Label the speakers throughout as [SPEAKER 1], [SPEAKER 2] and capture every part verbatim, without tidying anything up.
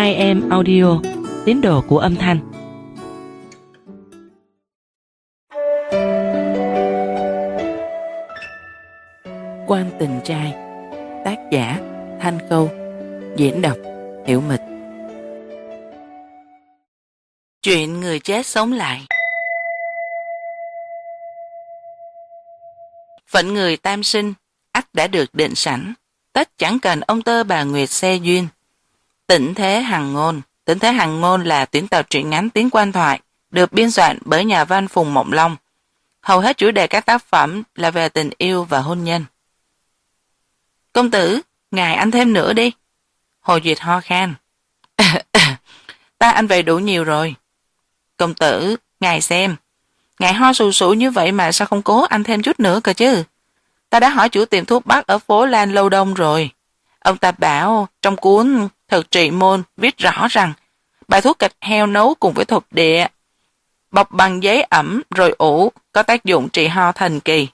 [SPEAKER 1] Hai em audio, tín đồ của âm thanh. Quan tình trai. Tác giả Thanh Câu. Diễn đọc Hiểu Mịch. Chuyện người chết sống lại. Phận người tam sinh ắt đã được định sẵn, tất chẳng cần ông tơ bà nguyệt xe duyên. Tĩnh Thế Hằng Ngôn. Tĩnh Thế Hằng Ngôn là tuyển tập truyện ngắn tiếng quan thoại, được biên soạn bởi nhà văn Phùng Mộng Long. Hầu hết chủ đề các tác phẩm là về tình yêu và hôn nhân. Công tử, ngài ăn thêm nữa đi. Hồ Duyệt ho khan. Ta ăn vậy đủ nhiều rồi. Công tử, ngài xem. Ngài ho sù sụ như vậy mà sao không cố ăn thêm chút nữa cơ chứ? Ta đã hỏi chủ tiệm thuốc bắc ở phố Lan Lâu Đông rồi. Ông ta bảo trong cuốn Thực trị môn viết rõ rằng bài thuốc kịch heo nấu cùng với thục địa, bọc bằng giấy ẩm rồi ủ, có tác dụng trị ho thần kỳ.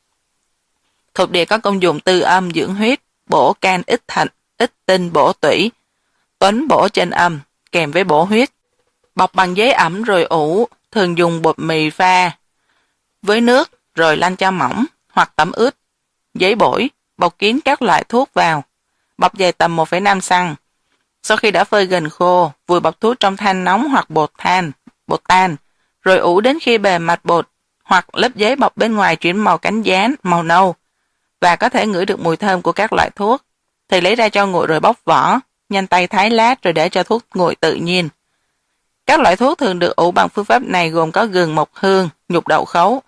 [SPEAKER 1] Thục địa có công dụng tư âm dưỡng huyết, bổ can ích thận, ích tinh bổ tủy, tuấn bổ chân âm, kèm với bổ huyết. Bọc bằng giấy ẩm rồi ủ, thường dùng bột mì pha với nước rồi lăn cho mỏng hoặc tẩm ướt. Giấy bổi, bọc kín các loại thuốc vào, bọc dày tầm một phẩy năm xăng. Sau khi đã phơi gần khô, vùi bọc thuốc trong than nóng hoặc bột than, bột tan, rồi ủ đến khi bề mặt bột hoặc lớp giấy bọc bên ngoài chuyển màu cánh gián, màu nâu, và có thể ngửi được mùi thơm của các loại thuốc, thì lấy ra cho nguội rồi bóc vỏ, nhanh tay thái lát rồi để cho thuốc nguội tự nhiên. Các loại thuốc thường được ủ bằng phương pháp này gồm có gừng, mộc hương, nhục đậu khấu.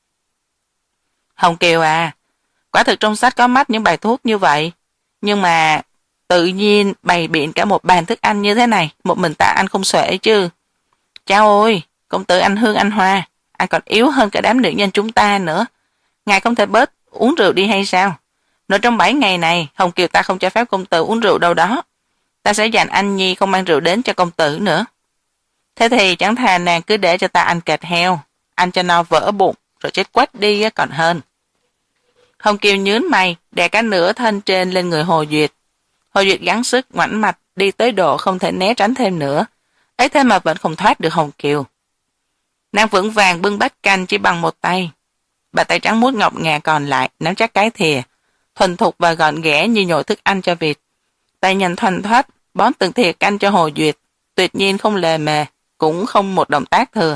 [SPEAKER 1] Hồng Kiều à, quả thực trong sách có mắt những bài thuốc như vậy, nhưng mà tự nhiên bày biện cả một bàn thức ăn như thế này, một mình ta ăn không xuể chứ. Chao ôi, công tử anh hương anh hoa, anh còn yếu hơn cả đám nữ nhân chúng ta nữa. Ngài không thể bớt uống rượu đi hay sao? Nội trong bảy ngày này, Hồng Kiều ta không cho phép công tử uống rượu đâu đó. Ta sẽ dành anh nhi không mang rượu đến cho công tử nữa. Thế thì chẳng thà nàng cứ để cho ta ăn kẹt heo, ăn cho no vỡ bụng, rồi chết quách đi còn hơn. Hồng Kiều nhướng mày, đè cả nửa thân trên lên người Hồ Duyệt. Hồ Duyệt gắng sức ngoảnh mặt đi tới độ không thể né tránh thêm nữa. Ấy thế mà vẫn không thoát được Hồng Kiều. Nàng vững vàng bưng bát canh chỉ bằng một tay. Bà tay trắng muốt ngọc ngà còn lại nắm chắc cái thìa, thuần thục và gọn ghẽ như nhồi thức ăn cho vịt. Tay nhanh thoăn thoắt bón từng thìa canh cho Hồ Duyệt, tuyệt nhiên không lề mề, cũng không một động tác thừa.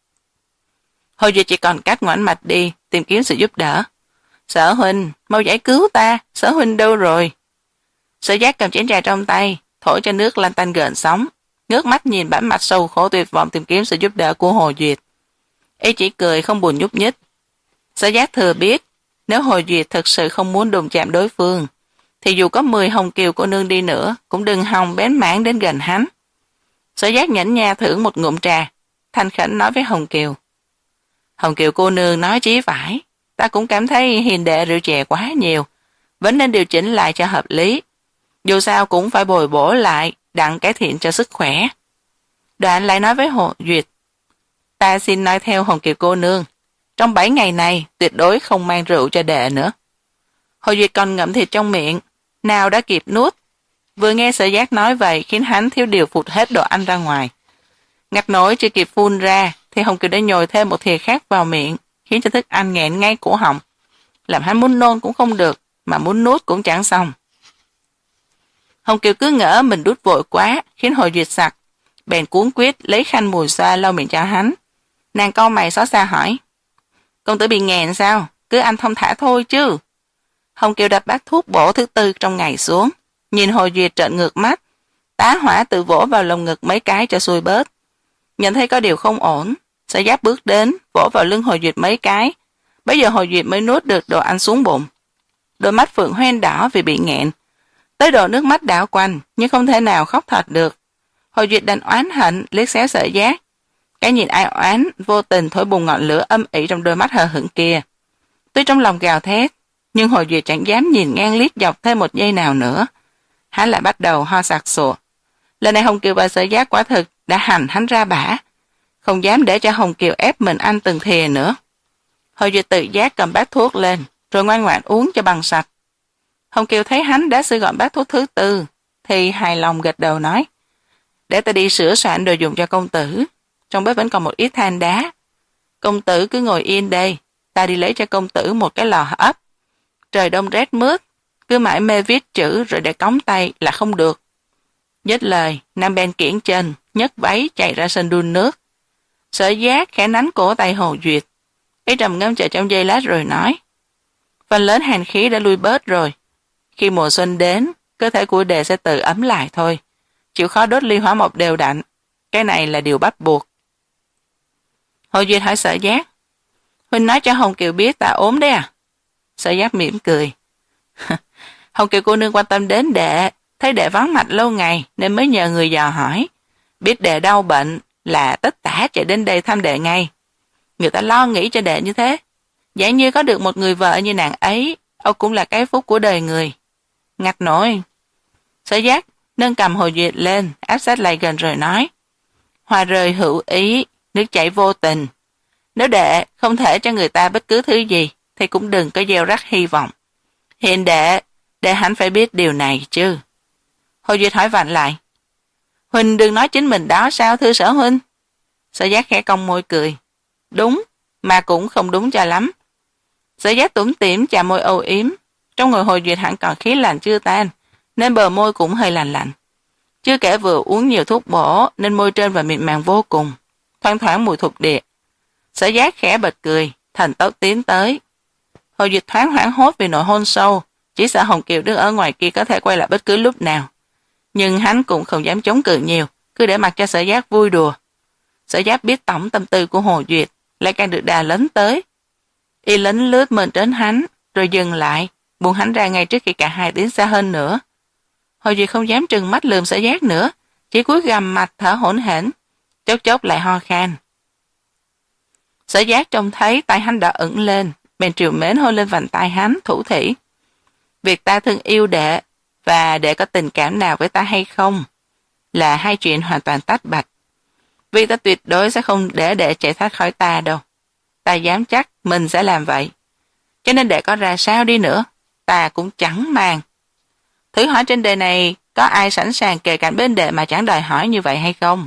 [SPEAKER 1] Hồ Duyệt chỉ còn cách ngoảnh mặt đi, tìm kiếm sự giúp đỡ. Sở huynh, mau giải cứu ta, Sở huynh đâu rồi? Sở Giác cầm chén trà trong tay, thổi cho nước lăn tanh gợn sóng, ngước mắt nhìn bản mặt sâu khổ tuyệt vọng tìm kiếm sự giúp đỡ của Hồ Duyệt. Y chỉ cười không buồn nhúc nhích. Sở Giác thừa biết, nếu Hồ Duyệt thực sự không muốn đụng chạm đối phương, thì dù có mười Hồng Kiều cô nương đi nữa, cũng đừng hòng bén mảng đến gần hắn. Sở Giác nhẫn nha thưởng một ngụm trà, thanh khẩn nói với Hồng Kiều. Hồng Kiều cô nương nói chí phải, ta cũng cảm thấy hiền đệ rượu chè quá nhiều, vẫn nên điều chỉnh lại cho hợp lý. Dù sao cũng phải bồi bổ lại, đặng cải thiện cho sức khỏe. Đoạn lại nói với Hồ Duyệt. Ta xin nói theo Hồng Kiều cô nương, trong bảy ngày này tuyệt đối không mang rượu cho đệ nữa. Hồ Duyệt còn ngậm thịt trong miệng, nào đã kịp nuốt. Vừa nghe Sở Giác nói vậy khiến hắn thiếu điều phụt hết đồ ăn ra ngoài. Ngặt nổi chưa kịp phun ra thì Hồng Kiều đã nhồi thêm một thìa khác vào miệng, khiến cho thức ăn nghẹn ngay cổ họng, làm hắn muốn nôn cũng không được, mà muốn nuốt cũng chẳng xong. Hồng Kiều cứ ngỡ mình đút vội quá, khiến Hồ Duyệt sặc, bèn cuống quýt lấy khăn mùi xoa lau miệng cho hắn. Nàng cau mày xót xa hỏi, công tử bị nghẹn sao? Cứ ăn thong thả thôi chứ. Hồng Kiều đặt bát thuốc bổ thứ tư trong ngày xuống, nhìn Hồ Duyệt trợn ngược mắt, tá hỏa tự vỗ vào lồng ngực mấy cái cho xuôi bớt. Nhận thấy có điều không ổn, Sở Giác bước đến, vỗ vào lưng Hồ Duyệt mấy cái. Bây giờ Hồ Duyệt mới nuốt được đồ ăn xuống bụng. Đôi mắt phượng hoen đỏ vì bị nghẹn, tới độ nước mắt đảo quanh, nhưng không thể nào khóc thật được. Hồ Duyệt đành oán hận liếc xéo Sở Giác. Cái nhìn ai oán vô tình thổi bùng ngọn lửa âm ỉ trong đôi mắt hờ hững kia. Tuy trong lòng gào thét, nhưng Hồ Duyệt chẳng dám nhìn ngang liếc dọc thêm một giây nào nữa. Hắn lại bắt đầu ho sặc sụa. Lần này Hồng Kiều và Sở Giác quả thực đã hành hắn ra bả, không dám để cho Hồng Kiều ép mình ăn từng thìa nữa. Hồ Duyệt tự giác cầm bát thuốc lên, rồi ngoan ngoãn uống cho bằng sạch. Hồng Kiều thấy hắn đã sử gọn bát thuốc thứ tư, thì hài lòng gật đầu nói, để ta đi sửa soạn đồ dùng cho công tử. Trong bếp vẫn còn một ít than đá. Công tử cứ ngồi yên đây, ta đi lấy cho công tử một cái lò ấp. Trời đông rét mướt, cứ mãi mê viết chữ rồi để cóng tay là không được. Dứt lời, Nam Ben kiễng chân, nhấc váy chạy ra sân đun nước. Sở Giác khẽ nắn cổ tay Hồ Duyệt. Ý trầm ngâm chờ trong giây lát rồi nói. Phần lớn hàn khí đã lui bớt rồi. Khi mùa xuân đến, cơ thể của Đề sẽ tự ấm lại thôi. Chịu khó đốt ly hỏa mộc đều đặn. Cái này là điều bắt buộc. Hồ Duyệt hỏi Sở Giác. Huynh nói cho Hồng Kiều biết ta ốm đấy à? Sở Giác mỉm cười. Hồng Kiều cô nương quan tâm đến đệ, thấy đệ vắng mặt lâu ngày nên mới nhờ người dò hỏi. Biết đệ đau bệnh là tất tả chạy đến đây thăm đệ ngay. Người ta lo nghĩ cho đệ như thế. Giả như có được một người vợ như nàng ấy, ông cũng là cái phúc của đời người. Ngặt nổi. Sở Giác nâng cầm Hồ Duyệt lên, áp sát lại gần rồi nói. Hoa rơi hữu ý, nước chảy vô tình. Nếu đệ không thể cho người ta bất cứ thứ gì, thì cũng đừng có gieo rắc hy vọng. Hiện đệ, đệ hẳn phải biết điều này chứ. Hồ Duyệt hỏi vặn lại. Huynh đừng nói chính mình đó sao thưa Sở huynh? Sở Giác khẽ cong môi cười. Đúng, mà cũng không đúng cho lắm. Sở Giác tủm tỉm chà môi âu yếm. Trong người Hồ Duyệt hẳn còn khí lạnh chưa tan, nên bờ môi cũng hơi lạnh lạnh. Chưa kể vừa uống nhiều thuốc bổ, nên môi trên và miệng màng vô cùng, thoang thoảng mùi thục địa. Sở Giác khẽ bật cười, thần tốc tiến tới. Hồ Duyệt thoáng hoảng hốt vì nỗi hôn sâu, chỉ sợ Hồng Kiều đứng ở ngoài kia có thể quay lại bất cứ lúc nào. Nhưng hắn cũng không dám chống cự nhiều, cứ để mặc cho Sở Giác vui đùa. Sở Giác biết tổng tâm tư của Hồ Duyệt, lại càng được đà lấn tới. Y lấn lướt mình đến hắn, rồi dừng lại, buông hắn ra ngay trước khi cả hai tiến xa hơn nữa. Hồ Duyệt không dám trừng mắt lườm Sở Giác nữa, chỉ cúi gằm mặt thở hổn hển, chốc chốc lại ho khan. Sở Giác trông thấy tay hắn đỏ ửng lên, bèn triều mến hôn lên vành tay hắn, thủ thỉ. Việc ta thương yêu đệ và đệ có tình cảm nào với ta hay không là hai chuyện hoàn toàn tách bạch. Vì ta tuyệt đối sẽ không để đệ chạy thoát khỏi ta đâu. Ta dám chắc mình sẽ làm vậy. Cho nên đệ có ra sao đi nữa, ta cũng chẳng màng. Thử hỏi trên đời này có ai sẵn sàng kề cạnh bên đệ mà chẳng đòi hỏi như vậy hay không?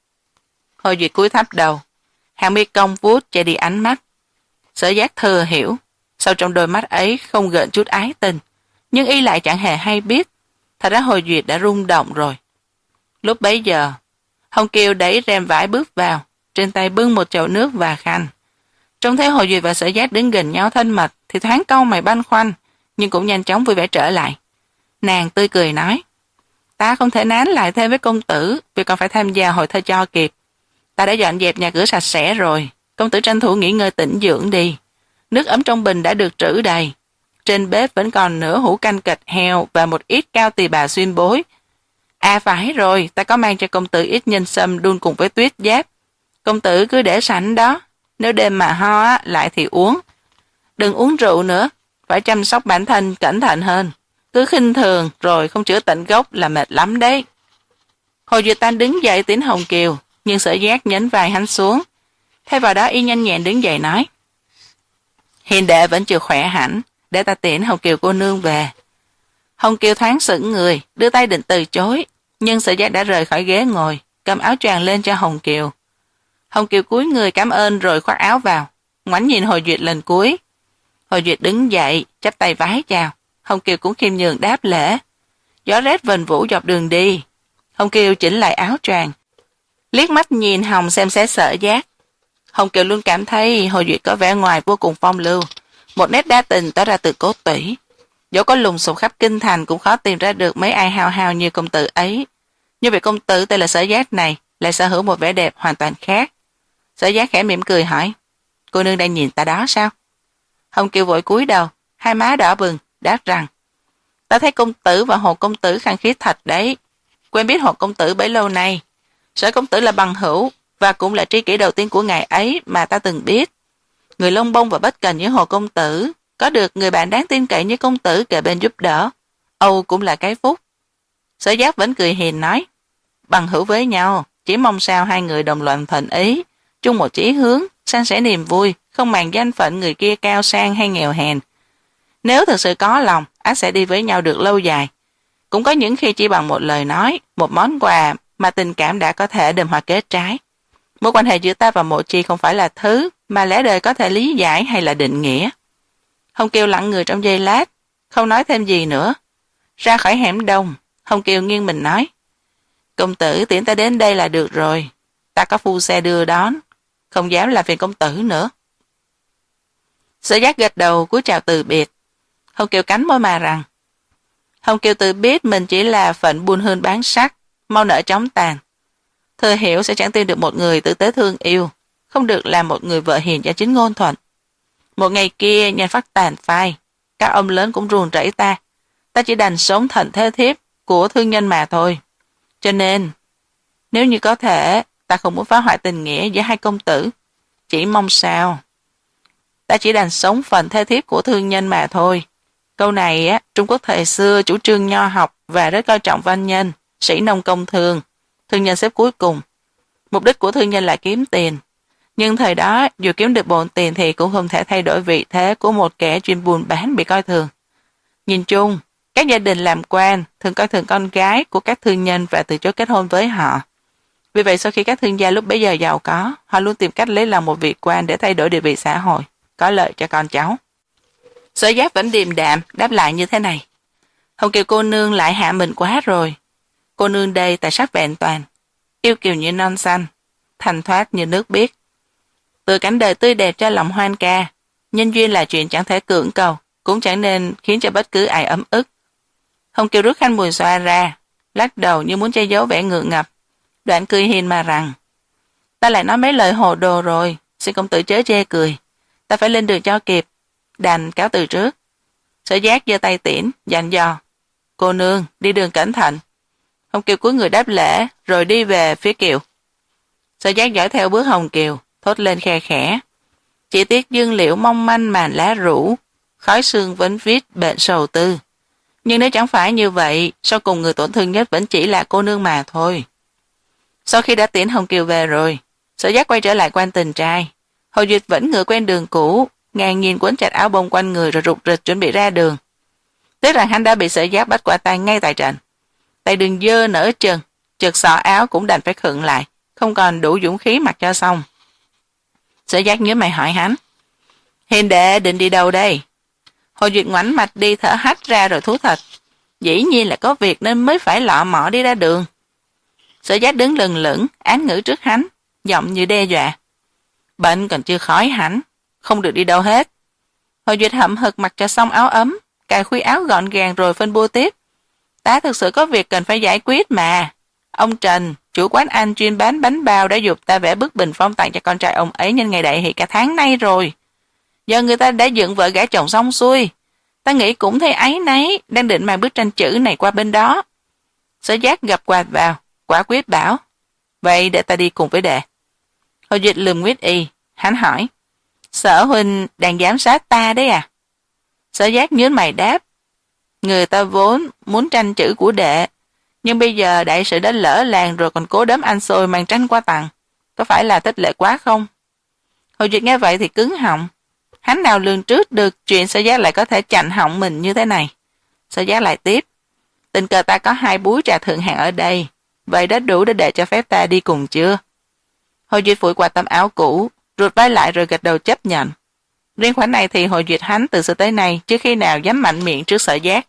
[SPEAKER 1] Hồ Duyệt cúi thấp đầu, hàng mi cong vuốt che đi ánh mắt. Sở Giác thừa hiểu, sau trong đôi mắt ấy không gợn chút ái tình, nhưng y lại chẳng hề hay biết. Thật ra Hồ Duyệt đã rung động rồi. Lúc bấy giờ, Hồng Kiều đẩy rèm vải bước vào, trên tay bưng một chậu nước và khăn. Trông thấy Hồ Duyệt và Sở Giác đứng gần nhau thân mật, thì thoáng cau mày băn khoăn, nhưng cũng nhanh chóng vui vẻ trở lại. Nàng tươi cười nói, ta không thể nán lại thêm với công tử, vì còn phải tham gia hội thơ cho kịp. Ta đã dọn dẹp nhà cửa sạch sẽ rồi, công tử tranh thủ nghỉ ngơi tĩnh dưỡng đi. Nước ấm trong bình đã được trữ đầy. Trên bếp vẫn còn nửa hũ canh kịch heo và một ít cao tỳ bà xuyên bối. À phải rồi, ta có mang cho công tử ít nhân sâm đun cùng với tuyết giáp. Công tử cứ để sẵn đó, nếu đêm mà ho á, lại thì uống. Đừng uống rượu nữa, phải chăm sóc bản thân cẩn thận hơn. Cứ khinh thường rồi không chữa tận gốc là mệt lắm đấy. Hồ Duyệt Tan đứng dậy tiến Hồng Kiều, nhưng Sở Giác nhấn vai hắn xuống. Thay vào đó y nhanh nhẹn đứng dậy nói, hiền đệ vẫn chưa khỏe hẳn, để ta tiễn Hồng Kiều cô nương về. Hồng Kiều thoáng sững người, đưa tay định từ chối, nhưng Sở Giác đã rời khỏi ghế ngồi, cầm áo choàng lên cho Hồng Kiều. Hồng Kiều cúi người cảm ơn rồi khoác áo vào, ngoảnh nhìn Hồ Duyệt lần cuối. Hồ Duyệt đứng dậy, chắp tay vái chào. Hồng Kiều cũng khiêm nhường đáp lễ. Gió rét vần vũ dọc đường đi. Hồng Kiều chỉnh lại áo choàng, liếc mắt nhìn Hồng xem xét Sở Giác. Hồng Kiều luôn cảm thấy Hồ Duyệt có vẻ ngoài vô cùng phong lưu, một nét đa tình tỏ ra từ cốt tủy. Dẫu có lùng sục khắp kinh thành cũng khó tìm ra được mấy ai hào hào như công tử ấy. Nhưng vị công tử tên là Sở Giác này lại sở hữu một vẻ đẹp hoàn toàn khác. Sở Giác khẽ mỉm cười hỏi, cô nương đang nhìn ta đó sao? Hồng Kiều vội cúi đầu, hai má đỏ bừng, đáp rằng, ta thấy công tử và Hồ công tử khăng khít thật đấy. Quen biết Hồ công tử bấy lâu nay. Sở công tử là bằng hữu và cũng là tri kỷ đầu tiên của ngài ấy mà ta từng biết. Người lông bông và bất cần như Hồ công tử, có được người bạn đáng tin cậy như công tử kề bên giúp đỡ, âu cũng là cái phúc. Sở Giác vẫn cười hiền nói, bằng hữu với nhau, chỉ mong sao hai người đồng loạn thuận ý, chung một chí hướng, san sẻ niềm vui, không màng danh phận người kia cao sang hay nghèo hèn. Nếu thực sự có lòng, ắt sẽ đi với nhau được lâu dài. Cũng có những khi chỉ bằng một lời nói, một món quà mà tình cảm đã có thể đơm hoa kết trái. Mối quan hệ giữa ta và Mộ Chi không phải là thứ mà lẽ đời có thể lý giải hay là định nghĩa. Hồng Kiều lặng người trong giây lát, không nói thêm gì nữa. Ra khỏi hẻm đông, Hồng Kiều nghiêng mình nói, công tử tiễn ta đến đây là được rồi, ta có phu xe đưa đón, không dám làm phiền công tử nữa. Sở Giác gật đầu cúi chào từ biệt. Hồng Kiều cắn môi mà rằng, Hồng Kiều tự biết mình chỉ là phận buôn hương bán sắc, mau nở chóng tàn. Thừa hiểu sẽ chẳng tìm được một người tử tế thương yêu, không được làm một người vợ hiền cho chính ngôn thuận. Một ngày kia nhanh phát tàn phai, các ông lớn cũng ruồng rẫy ta, ta chỉ đành sống thành thế thiếp của thương nhân mà thôi. Cho nên, nếu như có thể, ta không muốn phá hoại tình nghĩa giữa hai công tử, chỉ mong sao. Ta chỉ đành sống phần thế thiếp của thương nhân mà thôi. Câu này, á, Trung Quốc thời xưa chủ trương nho học và rất coi trọng văn nhân, sĩ nông công thương, thương nhân xếp cuối cùng. Mục đích của thương nhân là kiếm tiền. Nhưng thời đó, dù kiếm được bộn tiền thì cũng không thể thay đổi vị thế của một kẻ chuyên buôn bán bị coi thường. Nhìn chung, các gia đình làm quan thường coi thường con gái của các thương nhân và từ chối kết hôn với họ. Vì vậy sau khi các thương gia lúc bấy giờ giàu có, họ luôn tìm cách lấy lòng một vị quan để thay đổi địa vị xã hội, có lợi cho con cháu. Sở Giác vẫn điềm đạm, đáp lại như thế này. Hồng Kiều cô nương lại hạ mình quá rồi. Cô nương đây tài sắc vẹn toàn, yêu kiều như non xanh, thanh thoát như nước biếc. Từ cảnh đời tươi đẹp cho lòng hoan ca, nhân duyên là chuyện chẳng thể cưỡng cầu, cũng chẳng nên khiến cho bất cứ ai ấm ức. Hồng Kiều rút khăn mùi xoa ra, lắc đầu như muốn che giấu vẻ ngượng ngập, đoạn cười hiền mà rằng, ta lại nói mấy lời hồ đồ rồi, xin công tử chớ chê cười, ta phải lên đường cho kịp, đành cáo từ trước. Sở Giác giơ tay tiễn, dặn dò, cô nương đi đường cẩn thận. Hồng Kiều cúi người đáp lễ, rồi đi về phía Kiều. Sở Giác dõi theo bước Hồng Kiều, thốt lên khe khẽ, chỉ tiếc dương liễu mong manh màn lá rủ, khói sương vấn vít bệnh sầu tư. Nhưng nếu chẳng phải như vậy, sau cùng người tổn thương nhất vẫn chỉ là cô nương mà thôi. Sau khi đã tiễn Hồng Kiều về rồi, Sở Giác quay trở lại quan tình trai. Hồ Duyệt vẫn ngựa quen đường cũ, ngang nhiên quấn chặt áo bông quanh người rồi rụt rịch chuẩn bị ra đường. Tiếc rằng hắn đã bị Sở Giác bắt quả tay ngay tại trận. Tay đường dơ nở chân, chợt xỏ áo cũng đành phải khựng lại, không còn đủ dũng khí mặc cho xong. Sở Giác nhớ mày hỏi hắn, hiền đệ định đi đâu đây? Hồ Duyệt ngoảnh mạch đi thở hắt ra rồi thú thật, dĩ nhiên là có việc nên mới phải lọ mọ đi ra đường. Sở Giác đứng lừng lững, án ngữ trước hắn, giọng như đe dọa. Bệnh còn chưa khỏi hẳn, không được đi đâu hết. Hồ Duyệt hậm hực mặc cho xong áo ấm, cài khuy áo gọn gàng rồi phân bua tiếp. Ta thực sự có việc cần phải giải quyết mà. Ông Trần, chủ quán ăn chuyên bán bánh bao đã giục ta vẽ bức bình phong tặng cho con trai ông ấy nhân ngày đại hỷ cả tháng nay rồi. Giờ người ta đã dựng vợ gả chồng xong xuôi. Ta nghĩ cũng thấy áy náy, đang định mang bức tranh chữ này qua bên đó. Sở Giác gặp quạt vào, quả quyết bảo, vậy để ta đi cùng với đệ. Hồ Duyệt lườm Nguyết Y, hắn hỏi, Sở huynh đang giám sát ta đấy à? Sở Giác nhớn mày đáp, người ta vốn muốn tranh chữ của đệ, nhưng bây giờ đại sự đã lỡ làng rồi còn cố đấm anh xôi mang tranh qua tặng, có phải là tích lệ quá không? Hồ Duyệt nghe vậy thì cứng họng, hắn nào lường trước được chuyện Sở Giác lại có thể chặn họng mình như thế này. Sở Giác lại tiếp, tình cờ ta có hai búi trà thượng hạng ở đây, vậy đã đủ để để cho phép ta đi cùng chưa? Hồ Duyệt phủi qua tấm áo cũ, rụt vai lại rồi gật đầu chấp nhận. Riêng khoản này thì Hồ Duyệt hắn từ xưa tới nay trước khi nào dám mạnh miệng trước Sở Giác.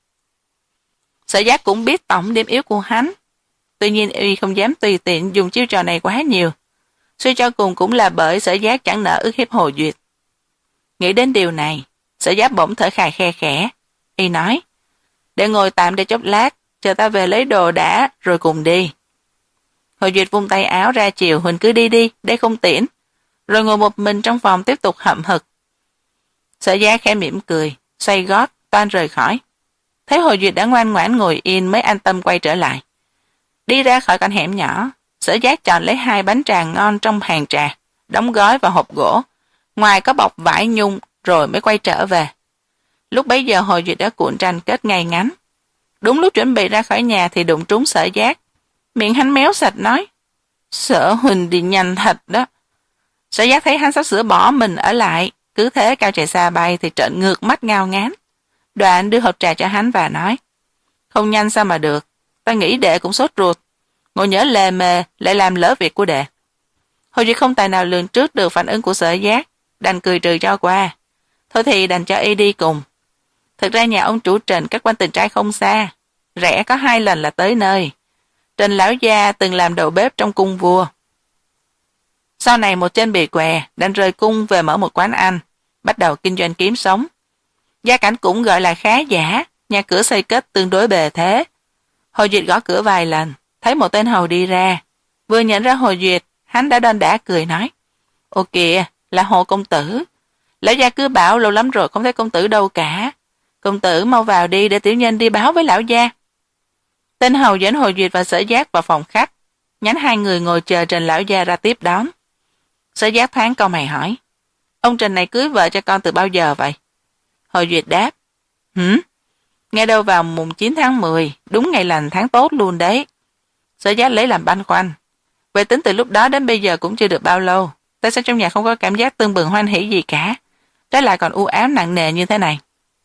[SPEAKER 1] Sở Giác cũng biết tổng điểm yếu của hắn, tuy nhiên y không dám tùy tiện dùng chiêu trò này quá nhiều. Suy cho cùng cũng là bởi Sở Giác chẳng nỡ ức hiếp Hồ Duyệt. Nghĩ đến điều này, Sở Giác bỗng thở khà khe khẽ. Y nói, để ngồi tạm để chốc lát, chờ ta về lấy đồ đã rồi cùng đi. Hồ Duyệt vung tay áo ra chiều, Huỳnh cứ đi đi, để không tiễn, rồi ngồi một mình trong phòng tiếp tục hậm hực. Sở Giác khẽ mỉm cười, xoay gót, toan rời khỏi. Thấy Hồ Duyệt đã ngoan ngoãn ngồi yên mới an tâm quay trở lại. Đi ra khỏi con hẻm nhỏ, Sở Giác chọn lấy hai bánh trà ngon trong hàng trà, đóng gói vào hộp gỗ, ngoài có bọc vải nhung rồi mới quay trở về. Lúc bấy giờ Hồ Duyệt đã cuộn tranh kết ngay ngắn. Đúng lúc chuẩn bị ra khỏi nhà thì đụng trúng Sở Giác. Miệng hắn méo sạch nói, Sở huynh đi nhanh thật đó. Sở Giác thấy hắn sắp sửa bỏ mình ở lại, cứ thế cao chạy xa bay thì trợn ngược mắt ngao ngán. Đoạn đưa hộp trà cho hắn và nói, không nhanh sao mà được, ta nghĩ đệ cũng sốt ruột. ngồi nhớ lề mề lại làm lỡ việc của đệ. Hồ Duyệt không tài nào lường trước được phản ứng của Sở Giác, đành cười trừ cho qua. Thôi thì đành cho y đi cùng. Thực ra nhà ông chủ Trần cách quan Tình Trai không xa, rẽ có hai lần là tới nơi. Trần lão gia từng làm đầu bếp trong cung vua. Sau này một chân bị què, đành rời cung về mở một quán ăn, bắt đầu kinh doanh kiếm sống. Gia cảnh cũng gọi là khá giả, nhà cửa xây kết tương đối bề thế. Hồ Duyệt gõ cửa vài lần, thấy một tên hầu đi ra. Vừa nhận ra Hồ Duyệt, hắn đã đon đã cười nói: Ô kìa, là Hồ công tử. Lão gia cứ bảo lâu lắm rồi không thấy công tử đâu cả. Công tử mau vào đi để tiểu nhân đi báo với lão gia. Tên hầu dẫn Hồ Duyệt và Sở Giác vào phòng khách, nhánh hai người ngồi chờ Trần lão gia ra tiếp đón. Sở Giác thoáng câu mày hỏi: Ông Trần này cưới vợ cho con từ bao giờ vậy? Hồ Duyệt đáp: Hử? Nghe đâu vào mùng chín tháng mười, đúng ngày lành tháng tốt luôn đấy. Sở Giác lấy làm băn khoăn: Vậy tính từ lúc đó đến bây giờ cũng chưa được bao lâu, tại sao trong nhà không có cảm giác tưng bừng hoan hỉ gì cả, trái lại còn u ám nặng nề như thế này?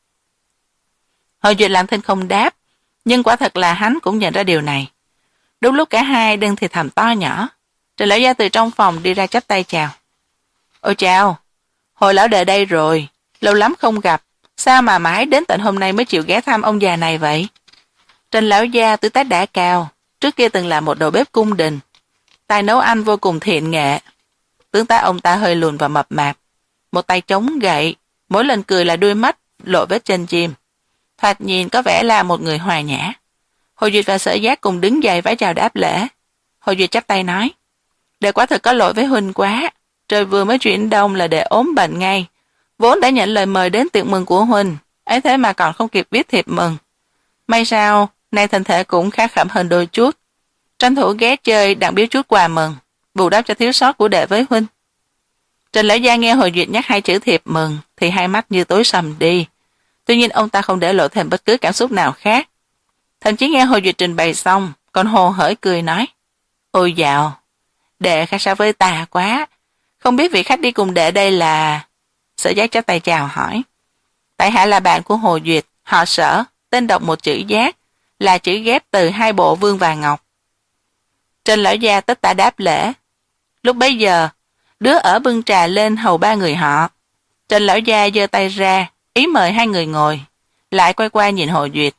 [SPEAKER 1] Hồ Duyệt làm thinh không đáp, nhưng quả thật là hắn cũng nhận ra điều này. Đúng lúc cả hai đang thì thầm to nhỏ, Trần lão gia từ trong phòng đi ra chắp tay chào. Ôi chào, hồi lão đệ đây rồi, lâu lắm không gặp, sao mà mãi đến tận hôm nay mới chịu ghé thăm ông già này vậy? Trần lão gia tuổi tác đã cao, trước kia từng là một đầu bếp cung đình, tài nấu ăn vô cùng thiện nghệ. Tướng tá ông ta hơi lùn và mập mạp, một tay chống gậy, mỗi lần cười là đuôi mắt lộ vết chân chim. Thoạt nhìn có vẻ là một người hòa nhã. Hồ Duyệt và Sở Giác cùng đứng dậy vái chào đáp lễ. Hồ Duyệt chắp tay nói: Đệ quả thật có lỗi với huynh quá, trời vừa mới chuyển đông là đệ ốm bệnh ngay, vốn đã nhận lời mời đến tiệc mừng của huynh, ấy thế mà còn không kịp viết thiệp mừng. May sao nay thân thể cũng khá khẩm hơn đôi chút, tranh thủ ghé chơi đặng biếu chút quà mừng, bù đắp cho thiếu sót của đệ với huynh. Trần lão gia nghe Hồ Duyệt nhắc hai chữ thiệp mừng thì hai mắt như tối sầm đi. Tuy nhiên ông ta không để lộ thêm bất cứ cảm xúc nào khác. Thậm chí nghe Hồ Duyệt trình bày xong, còn hồ hởi cười nói: Ôi dạo, đệ khác sao với ta quá, không biết vị khách đi cùng đệ đây là... Sở Giác chắp tay chào hỏi: Tại hạ là bạn của Hồ Duyệt, họ Sở, tên đọc một chữ Giác, là chữ ghép từ hai bộ vương và ngọc. Trần lão gia tất tả đáp lễ. Lúc bấy giờ, đứa ở bưng trà lên hầu ba người họ. Trần lão gia giơ tay ra, ý mời hai người ngồi, lại quay qua nhìn Hồ Duyệt.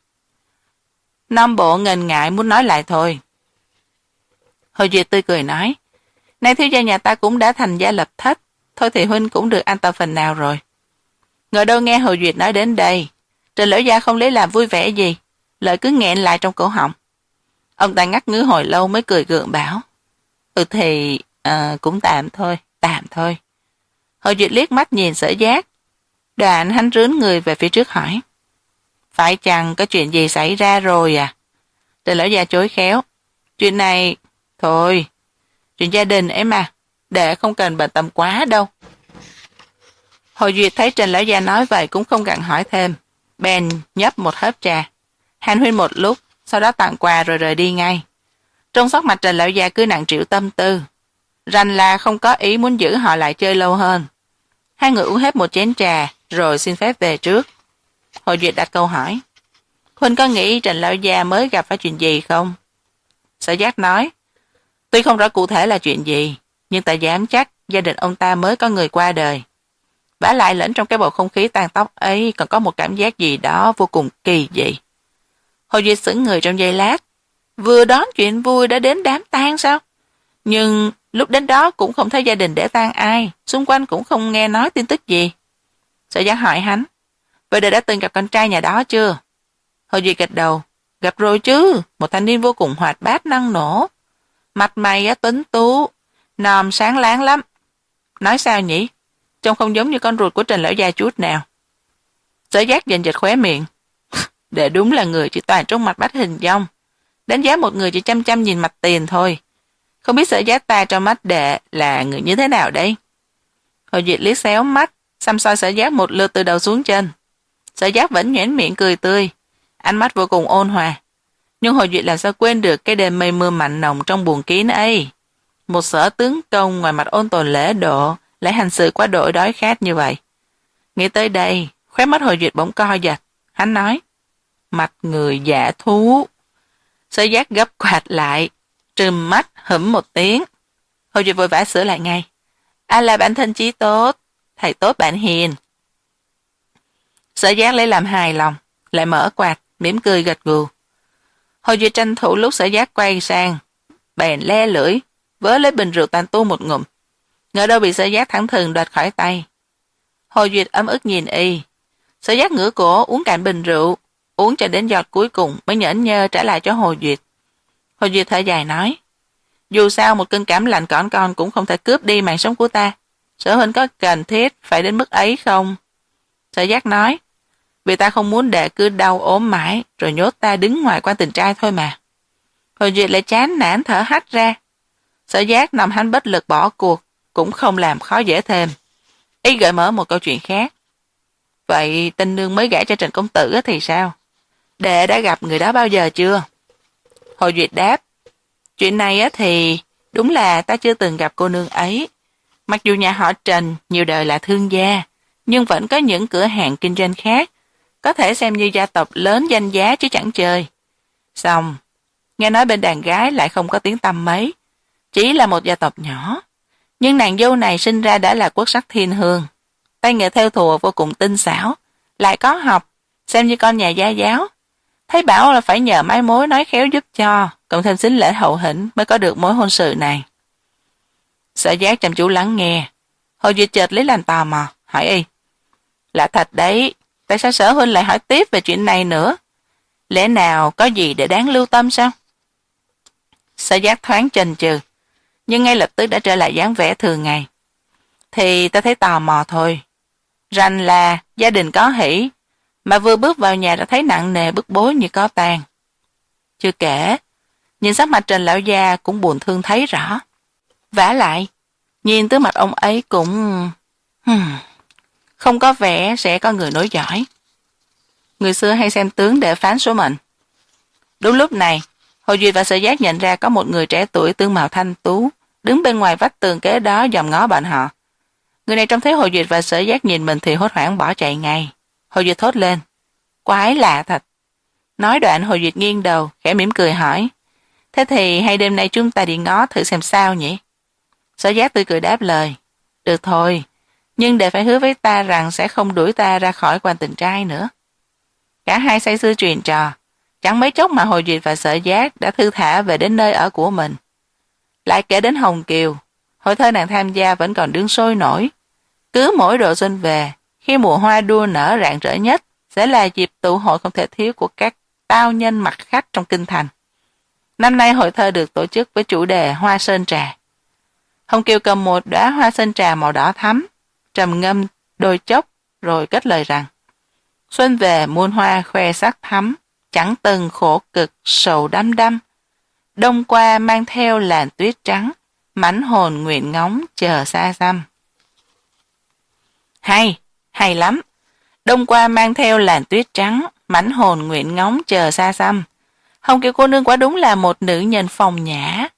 [SPEAKER 1] Năm bộ ngần ngại muốn nói lại thôi. Hồ Duyệt tươi cười nói: Nay thiếu gia nhà ta cũng đã thành gia lập thất, thôi thì huynh cũng được an tâm phần nào rồi. Ngờ đâu nghe Hồ Duyệt nói đến đây, Trần lão gia không lấy làm vui vẻ gì, lời cứ nghẹn lại trong cổ họng. Ông ta ngắt ngứ hồi lâu mới cười gượng bảo: Ừ thì à, cũng tạm thôi, tạm thôi. Hồ Duyệt liếc mắt nhìn Sở Giác, đoạn hắn rướn người về phía trước hỏi: Phải chăng có chuyện gì xảy ra rồi à? Trần lão gia chối khéo: Chuyện này, thôi, chuyện gia đình ấy mà, đệ không cần bận tâm quá đâu. Hồ Duyệt thấy Trần lão gia nói vậy cũng không gặng hỏi thêm, bèn nhấp một hớp trà, hàn huyên một lúc, sau đó tặng quà rồi rời đi ngay. Trong sắc mặt Trần lão gia cứ nặng trĩu tâm tư, rành là không có ý muốn giữ họ lại chơi lâu hơn. Hai người uống hết một chén trà, rồi xin phép về trước. Hồ Duyệt đặt câu hỏi: Huynh có nghĩ Trần lão gia mới gặp phải chuyện gì không? Sở Giác nói: Tuy không rõ cụ thể là chuyện gì, nhưng ta dám chắc gia đình ông ta mới có người qua đời. Vả lại lẫn trong cái bầu không khí tàn tóc ấy còn có một cảm giác gì đó vô cùng kỳ dị. Hồ Duyệt sững người trong giây lát, vừa đón chuyện vui đã đến đám tang sao? Nhưng lúc đến đó cũng không thấy gia đình để tang ai, xung quanh cũng không nghe nói tin tức gì. Sở Giác hỏi hắn: Vậy đệ đã từng gặp con trai nhà đó chưa? Hồ Duyệt gật đầu: Gặp rồi chứ, một thanh niên vô cùng hoạt bát năng nổ, mặt mày tuấn tú, nòm sáng láng lắm. Nói sao nhỉ? Trông không giống như con ruột của Trần lão gia chút nào. Sở Giác giật giật khóe miệng. Đệ đúng là người chỉ toàn trong mặt bách hình dong, đánh giá một người chỉ chăm chăm nhìn mặt tiền thôi. Không biết Sở Giác ta trong mắt đệ là người như thế nào đây? Hồ Duyệt liếc xéo mắt, xăm soi Sở Giác một lượt từ đầu xuống chân. Sở Giác vẫn nhoẻn miệng cười tươi, ánh mắt vô cùng ôn hòa. Nhưng Hồ Duyệt làm sao quên được cái đêm mây mưa mặn nồng trong buồng kín ấy. Một Sở tướng công ngoài mặt ôn tồn lễ độ, lại hành sự quá độ đói khát như vậy. Nghĩ tới đây, khóe mắt Hồ Duyệt bỗng co giật. Hắn nói: Mặt người giả thú. Sở Giác gấp quạt lại: trừng mắt hửm một tiếng. Hồ Duyệt vội vã sửa lại ngay. À là bạn thân chí tốt, thầy tốt bạn hiền. Sở Giác lấy làm hài lòng, lại mở quạt, mỉm cười gật gù. Hồ Duyệt tranh thủ lúc Sở Giác quay sang, bèn le lưỡi, vớ lấy bình rượu tàn tu một ngụm. Ngờ đâu bị Sở Giác thẳng thừng đoạt khỏi tay. Hồ Duyệt ấm ức nhìn y. Sở Giác ngửa cổ uống cạn bình rượu, uống cho đến giọt cuối cùng mới nhởn nhơ trả lại cho Hồ Duyệt. Hồ Duyệt thở dài nói, dù sao một cơn cảm lạnh cỏn con cũng không thể cướp đi mạng sống của ta. Sở huynh có cần thiết phải đến mức ấy không? Sở Giác nói, vì ta không muốn để cứ đau ốm mãi rồi nhốt ta đứng ngoài quan tình trai thôi mà. Hồ Duyệt lại chán nản thở hắt ra. Sở Giác nằm hánh bất lực bỏ cuộc, cũng không làm khó dễ thêm. Y gợi mở một câu chuyện khác. Vậy tinh nương mới gả cho Trần Công Tử thì sao? Đệ đã gặp người đó bao giờ chưa? Hồ Duyệt đáp, chuyện này thì đúng là ta chưa từng gặp cô nương ấy. Mặc dù nhà họ Trần nhiều đời là thương gia, nhưng vẫn có những cửa hàng kinh doanh khác, có thể xem như gia tộc lớn danh giá chứ chẳng chơi. Xong, nghe nói bên đàn gái lại không có tiếng tăm mấy, chỉ là một gia tộc nhỏ. Nhưng nàng dâu này sinh ra đã là quốc sắc thiên hương, tay nghề theo thùa vô cùng tinh xảo, lại có học, xem như con nhà gia giáo. Thấy bảo là phải nhờ mai mối nói khéo giúp cho, cộng thêm xính lễ hậu hĩnh mới có được mối hôn sự này. Sở Giác chăm chú lắng nghe. Hồ Duyệt chợt lấy làm tò mò, hỏi y, là thật đấy, tại sao Sở huynh lại hỏi tiếp về chuyện này nữa? Lẽ nào có gì để đáng lưu tâm sao? Sở Giác thoáng chần chừ, nhưng ngay lập tức đã trở lại dáng vẻ thường ngày. Thì ta thấy tò mò thôi. Rành là gia đình có hỷ, mà vừa bước vào nhà đã thấy nặng nề bức bối như có tang. Chưa kể, nhìn sắc mặt Trần lão gia cũng buồn thương thấy rõ. Vả lại, nhìn tướng mặt ông ấy cũng hmm, không có vẻ sẽ có người nối dõi. Người xưa hay xem tướng để phán số mệnh. Đúng lúc này, Hồ Duyệt và Sở Giác nhận ra có một người trẻ tuổi tương mạo thanh tú đứng bên ngoài vách tường kế đó dòm ngó bọn họ. Người này trông thấy Hồ Duyệt và Sở Giác nhìn mình thì hốt hoảng bỏ chạy ngay. Hồ Duyệt thốt lên, quái lạ thật. Nói đoạn Hồ Duyệt nghiêng đầu, khẽ mỉm cười hỏi, thế thì hay đêm nay chúng ta đi ngó thử xem sao nhỉ? Sở Giác tươi cười đáp lời, được thôi, nhưng để phải hứa với ta rằng sẽ không đuổi ta ra khỏi quan tình trai nữa. Cả hai say sưa truyền trò, chẳng mấy chốc mà Hồ Duyệt và Sở Giác đã thư thả về đến nơi ở của mình. Lại kể đến Hồng Kiều, hội thơ nàng tham gia vẫn còn đương sôi nổi. Cứ mỗi độ xuân về, khi mùa hoa đua nở rạng rỡ nhất, sẽ là dịp tụ hội không thể thiếu của các tao nhân mặt khách trong kinh thành. Năm nay hội thơ được tổ chức với chủ đề Hoa Sơn Trà. Hồng Kiều cầm một đóa hoa sơn trà màu đỏ thắm, trầm ngâm đôi chốc rồi cất lời rằng, xuân về muôn hoa khoe sắc thắm, chẳng từng khổ cực sầu đăm đăm. Đông qua mang theo làn tuyết trắng, mãnh hồn nguyện ngóng chờ xa xăm. Hay, hay lắm. Đông qua mang theo làn tuyết trắng, mãnh hồn nguyện ngóng chờ xa xăm. Hồng Kiều cô nương quả đúng là một nữ nhân phong nhã.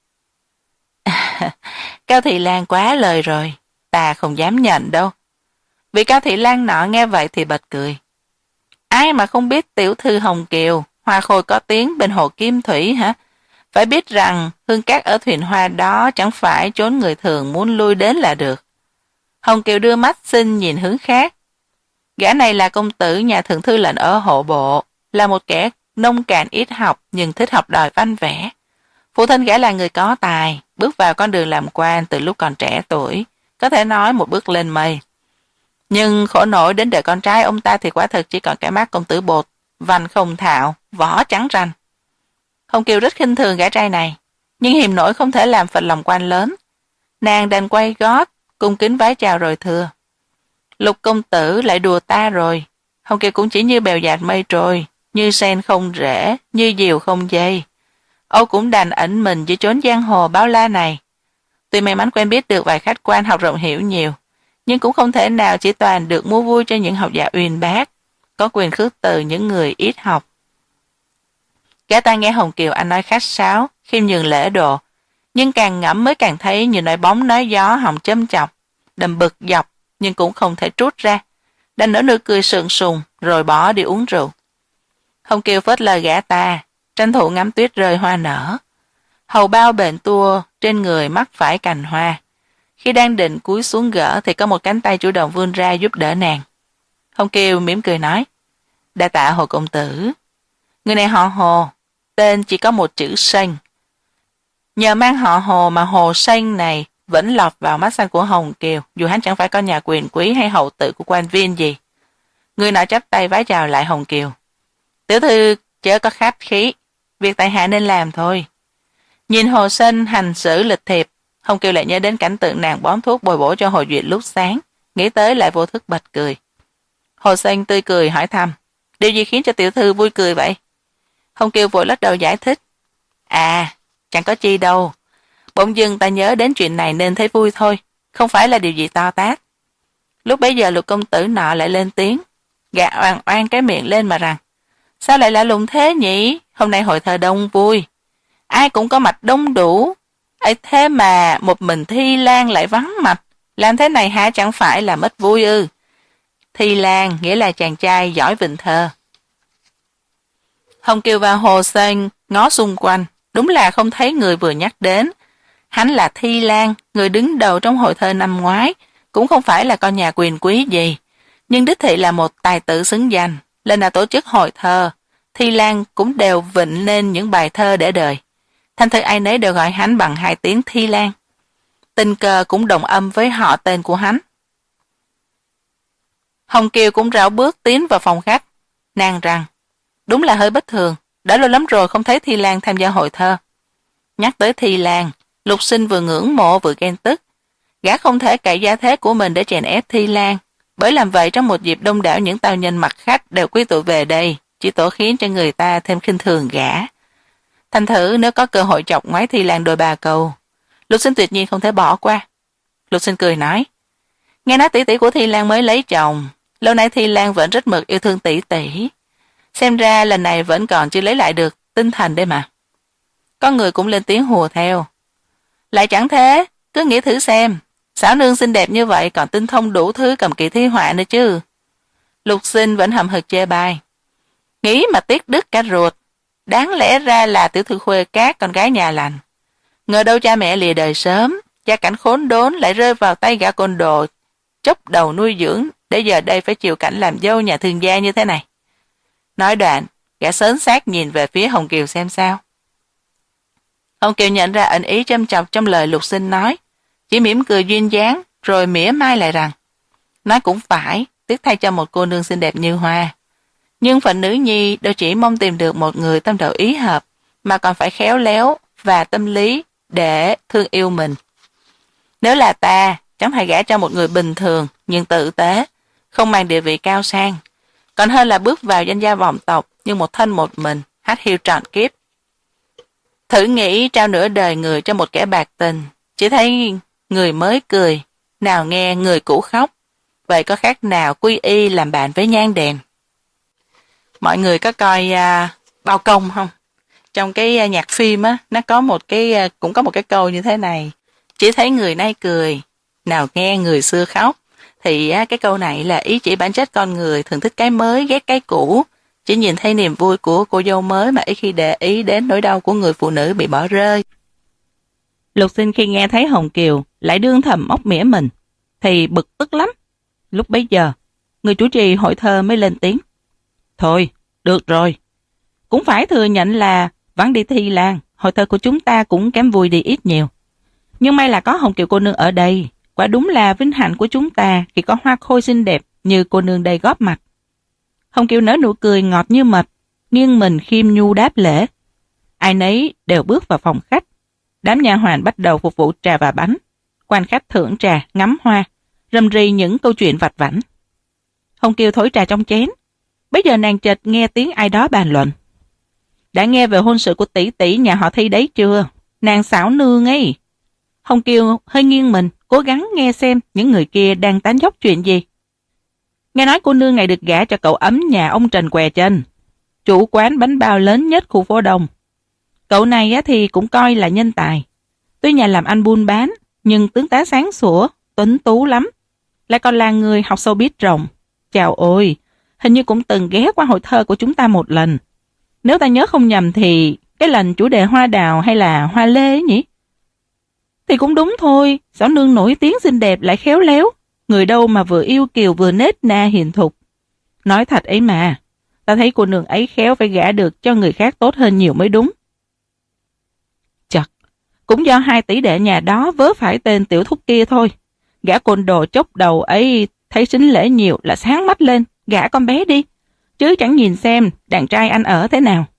[SPEAKER 1] Cao Thị Lan quá lời rồi, ta không dám nhận đâu. Vị Cao Thị Lan nọ nghe vậy thì bật cười. Ai mà không biết tiểu thư Hồng Kiều, hoa khôi có tiếng bên hồ Kim Thủy hả? Phải biết rằng hương cát ở thuyền hoa đó chẳng phải chốn người thường muốn lui đến là được. Hồng Kiều đưa mắt xin nhìn hướng khác. Gã này là công tử nhà thượng thư lệnh ở hộ bộ, là một kẻ nông cạn ít học nhưng thích học đòi văn vẽ. Phụ thân gã là người có tài, bước vào con đường làm quan từ lúc còn trẻ tuổi, có thể nói một bước lên mây. Nhưng khổ nổi đến đời con trai ông ta thì quả thực chỉ còn cái mắt công tử bột, văn không thạo, võ trắng ranh. Hồng Kiều rất khinh thường gã trai này, nhưng hiềm nổi không thể làm phật lòng quan lớn. Nàng đành quay gót, cung kính vái chào rồi thưa. Lục công tử lại đùa ta rồi. Hồng Kiều cũng chỉ như bèo dạt mây trôi, như sen không rễ, như diều không dây. Âu cũng đành ẩn mình dưới chốn giang hồ bao la này. Tuy may mắn quen biết được vài khách quan học rộng hiểu nhiều, nhưng cũng không thể nào chỉ toàn được mua vui cho những học giả uyên bác, có quyền khước từ những người ít học. Gã ta nghe Hồng Kiều anh nói khách sáo, khiêm nhường lễ độ, nhưng càng ngẫm mới càng thấy như nói bóng nói gió hòng châm chọc, đầm bực dọc nhưng cũng không thể trút ra, đành nở nụ cười sượng sùng rồi bỏ đi uống rượu. Hồng Kiều phớt lời gã ta, tranh thủ ngắm tuyết rơi hoa nở. hầu bao bệnh tua, trên người mắc phải cành hoa. Khi đang định cúi xuống gỡ thì có một cánh tay chủ động vươn ra giúp đỡ nàng. Hồng Kiều mỉm cười nói, đa tạ Hồ công tử. Người này họ Hồ, tên chỉ có một chữ Sanh. Nhờ mang họ Hồ mà Hồ Sanh này vẫn lọt vào mắt xanh của Hồng Kiều, dù hắn chẳng phải con nhà quyền quý hay hậu tử của quan viên gì. Người nọ chắp tay vái chào lại Hồng Kiều. Tiểu thư chớ có khách khí, việc tại hạ nên làm thôi. Nhìn Hồ Sanh hành xử lịch thiệp, Hồng Kiều lại nhớ đến cảnh tượng nàng bón thuốc bồi bổ cho Hồ Duyệt lúc sáng, nghĩ tới lại vô thức bật cười. Hồ Sanh tươi cười hỏi thăm, điều gì khiến cho tiểu thư vui cười vậy? Hồng Kiều vội lắc đầu giải thích, à, chẳng có chi đâu. Bỗng dưng ta nhớ đến chuyện này nên thấy vui thôi, không phải là điều gì to tát. Lúc bấy giờ Lục công tử nọ lại lên tiếng, gạ oan oan cái miệng lên mà rằng, sao lại lạ lùng thế nhỉ? Hôm nay hội thơ đông vui, ai cũng có mặt đông đủ, ấy thế mà một mình Thi Lan lại vắng mặt, làm thế này hả chẳng phải là mất vui ư? Thi Lan nghĩa là chàng trai giỏi vịnh thơ. Hồng Kiều và Hồ Sanh ngó xung quanh, đúng là không thấy người vừa nhắc đến. Hắn là Thi Lan, người đứng đầu trong hội thơ năm ngoái, cũng không phải là con nhà quyền quý gì, nhưng đích thị là một tài tử xứng danh. Lần nào tổ chức hội thơ, Thi Lan cũng đều vịnh lên những bài thơ để đời. Thành thử ai nấy đều gọi hắn bằng hai tiếng Thi Lan. Tình cờ cũng đồng âm với họ tên của hắn. Hồng Kiều cũng rảo bước tiến vào phòng khách. Nàng rằng, đúng là hơi bất thường, đã lâu lắm rồi không thấy Thi Lan tham gia hội thơ. Nhắc tới Thi Lan, Lục Sinh vừa ngưỡng mộ vừa ghen tức. Gã không thể cậy giá thế của mình để chèn ép Thi Lan, bởi làm vậy trong một dịp đông đảo những tao nhân mặt khách đều quy tụ về đây, chỉ tổ khiến cho người ta thêm khinh thường gã. Thành thử nếu có cơ hội chọc ngoái Thi Lan đôi ba câu, Lục Sinh tuyệt nhiên không thể bỏ qua. Lục Sinh cười nói, nghe nói tỷ tỷ của Thi Lan mới lấy chồng, lâu nay Thi Lan vẫn rất mực yêu thương tỷ tỷ. Xem ra lần này vẫn còn chưa lấy lại được tinh thần đấy mà. Có người cũng lên tiếng hùa theo. Lại chẳng thế, cứ nghĩ thử xem, xảo nương xinh đẹp như vậy còn tinh thông đủ thứ cầm kỳ thi họa nữa chứ. Lục Sinh vẫn hậm hực chê bai. Nghĩ mà tiếc đứt cả ruột, đáng lẽ ra là tiểu thư Khuê Cát con gái nhà lành. Ngờ đâu cha mẹ lìa đời sớm, gia cảnh khốn đốn lại rơi vào tay gã côn đồ, chốc đầu nuôi dưỡng, để giờ đây phải chịu cảnh làm dâu nhà thương gia như thế này. Nói đoạn, gã sớn xác nhìn về phía Hồng Kiều xem sao. Hồng Kiều nhận ra ẩn ý châm chọc trong lời Lục Sinh nói, chỉ mỉm cười duyên dáng, rồi mỉa mai lại rằng, nói cũng phải, tiếc thay cho một cô nương xinh đẹp như hoa. Nhưng phận nữ nhi đâu chỉ mong tìm được một người tâm đầu ý hợp, mà còn phải khéo léo và tâm lý để thương yêu mình. Nếu là ta, chẳng phải gả cho một người bình thường nhưng tử tế, không mang địa vị cao sang, còn hơn là bước vào danh gia vọng tộc như một thân một mình, hát hiu trọn kiếp. Thử nghĩ trao nửa đời người cho một kẻ bạc tình, chỉ thấy người mới cười, nào nghe người cũ khóc, vậy có khác nào quy y làm bạn với nhang đèn. Mọi người có coi uh, Bao Công không? Trong cái uh, nhạc phim á, nó có một cái uh, cũng có một cái câu như thế này, chỉ thấy người nay cười, nào nghe người xưa khóc. Thì uh, cái câu này là ý chỉ bản chất con người thường thích cái mới ghét cái cũ, chỉ nhìn thấy niềm vui của cô dâu mới mà ít khi để ý đến nỗi đau của người phụ nữ bị bỏ rơi. Lục Sinh khi nghe thấy Hồng Kiều lại đương thầm móc mỉa mình, thì bực tức lắm. Lúc bấy giờ, người chủ trì hội thơ mới lên tiếng. Thôi, được rồi. Cũng phải thừa nhận là vắng đi Thi Lan, hội thơ của chúng ta cũng kém vui đi ít nhiều. Nhưng may là có Hồng Kiều cô nương ở đây, quả đúng là vinh hạnh của chúng ta khi có hoa khôi xinh đẹp như cô nương đây góp mặt. Hồng Kiều nở nụ cười ngọt như mật, nghiêng mình khiêm nhu đáp lễ. Ai nấy đều bước vào phòng khách. Đám nha hoàn bắt đầu phục vụ trà và bánh. Quan khách thưởng trà, ngắm hoa, rầm rì những câu chuyện vặt vãnh. Hồng Kiều thổi trà trong chén. Bây giờ nàng chợt nghe tiếng ai đó bàn luận. Đã nghe về hôn sự của tỷ tỷ nhà họ Thi đấy chưa? Nàng xảo nương ấy. Hồng Kiều hơi nghiêng mình, cố gắng nghe xem những người kia đang tán dóc chuyện gì. Nghe nói cô nương này được gả cho cậu ấm nhà ông Trần Què Chân, chủ quán bánh bao lớn nhất khu phố Đông. Cậu này thì cũng coi là nhân tài. Tuy nhà làm ăn buôn bán, nhưng tướng tá sáng sủa, tuấn tú lắm. Lại còn là người học sâu biết rộng. Chào ôi, hình như cũng từng ghé qua hội thơ của chúng ta một lần. Nếu ta nhớ không nhầm thì cái lệnh chủ đề hoa đào hay là hoa lê ấy nhỉ? Thì cũng đúng thôi, Xảo Nương nổi tiếng xinh đẹp lại khéo léo, người đâu mà vừa yêu kiều vừa nết na hiền thục. Nói thật ấy mà, ta thấy cô nương ấy khéo phải gả được cho người khác tốt hơn nhiều mới đúng. Chật, cũng do hai tỷ đệ nhà đó vớ phải tên tiểu thúc kia thôi. Gã côn đồ chốc đầu ấy thấy sính lễ nhiều là sáng mắt lên, gả con bé đi, chứ chẳng nhìn xem đàn trai anh ở thế nào.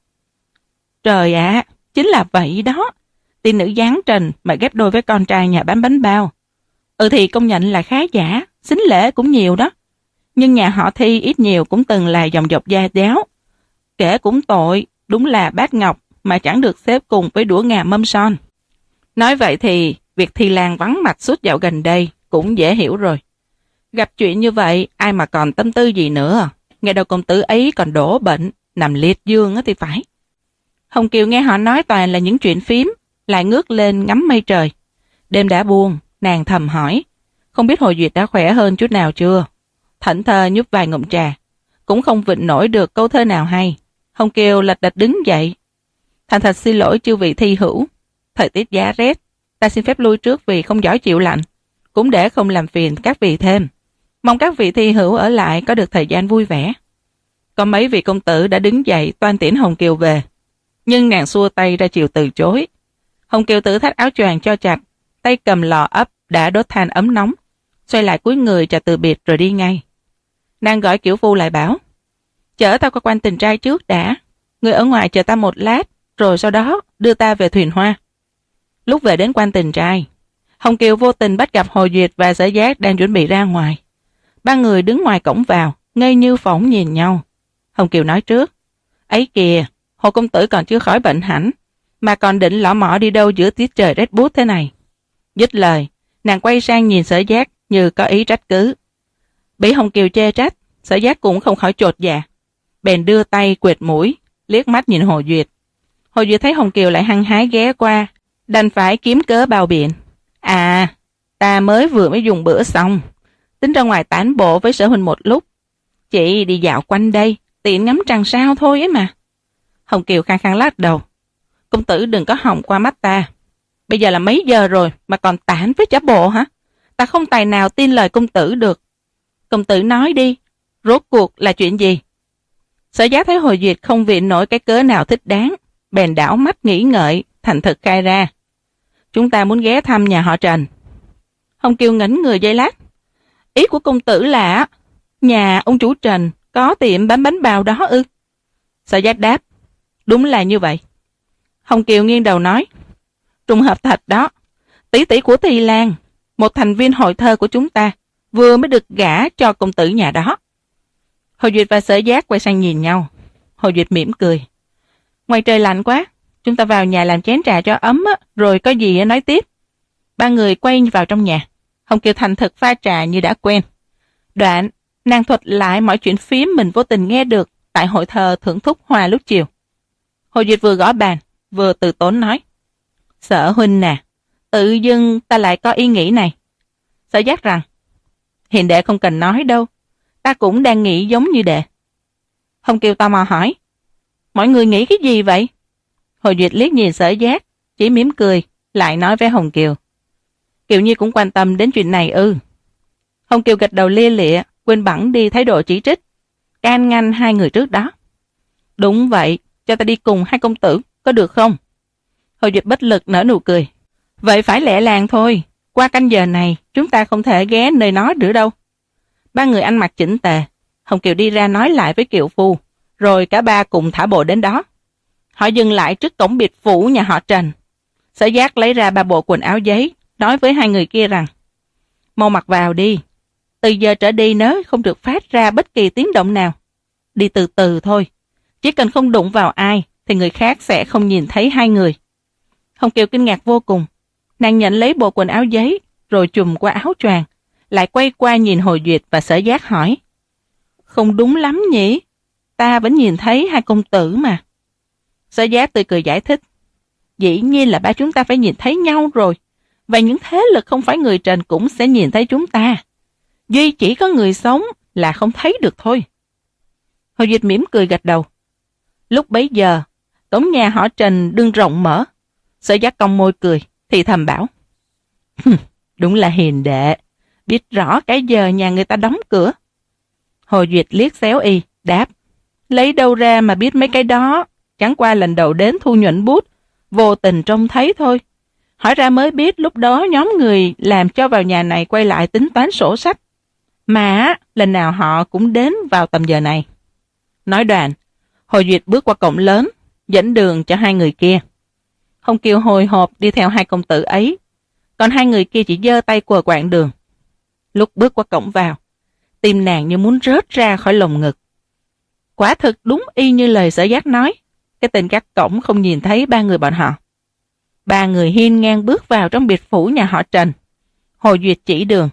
[SPEAKER 1] Trời ạ, chính là vậy đó. Tiên nữ dáng trần mà ghép đôi với con trai nhà bán bánh bao. Ừ thì công nhận là khá giả, sính lễ cũng nhiều đó. Nhưng nhà họ Thi ít nhiều cũng từng là dòng dọc gia giáo. Kể cũng tội, đúng là bát ngọc mà chẳng được xếp cùng với đũa ngà mâm son. Nói vậy thì việc Thi Lan vắng mặt suốt dạo gần đây cũng dễ hiểu rồi. Gặp chuyện như vậy ai mà còn tâm tư gì nữa. Nghe đâu công tử ấy còn đổ bệnh, nằm liệt giường thì phải. Hồng Kiều nghe họ nói toàn là những chuyện phím, lại ngước lên ngắm mây trời. Đêm đã buông, nàng thầm hỏi, không biết Hồ Duyệt đã khỏe hơn chút nào chưa? Thẫn thờ nhúp vài ngụm trà, cũng không vịnh nổi được câu thơ nào hay. Hồng Kiều lật đật đứng dậy. Thành thật xin lỗi chư vị thi hữu, thời tiết giá rét, ta xin phép lui trước vì không giỏi chịu lạnh, cũng để không làm phiền các vị thêm. Mong các vị thi hữu ở lại có được thời gian vui vẻ. Có mấy vị công tử đã đứng dậy toan tiễn Hồng Kiều về, nhưng nàng xua tay ra chiều từ chối. Hồng Kiều tự thắt áo choàng cho chặt, tay cầm lò ấp đã đốt than ấm nóng, xoay lại cúi người chào từ biệt rồi đi ngay. Nàng gọi Kiểu Phu lại bảo, chở tao qua quan tình trai trước đã, người ở ngoài chờ ta một lát, rồi sau đó đưa ta về thuyền hoa. Lúc về đến quan tình trai, Hồng Kiều vô tình bắt gặp Hồ Duyệt và Sở Giác đang chuẩn bị ra ngoài. Ba người đứng ngoài cổng vào, ngây như phỏng nhìn nhau. Hồng Kiều nói trước, ấy kìa, Hồ công tử còn chưa khỏi bệnh hẳn, mà còn định lỏ mỏ đi đâu giữa tiết trời rét buốt thế này. Dứt lời, nàng quay sang nhìn Sở Giác như có ý trách cứ. Bị Hồng Kiều chê trách, Sở Giác cũng không khỏi chột dạ, bèn đưa tay quệt mũi, liếc mắt nhìn Hồ Duyệt. Hồ Duyệt thấy Hồng Kiều lại hăng hái ghé qua, đành phải kiếm cớ bào biện. À, ta mới vừa mới dùng bữa xong, tính ra ngoài tản bộ với Sở huynh một lúc. Chị đi dạo quanh đây, tiện ngắm trăng sao thôi ấy mà. Hồng Kiều khăng khăng lắc đầu. Công tử đừng có hòng qua mắt ta. Bây giờ là mấy giờ rồi mà còn tản với chả bộ hả? Ta không tài nào tin lời công tử được. Công tử nói đi, rốt cuộc là chuyện gì? Sở Giác thấy Hồ Duyệt không viện nổi cái cớ nào thích đáng, bèn đảo mắt nghĩ ngợi, thành thực khai ra. Chúng ta muốn ghé thăm nhà họ Trần. Hồng Kiều ngẩn người giây lát. Ý của công tử là nhà ông chủ Trần có tiệm bán bánh bao đó ư? Sở Giác đáp, đúng là như vậy. Hồng Kiều nghiêng đầu nói, trùng hợp thật đó, tỷ tỷ của Thi Lan, một thành viên hội thơ của chúng ta, vừa mới được gả cho công tử nhà đó. Hồ Duyệt và Sở Giác quay sang nhìn nhau. Hồ Duyệt mỉm cười. Ngoài trời lạnh quá, chúng ta vào nhà làm chén trà cho ấm á, rồi có gì nói tiếp. Ba người quay vào trong nhà. Hồng Kiều thành thực pha trà như đã quen. Đoạn, nàng thuật lại mọi chuyện phím mình vô tình nghe được tại hội thơ thưởng thúc hoa lúc chiều. Hồ Duyệt vừa gõ bàn, vừa từ tốn nói. Sở huynh nè, tự dưng ta lại có ý nghĩ này. Sở Giác rằng, hiền đệ không cần nói đâu, ta cũng đang nghĩ giống như đệ. Hồng Kiều tò mò hỏi, mọi người nghĩ cái gì vậy? Hồ Duyệt liếc nhìn Sở Giác, chỉ mỉm cười, lại nói với Hồng Kiều. Kiều Nhi cũng quan tâm đến chuyện này ư? Hồng Kiều gật đầu lia lịa, quên bẵng đi thái độ chỉ trích, can ngăn hai người trước đó. Đúng vậy, cho ta đi cùng hai công tử, có được không? Hồ Duyệt bất lực nở nụ cười. Vậy phải lẹ làng thôi, qua canh giờ này, chúng ta không thể ghé nơi nó nữa đâu. Ba người ăn mặc chỉnh tề, Hồng Kiều đi ra nói lại với Kiều Phu, rồi cả ba cùng thả bộ đến đó. Họ dừng lại trước cổng biệt phủ nhà họ Trần. Sở Giác lấy ra ba bộ quần áo giấy, nói với hai người kia rằng, mau mặc vào đi, từ giờ trở đi nớ không được phát ra bất kỳ tiếng động nào. Đi từ từ thôi, chỉ cần không đụng vào ai, thì người khác sẽ không nhìn thấy hai người. Hồng Kiều kinh ngạc vô cùng, nàng nhận lấy bộ quần áo giấy, rồi chùm qua áo choàng, lại quay qua nhìn Hồ Duyệt và Sở Giác hỏi, không đúng lắm nhỉ, ta vẫn nhìn thấy hai công tử mà. Sở Giác tươi cười giải thích, dĩ nhiên là ba chúng ta phải nhìn thấy nhau rồi, và những thế lực không phải người Trần cũng sẽ nhìn thấy chúng ta. Duy chỉ có người sống là không thấy được thôi. Hồ Duyệt mỉm cười gật đầu. Lúc bấy giờ, cổng nhà họ Trần đương rộng mở. Sở Giác cong môi cười, thì thầm bảo. Đúng là hiền đệ, biết rõ cái giờ nhà người ta đóng cửa. Hồ Duyệt liếc xéo y, đáp. Lấy đâu ra mà biết mấy cái đó, chẳng qua lần đầu đến thu nhuận bút, vô tình trông thấy thôi. Hỏi ra mới biết lúc đó nhóm người làm cho vào nhà này quay lại tính toán sổ sách. Mà lần nào họ cũng đến vào tầm giờ này. Nói đoạn, Hồ Duyệt bước qua cổng lớn, dẫn đường cho hai người kia. Hồng Kiều hồi hộp đi theo hai công tử ấy, còn hai người kia chỉ giơ tay quờ quạng đường. Lúc bước qua cổng vào, tim nàng như muốn rớt ra khỏi lồng ngực. Quả thực đúng y như lời Sở Giác nói, cái tên gác cổng không nhìn thấy ba người bọn họ. Ba người hiên ngang bước vào trong biệt phủ nhà họ Trần. Hồ Duyệt chỉ đường.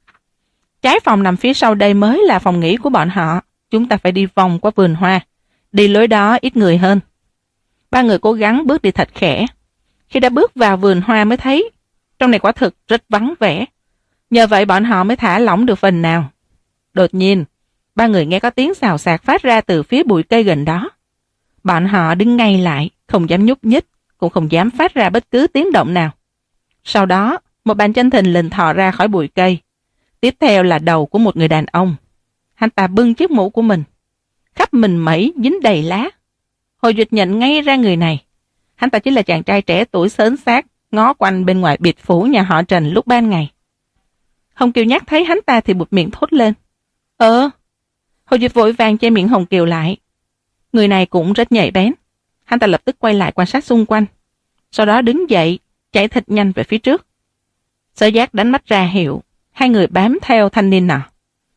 [SPEAKER 1] Trái phòng nằm phía sau đây mới là phòng nghỉ của bọn họ. Chúng ta phải đi vòng qua vườn hoa. Đi lối đó ít người hơn. Ba người cố gắng bước đi thật khẽ. Khi đã bước vào vườn hoa mới thấy trong này quả thực rất vắng vẻ. Nhờ vậy bọn họ mới thả lỏng được phần nào. Đột nhiên, ba người nghe có tiếng xào xạc phát ra từ phía bụi cây gần đó. Bọn họ đứng ngay lại, không dám nhúc nhích, cũng không dám phát ra bất cứ tiếng động nào. Sau đó, một bàn chân thình lình thò ra khỏi bụi cây. Tiếp theo là đầu của một người đàn ông. Hắn ta bưng chiếc mũ của mình. Khắp mình mẩy dính đầy lá. Hồ Duyệt nhận ngay ra người này. Hắn ta chính là chàng trai trẻ tuổi xớn xác, ngó quanh bên ngoài biệt phủ nhà họ Trần lúc ban ngày. Hồng Kiều nhắc thấy hắn ta thì buột miệng thốt lên. Ờ. Hồ Duyệt vội vàng che miệng Hồng Kiều lại. Người này cũng rất nhạy bén. Hắn ta lập tức quay lại quan sát xung quanh. Sau đó đứng dậy, chạy thật nhanh về phía trước. Sở Giác đánh mắt ra hiệu, hai người bám theo thanh niên nọ.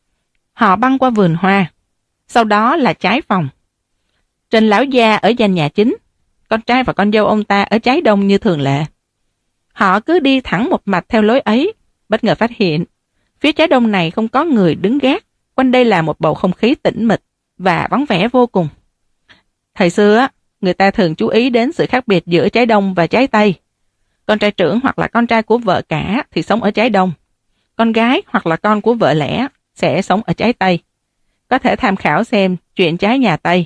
[SPEAKER 1] Họ băng qua vườn hoa, sau đó là trái phòng. Trần lão gia ở gian nhà chính, con trai và con dâu ông ta ở trái đông như thường lệ. Họ cứ đi thẳng một mạch theo lối ấy, bất ngờ phát hiện phía trái đông này không có người đứng gác, quanh đây là một bầu không khí tĩnh mịch và vắng vẻ vô cùng. Thời xưa, người ta thường chú ý đến sự khác biệt giữa trái đông và trái tây. Con trai trưởng hoặc là con trai của vợ cả thì sống ở trái đông. Con gái hoặc là con của vợ lẽ sẽ sống ở trái tây. Có thể tham khảo xem chuyện trái nhà Tây.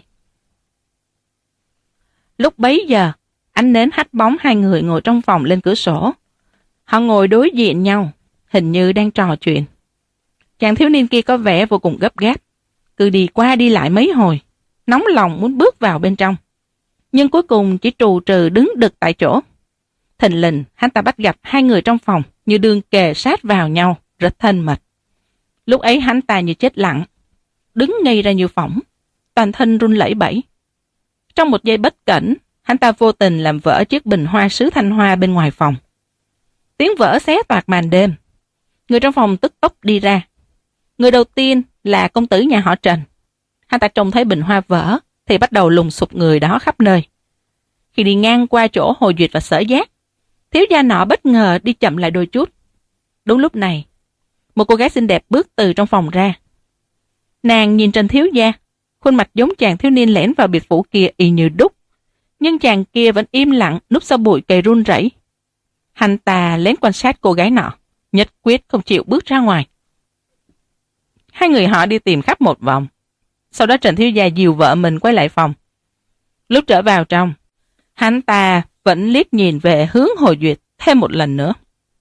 [SPEAKER 1] Lúc bấy giờ, ánh nến hắt bóng hai người ngồi trong phòng lên cửa sổ. Họ ngồi đối diện nhau, hình như đang trò chuyện. Chàng thiếu niên kia có vẻ vô cùng gấp gáp, cứ đi qua đi lại mấy hồi, nóng lòng muốn bước vào bên trong. Nhưng cuối cùng chỉ trù trừ đứng đực tại chỗ. Thình lình, hắn ta bắt gặp hai người trong phòng như đương kề sát vào nhau, rất thân mật. Lúc ấy hắn ta như chết lặng, đứng ngây ra như phỏng, toàn thân run lẩy bẩy. Trong một giây bất cẩn, hắn ta vô tình làm vỡ chiếc bình hoa sứ thanh hoa bên ngoài phòng. Tiếng vỡ xé toạc màn đêm. Người trong phòng tức tốc đi ra. Người đầu tiên là công tử nhà họ Trần. Hắn ta trông thấy bình hoa vỡ thì bắt đầu lùng sục người đó khắp nơi. Khi đi ngang qua chỗ Hồ Duyệt và Sở Giác, thiếu gia nọ bất ngờ đi chậm lại đôi chút. Đúng lúc này, một cô gái xinh đẹp bước từ trong phòng ra. Nàng nhìn Trần thiếu gia, khuôn mặt giống chàng thiếu niên lẻn vào biệt phủ kia y như đúc. Nhưng chàng kia vẫn im lặng núp sau bụi cây run rẩy. Hắn ta lén quan sát cô gái nọ, nhất quyết không chịu bước ra ngoài. Hai người họ đi tìm khắp một vòng. Sau đó Trần thiếu gia dìu vợ mình quay lại phòng. Lúc trở vào trong, hắn ta vẫn liếc nhìn về hướng Hồ Duyệt thêm một lần nữa.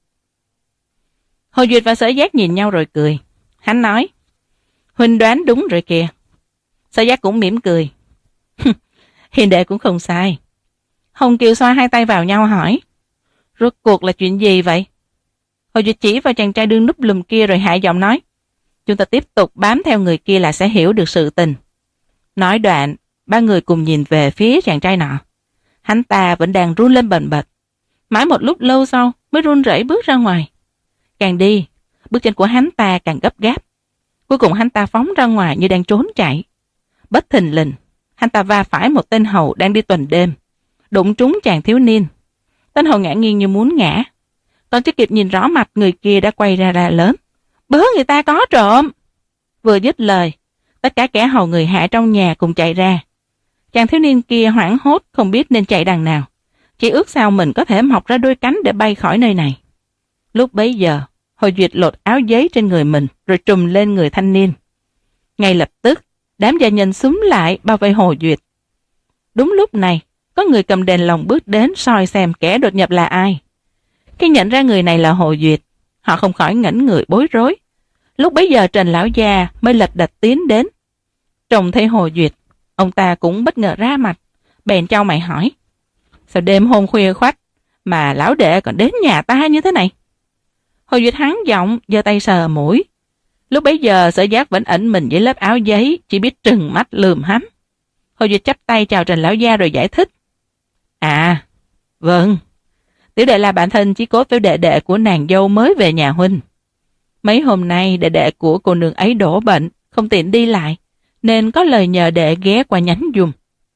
[SPEAKER 1] Hồ Duyệt và Sở Giác nhìn nhau rồi cười. Hắn nói, huynh đoán đúng rồi kìa. Sở Giác cũng mỉm cười. Hiền đệ cũng không sai. Hồng Kiều xoa hai tay vào nhau hỏi, rốt cuộc là chuyện gì vậy? Hồ Duyệt chỉ vào chàng trai đương núp lùm kia rồi hạ giọng nói, chúng ta tiếp tục bám theo người kia là sẽ hiểu được sự tình. Nói đoạn, ba người cùng nhìn về phía chàng trai nọ. Hắn ta vẫn đang run lên bần bật. Mãi một lúc lâu sau mới run rẩy bước ra ngoài. Càng đi, bước chân của hắn ta càng gấp gáp. Cuối cùng hắn ta phóng ra ngoài như đang trốn chạy. Bất thình lình, hắn ta va phải một tên hầu đang đi tuần đêm, đụng trúng chàng thiếu niên. Tên hầu ngã nghiêng như muốn ngã. Còn chưa kịp nhìn rõ mặt, người kia đã quay ra ra lớn, bớ người ta có trộm. Vừa dứt lời, tất cả kẻ hầu người hạ trong nhà cùng chạy ra. Chàng thiếu niên kia hoảng hốt không biết nên chạy đằng nào, chỉ ước sao mình có thể mọc ra đôi cánh để bay khỏi nơi này. Lúc bấy giờ, Hồ Duyệt lột áo giấy trên người mình rồi trùm lên người thanh niên. Ngay lập tức, đám gia nhân xúm lại bao vây Hồ Duyệt. Đúng lúc này, có người cầm đèn lồng bước đến soi xem kẻ đột nhập là ai. Khi nhận ra người này là Hồ Duyệt, họ không khỏi ngẩn người bối rối. Lúc bấy giờ Trần lão gia mới lật đật tiến đến. Trông thấy Hồ Duyệt, ông ta cũng bất ngờ ra mặt, bèn chau mày hỏi: sao đêm hôm khuya khoắt mà lão đệ còn đến nhà ta như thế này? Hồ Duyệt hắn giọng, giơ tay sờ mũi. Lúc bấy giờ Sở Giác vẫn ẩn mình dưới lớp áo giấy, chỉ biết trừng mắt lườm hắm. Hồ Duyệt chắp tay chào Trần lão gia rồi giải thích: à, vâng, tiểu đệ là bạn thân chí cốt với đệ đệ của nàng dâu mới về nhà huynh. Mấy hôm nay đệ đệ của cô nương ấy đổ bệnh, không tiện đi lại, nên có lời nhờ đệ ghé qua nhánh giùm.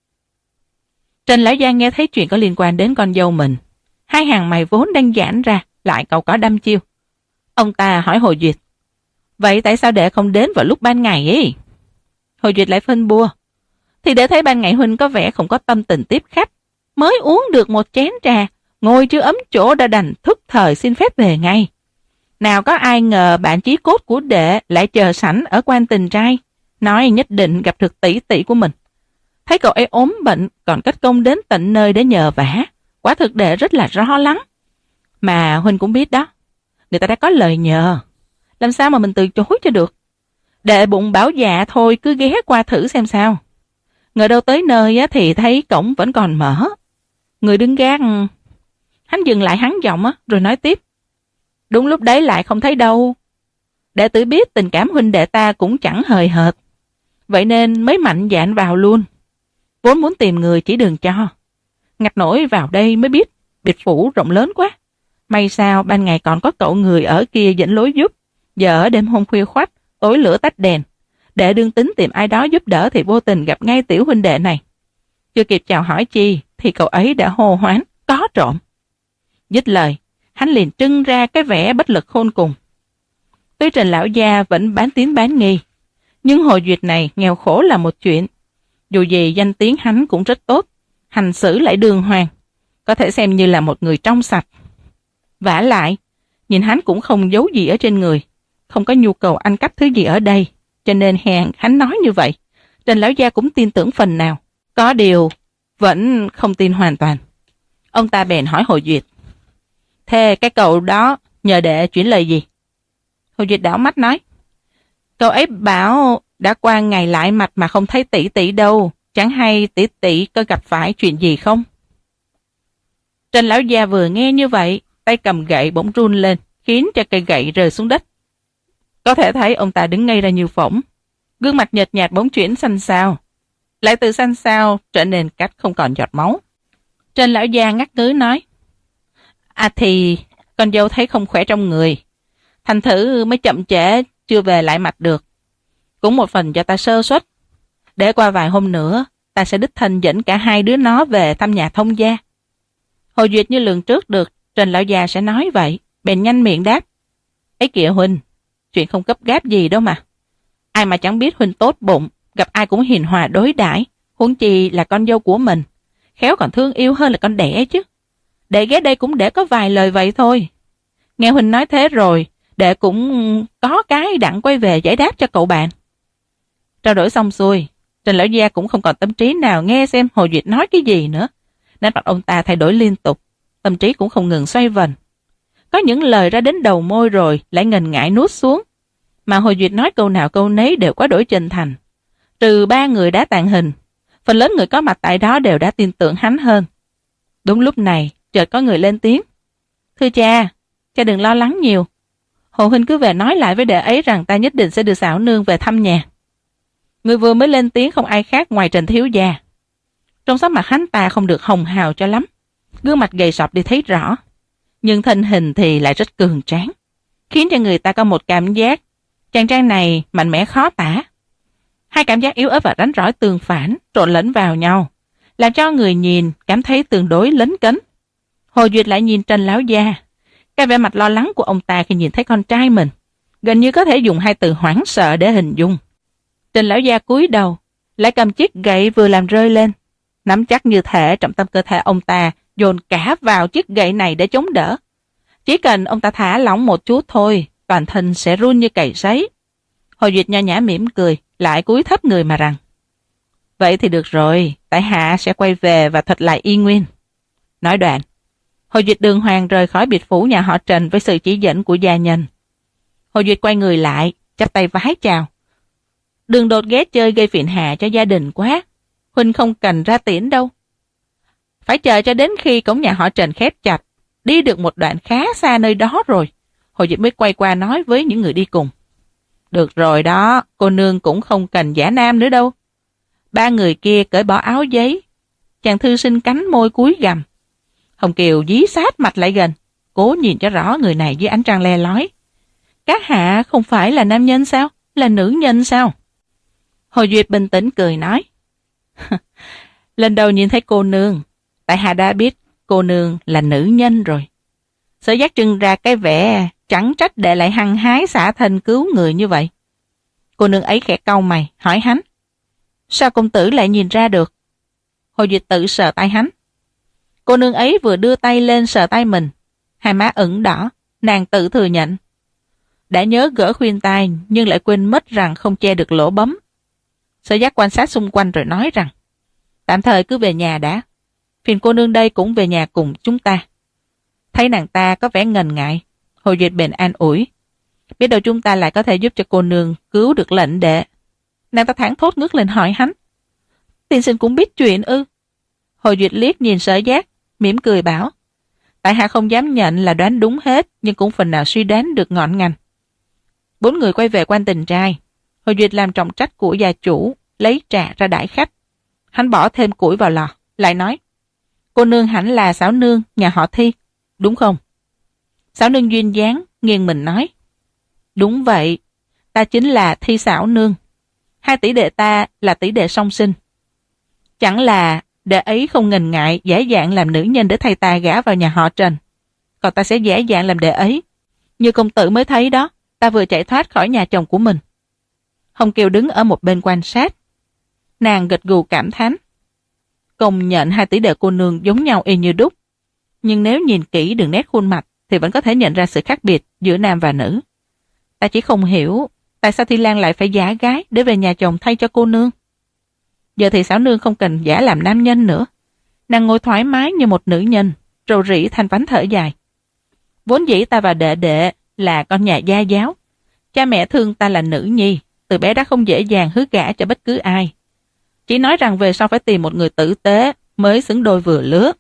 [SPEAKER 1] Trần lão gia nghe thấy chuyện có liên quan đến con dâu mình, hai hàng mày vốn đang giãn ra lại cau có đăm chiêu. Ông ta hỏi Hồ Duyệt: vậy tại sao đệ không đến vào lúc ban ngày ấy? Hồ Duyệt lại phân bua: thì để thấy ban ngày huynh có vẻ không có tâm tình tiếp khách, mới uống được một chén trà, ngồi chưa ấm chỗ đã đành thức thời xin phép về ngay. Nào có ai ngờ bạn chí cốt của đệ lại chờ sẵn ở quan tình trai, nói nhất định gặp được tỷ tỷ của mình. Thấy cậu ấy ốm bệnh, còn kết công đến tận nơi để nhờ vả, quả thực đệ rất là lo lắng. Mà huynh cũng biết đó, người ta đã có lời nhờ, làm sao mà mình từ chối cho được. Đệ bụng bảo dạ thôi, cứ ghé qua thử xem sao. Ngờ đâu tới nơi thì thấy cổng vẫn còn mở. Người đứng gác, hắn dừng lại hắn giọng rồi nói tiếp: đúng lúc đấy lại không thấy đâu. Đệ tử biết tình cảm huynh đệ ta cũng chẳng hời hợt, vậy nên mới mạnh dạn vào luôn. Vốn muốn tìm người chỉ đường cho, ngặt nổi vào đây mới biết biệt phủ rộng lớn quá. May sao ban ngày còn có cậu người ở kia dẫn lối giúp, giờ ở đêm hôm khuya khoắt, tối lửa tắt đèn, đệ đương tính tìm ai đó giúp đỡ thì vô tình gặp ngay tiểu huynh đệ này. Chưa kịp chào hỏi chi thì cậu ấy đã hô hoán có trộm. Dứt lời, hắn liền trưng ra cái vẻ bất lực khôn cùng. Tuy Trần lão gia vẫn bán tín bán nghi, nhưng Hồ Duyệt này nghèo khổ là một chuyện. Dù gì danh tiếng hắn cũng rất tốt, hành xử lại đường hoàng, có thể xem như là một người trong sạch. Vả lại, nhìn hắn cũng không giấu gì ở trên người, không có nhu cầu ăn cắp thứ gì ở đây, cho nên hèn hắn nói như vậy, Trần lão gia cũng tin tưởng phần nào. Có điều, vẫn không tin hoàn toàn. Ông ta bèn hỏi Hồ Duyệt: thế cái cậu đó nhờ đệ chuyển lời gì? Hồ Duyệt đảo mắt nói: cậu ấy bảo đã qua ngày lại mặt mà không thấy tỷ tỷ đâu, chẳng hay tỷ tỷ có gặp phải chuyện gì không? Trần lão gia vừa nghe như vậy, tay cầm gậy bỗng run lên, khiến cho cây gậy rơi xuống đất. Có thể thấy ông ta đứng ngây ra như phỗng, gương mặt nhợt nhạt bỗng chuyển xanh xao, lại từ xanh xao trở nên cắt không còn giọt máu. Trần lão gia ngắt ngứ nói: à thì con dâu thấy không khỏe trong người, thành thử mới chậm trễ chưa về lại mặt được. Cũng một phần do ta sơ suất, để qua vài hôm nữa ta sẽ đích thân dẫn cả hai đứa nó về thăm nhà thông gia. Hồ Duyệt như lường trước được Trần lão gia sẽ nói vậy, bèn nhanh miệng đáp: ấy kìa huynh, chuyện không gấp gáp gì đâu mà. Ai mà chẳng biết huynh tốt bụng, gặp ai cũng hiền hòa đối đãi, huống chi là con dâu của mình, khéo còn thương yêu hơn là con đẻ chứ. Đệ ghé đây cũng để có vài lời vậy thôi. Nghe huynh nói thế rồi, đệ cũng có cái đặng quay về giải đáp cho cậu bạn. Trao đổi xong xuôi, Trần lão gia cũng không còn tâm trí nào nghe xem Hồ Duyệt nói cái gì nữa. Nét mặt ông ta thay đổi liên tục, tâm trí cũng không ngừng xoay vần. Có những lời ra đến đầu môi rồi lại ngần ngại nuốt xuống, mà Hồ Duyệt nói câu nào câu nấy đều quá đổi chân thành. Trừ ba người đã tàn hình, phần lớn người có mặt tại đó đều đã tin tưởng hắn hơn. Đúng lúc này, chợt có người lên tiếng: thưa cha, cha đừng lo lắng nhiều. Hồ huynh cứ về nói lại với đệ ấy rằng ta nhất định sẽ đưa xảo nương về thăm nhà. Người vừa mới lên tiếng không ai khác ngoài Trần thiếu gia. Trong sắc mặt hắn ta không được hồng hào cho lắm, gương mặt gầy sọp đi thấy rõ, nhưng thân hình thì lại rất cường tráng, khiến cho người ta có một cảm giác chàng trai này mạnh mẽ khó tả. Hai cảm giác yếu ớt và rắn rỏi tương phản trộn lẫn vào nhau, làm cho người nhìn cảm thấy tương đối lấn cấn. Hồ Duyệt lại nhìn Trần lão gia, cái vẻ mặt lo lắng của ông ta khi nhìn thấy con trai mình gần như có thể dùng hai từ hoảng sợ để hình dung. Trần lão gia cúi đầu, lại cầm chiếc gậy vừa làm rơi lên, nắm chắc như thể trọng tâm cơ thể ông ta dồn cả vào chiếc gậy này để chống đỡ. Chỉ cần ông ta thả lỏng một chút thôi, toàn thân sẽ run như cầy sấy. Hồ Duyệt nho nhã mỉm cười, lại cúi thấp người mà rằng: Vậy thì được rồi, tại hạ sẽ quay về và thuật lại y nguyên. Nói đoạn, Hồ Duyệt đường hoàng rời khỏi biệt phủ nhà họ Trần với sự chỉ dẫn của gia nhân. Hồ Duyệt quay người lại, chắp tay vái chào. Đường Đột ghé chơi gây phiền hà cho gia đình quá. Huynh không cần ra tiễn đâu. Phải chờ cho đến khi cổng nhà họ Trần khép chặt, đi được một đoạn khá xa nơi đó rồi, Hồ Duyệt mới quay qua nói với những người đi cùng. Được rồi đó, cô nương cũng không cần giả nam nữa đâu. Ba người kia cởi bỏ áo giấy. Chàng thư sinh cánh môi cúi gằm. Hồng Kiều dí sát mặt lại gần, cố nhìn cho rõ người này dưới ánh trăng le lói. Các hạ không phải là nam nhân sao? Là nữ nhân sao? Hồ Duyệt bình tĩnh cười nói. Lần đầu nhìn thấy cô nương, tại hạ đã biết cô nương là nữ nhân rồi. Sở Giác trưng ra cái vẻ chẳng trách để lại hăng hái xả thân cứu người như vậy. Cô nương ấy khẽ cau mày, hỏi hắn. Sao công tử lại nhìn ra được? Hồ Duyệt tự sờ tay hắn. Cô nương ấy vừa đưa tay lên sờ tay mình, hai má ửng đỏ, nàng tự thừa nhận. Đã nhớ gỡ khuyên tai nhưng lại quên mất rằng không che được lỗ bấm. Sở Giác quan sát xung quanh rồi nói rằng, tạm thời cứ về nhà đã. Phiền cô nương đây cũng về nhà cùng chúng ta. Thấy nàng ta có vẻ ngần ngại, Hồ Duyệt bèn an ủi. Biết đâu chúng ta lại có thể giúp cho cô nương cứu được lệnh đệ. Nàng ta thẳng thốt ngước lên hỏi hắn. Tiên sinh cũng biết chuyện ư? Hồ Duyệt liếc nhìn Sở Giác, mỉm cười bảo. Tại hạ không dám nhận là đoán đúng hết, nhưng cũng phần nào suy đoán được ngọn ngành. Bốn người quay về quan tình trai. Hồ Duyệt làm trọng trách của gia chủ, lấy trà ra đãi khách. Hắn bỏ thêm củi vào lò, lại nói. Cô nương hẳn là Xảo Nương, nhà họ Thi, đúng không? Xảo Nương duyên dáng, nghiêng mình nói. Đúng vậy, ta chính là Thi Xảo Nương. Hai tỷ đệ ta là tỷ đệ song sinh. Chẳng là đệ ấy không ngần ngại dễ dàng làm nữ nhân để thay ta gả vào nhà họ Trần. Còn ta sẽ dễ dàng làm đệ ấy. Như công tử mới thấy đó, ta vừa chạy thoát khỏi nhà chồng của mình. Hồng Kiều đứng ở một bên quan sát. Nàng gật gù cảm thán. Công nhận hai tỷ đệ cô nương giống nhau y như đúc. Nhưng nếu nhìn kỹ đường nét khuôn mặt thì vẫn có thể nhận ra sự khác biệt giữa nam và nữ. Ta chỉ không hiểu tại sao Thi Lan lại phải giả gái để về nhà chồng thay cho cô nương. Giờ thì Xảo Nương không cần giả làm nam nhân nữa. Nàng ngồi thoải mái như một nữ nhân, rầu rĩ thanh vánh thở dài. Vốn dĩ ta và đệ đệ là con nhà gia giáo. Cha mẹ thương ta là nữ nhi, từ bé đã không dễ dàng hứa gả cho bất cứ ai. Chỉ nói rằng về sau phải tìm một người tử tế mới xứng đôi vừa lứa.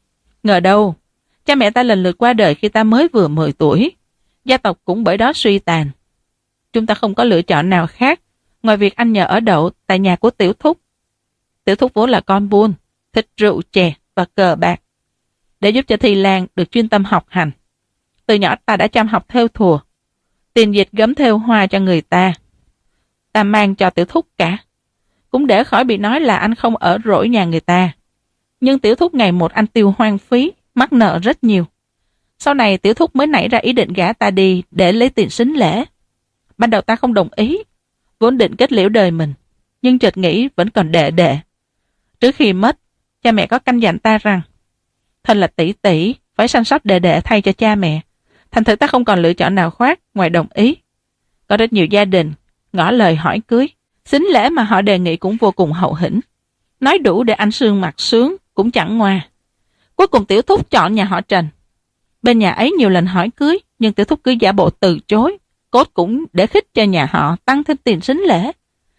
[SPEAKER 1] Ngờ đâu, cha mẹ ta lần lượt qua đời khi ta mới vừa mười tuổi. Gia tộc cũng bởi đó suy tàn. Chúng ta không có lựa chọn nào khác ngoài việc ăn nhờ ở đậu tại nhà của Tiểu Thúc. Tiểu Thúc vốn là con buôn, thích rượu chè và cờ bạc. Để giúp cho Thi Lan được chuyên tâm học hành, từ nhỏ ta đã chăm học thêu thùa, tiền dịch gấm thêu hoa cho người ta. Ta mang cho Tiểu Thúc cả, cũng để khỏi bị nói là anh không ở rỗi nhà người ta. Nhưng Tiểu Thúc ngày một anh tiêu hoang phí, mắc nợ rất nhiều. Sau này Tiểu Thúc mới nảy ra ý định gả ta đi để lấy tiền sính lễ. Ban đầu ta không đồng ý, vốn định kết liễu đời mình, nhưng chợt nghĩ vẫn còn đệ đệ. Trước khi mất, cha mẹ có căn dặn ta rằng, thân là tỷ tỷ, phải săn sóc đệ đệ thay cho cha mẹ. Thành thử ta không còn lựa chọn nào khác ngoài đồng ý. Có rất nhiều gia đình ngỏ lời hỏi cưới, sính lễ mà họ đề nghị cũng vô cùng hậu hĩnh. Nói đủ để anh Sương mặt sướng cũng chẳng ngoa. Cuối cùng Tiểu Thúc chọn nhà họ Trần. Bên nhà ấy nhiều lần hỏi cưới, nhưng Tiểu Thúc cứ giả bộ từ chối, cốt cũng để khích cho nhà họ tăng thêm tiền sính lễ.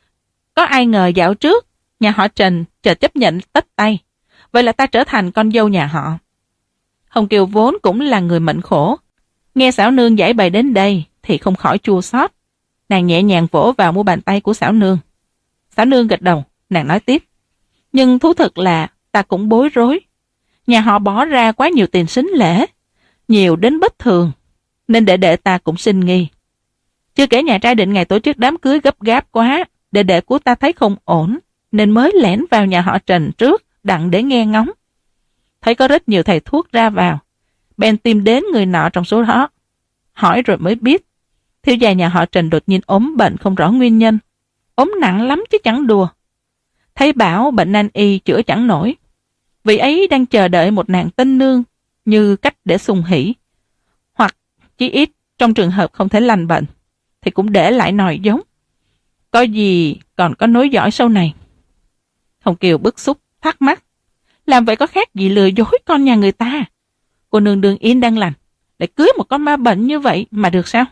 [SPEAKER 1] Có ai ngờ dạo trước, nhà họ Trần chợt chấp nhận tất tay. Vậy là ta trở thành con dâu nhà họ. Hồng Kiều vốn cũng là người mệnh khổ. Nghe Xảo Nương giải bày đến đây thì không khỏi chua xót. Nàng nhẹ nhàng vỗ vào mu bàn tay của Xảo Nương. Xảo Nương gật đầu, nàng nói tiếp. Nhưng thú thực là ta cũng bối rối. Nhà họ bỏ ra quá nhiều tiền sính lễ, nhiều đến bất thường, nên đệ đệ ta cũng sinh nghi. Chưa kể nhà trai định ngày tổ chức đám cưới gấp gáp quá, đệ đệ của ta thấy không ổn, nên mới lẻn vào nhà họ Trần trước, đặng để nghe ngóng. Thấy có rất nhiều thầy thuốc ra vào, bèn tìm đến người nọ trong số đó. Hỏi rồi mới biết, thiếu gia nhà họ Trần đột nhiên ốm bệnh không rõ nguyên nhân. Ốm nặng lắm chứ chẳng đùa. Thấy bảo bệnh nan y chữa chẳng nổi. Vị ấy đang chờ đợi một nàng tân nương như cách để sung hỉ. Hoặc chí ít trong trường hợp không thể lành bệnh, thì cũng để lại nòi giống. Có gì còn có nối dõi sau này.
[SPEAKER 2] Hồng Kiều bức xúc, thắc mắc. Làm vậy có khác gì lừa dối con nhà người ta? Cô nương đương yên đang lành, lại cưới một con ma bệnh như vậy mà được sao?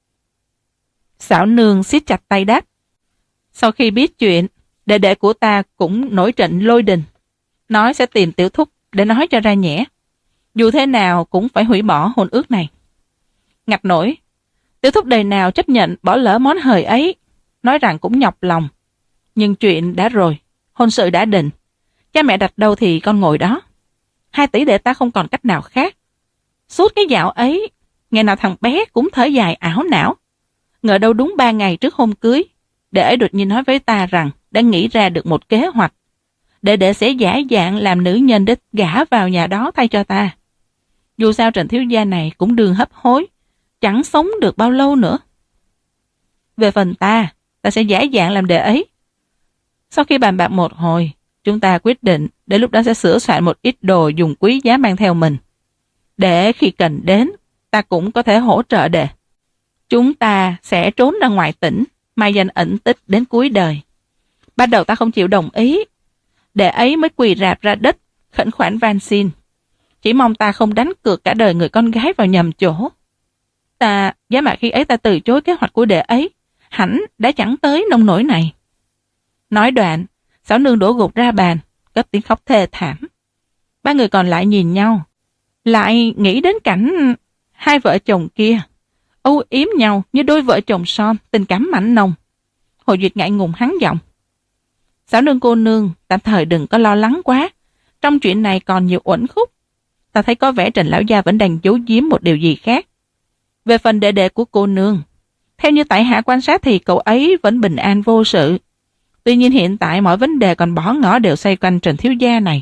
[SPEAKER 2] Xảo nương siết chặt tay đáp. Sau khi biết chuyện, đệ đệ của ta cũng nổi trận lôi đình, nói sẽ tìm tiểu thúc để nói cho ra nhẽ. Dù thế nào cũng phải hủy bỏ hôn ước này. Ngặt nổi, tiểu thúc đời nào chấp nhận bỏ lỡ món hời ấy, nói rằng cũng nhọc lòng. Nhưng chuyện đã rồi, hôn sự đã định. Cha mẹ đặt đâu thì con ngồi đó. Hai tỷ đệ ta không còn cách nào khác. Suốt cái dạo ấy, ngày nào thằng bé cũng thở dài ảo não. Ngờ đâu đúng ba ngày trước hôm cưới, đệ ấy đột nhiên nói với ta rằng đã nghĩ ra được một kế hoạch. Đệ đệ sẽ giả dạng làm nữ nhân để gả vào nhà đó thay cho ta. Dù sao Trần thiếu gia này cũng đường hấp hối, chẳng sống được bao lâu nữa. Về phần ta, ta sẽ giả dạng làm đệ ấy. Sau khi bàn bạc một hồi, chúng ta quyết định để lúc đó sẽ sửa soạn một ít đồ dùng quý giá mang theo mình. Để khi cần đến, ta cũng có thể hỗ trợ đệ. Chúng ta sẽ trốn ra ngoài tỉnh, mai danh ẩn tích đến cuối đời. Ban đầu ta không chịu đồng ý. Đệ ấy mới quỳ rạp ra đất, khẩn khoản van xin. Chỉ mong ta không đánh cược cả đời người con gái vào nhầm chỗ. Ta, giá mà khi ấy ta từ chối kế hoạch của đệ ấy, hẳn đã chẳng tới nông nỗi này. Nói đoạn, Xảo nương đổ gục ra bàn, cất tiếng khóc thê thảm. Ba người còn lại nhìn nhau, lại nghĩ đến cảnh hai vợ chồng kia âu yếm nhau như đôi vợ chồng son, tình cảm mặn nồng. Hồ Duyệt ngại ngùng hắn giọng. Xảo nương cô nương, tạm thời đừng có lo lắng quá. Trong chuyện này còn nhiều uẩn khúc. Ta thấy có vẻ Trần lão gia vẫn đang giấu giếm một điều gì khác. Về phần đệ đệ của cô nương, theo như tại hạ quan sát thì cậu ấy vẫn bình an vô sự. Tuy nhiên hiện tại mọi vấn đề còn bỏ ngỏ đều xoay quanh Trần thiếu gia này.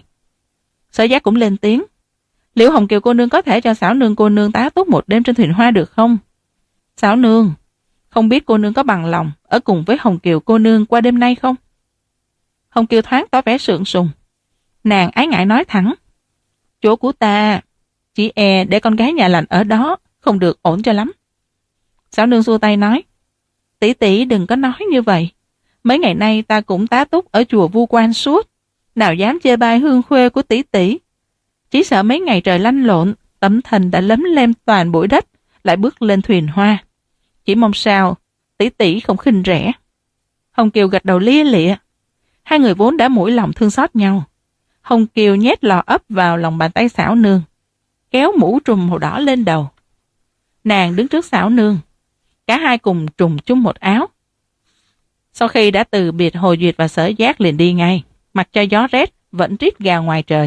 [SPEAKER 2] Sở Giác cũng lên tiếng. Liệu Hồng Kiều cô nương có thể cho Xảo nương cô nương tá túc một đêm trên thuyền hoa được không? Xảo nương, không biết cô nương có bằng lòng ở cùng với Hồng Kiều cô nương qua đêm nay không? Hồng Kiều thoáng tỏ vẻ sượng sùng. Nàng ái ngại nói thẳng. Chỗ của ta, chỉ e để con gái nhà lành ở đó, không được ổn cho lắm. Xảo nương xua tay nói. Tỷ tỷ đừng có nói như vậy. Mấy ngày nay ta cũng tá túc ở chùa Vu Quan suốt. Nào dám chê bai hương khuê của tỷ tỷ. Chỉ sợ mấy ngày trời lanh lộn, tấm thần đã lấm lem toàn bụi đất, lại bước lên thuyền hoa. Chỉ mong sao tỷ tỷ không khinh rẻ. Hồng Kiều gật đầu lia lịa. Hai người vốn đã mũi lòng thương xót nhau. Hồng Kiều nhét lò ấp vào lòng bàn tay Xảo nương, kéo mũ trùm màu đỏ lên đầu. Nàng đứng trước Xảo nương, cả hai cùng trùng chung một áo. Sau khi đã từ biệt, Hồ Duyệt và Sở Giác liền đi ngay, mặc cho gió rét vẫn rít gào ngoài trời.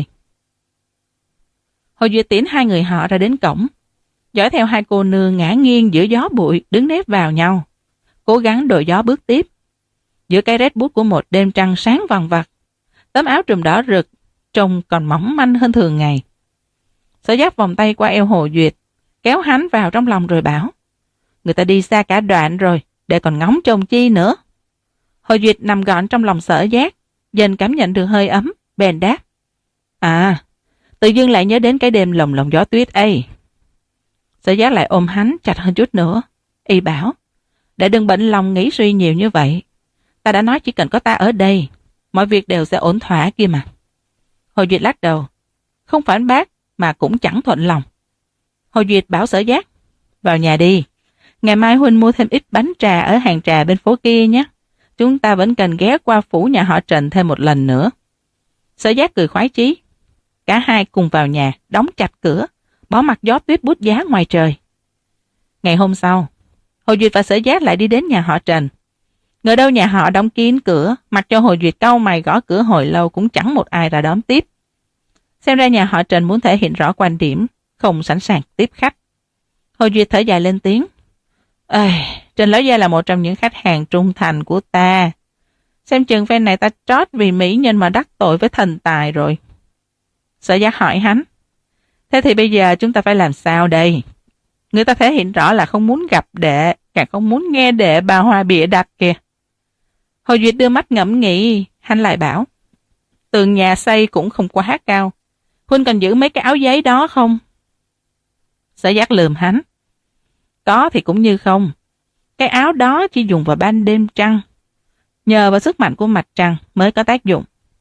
[SPEAKER 2] Hồ Duyệt tiễn hai người họ ra đến cổng, dõi theo hai cô nương ngã nghiêng giữa gió bụi đứng nép vào nhau, cố gắng đội gió bước tiếp. Giữa cái rét buốt của một đêm trăng sáng vằng vặc, tấm áo trùm đỏ rực trông còn mỏng manh hơn thường ngày. Sở Giác vòng tay qua eo Hồ Duyệt, kéo hắn vào trong lòng rồi bảo. Người ta đi xa cả đoạn rồi, để còn ngóng trông chi nữa. Hồ Duyệt nằm gọn trong lòng Sở Giác, dần cảm nhận được hơi ấm, bèn đáp. À, tự dưng lại nhớ đến cái đêm lồng lồng gió tuyết ấy. Sở Giác lại ôm hắn chặt hơn chút nữa, y bảo. Để đừng bệnh lòng nghĩ suy nhiều như vậy. Ta đã nói chỉ cần có ta ở đây, mọi việc đều sẽ ổn thỏa kia mà. Hồ Duyệt lắc đầu, không phản bác mà cũng chẳng thuận lòng. Hồ Duyệt bảo Sở Giác, vào nhà đi. Ngày mai huynh mua thêm ít bánh trà ở hàng trà bên phố kia nhé. Chúng ta vẫn cần ghé qua phủ nhà họ Trần thêm một lần nữa. Sở Giác cười khoái chí. Cả hai cùng vào nhà, đóng chặt cửa, bỏ mặt gió tuyết bút giá ngoài trời. Ngày hôm sau, Hồ Duyệt và Sở Giác lại đi đến nhà họ Trần. Ngờ đâu nhà họ đóng kín cửa, mặc cho Hồ Duyệt cau mày gõ cửa hồi lâu cũng chẳng một ai ra đón tiếp. Xem ra nhà họ Trần muốn thể hiện rõ quan điểm, không sẵn sàng tiếp khách. Hồ Duyệt thở dài lên tiếng. Ê, Trần Lão Gia là một trong những khách hàng trung thành của ta. Xem chừng phen này ta trót vì mỹ nhân mà đắc tội với thần tài rồi. Sở Giác hỏi hắn. Thế thì bây giờ chúng ta phải làm sao đây? Người ta thể hiện rõ là không muốn gặp đệ, càng không muốn nghe đệ bà hoa bịa đặt kìa. Hồ Duyệt đưa mắt ngẫm nghĩ, hắn lại bảo. Tường nhà xây cũng không quá cao. Huynh còn giữ mấy cái áo giấy đó không? Sở Giác lườm hắn. Có thì cũng như không. Cái áo đó chỉ dùng vào ban đêm trăng. Nhờ vào sức mạnh của mặt trăng mới có tác dụng.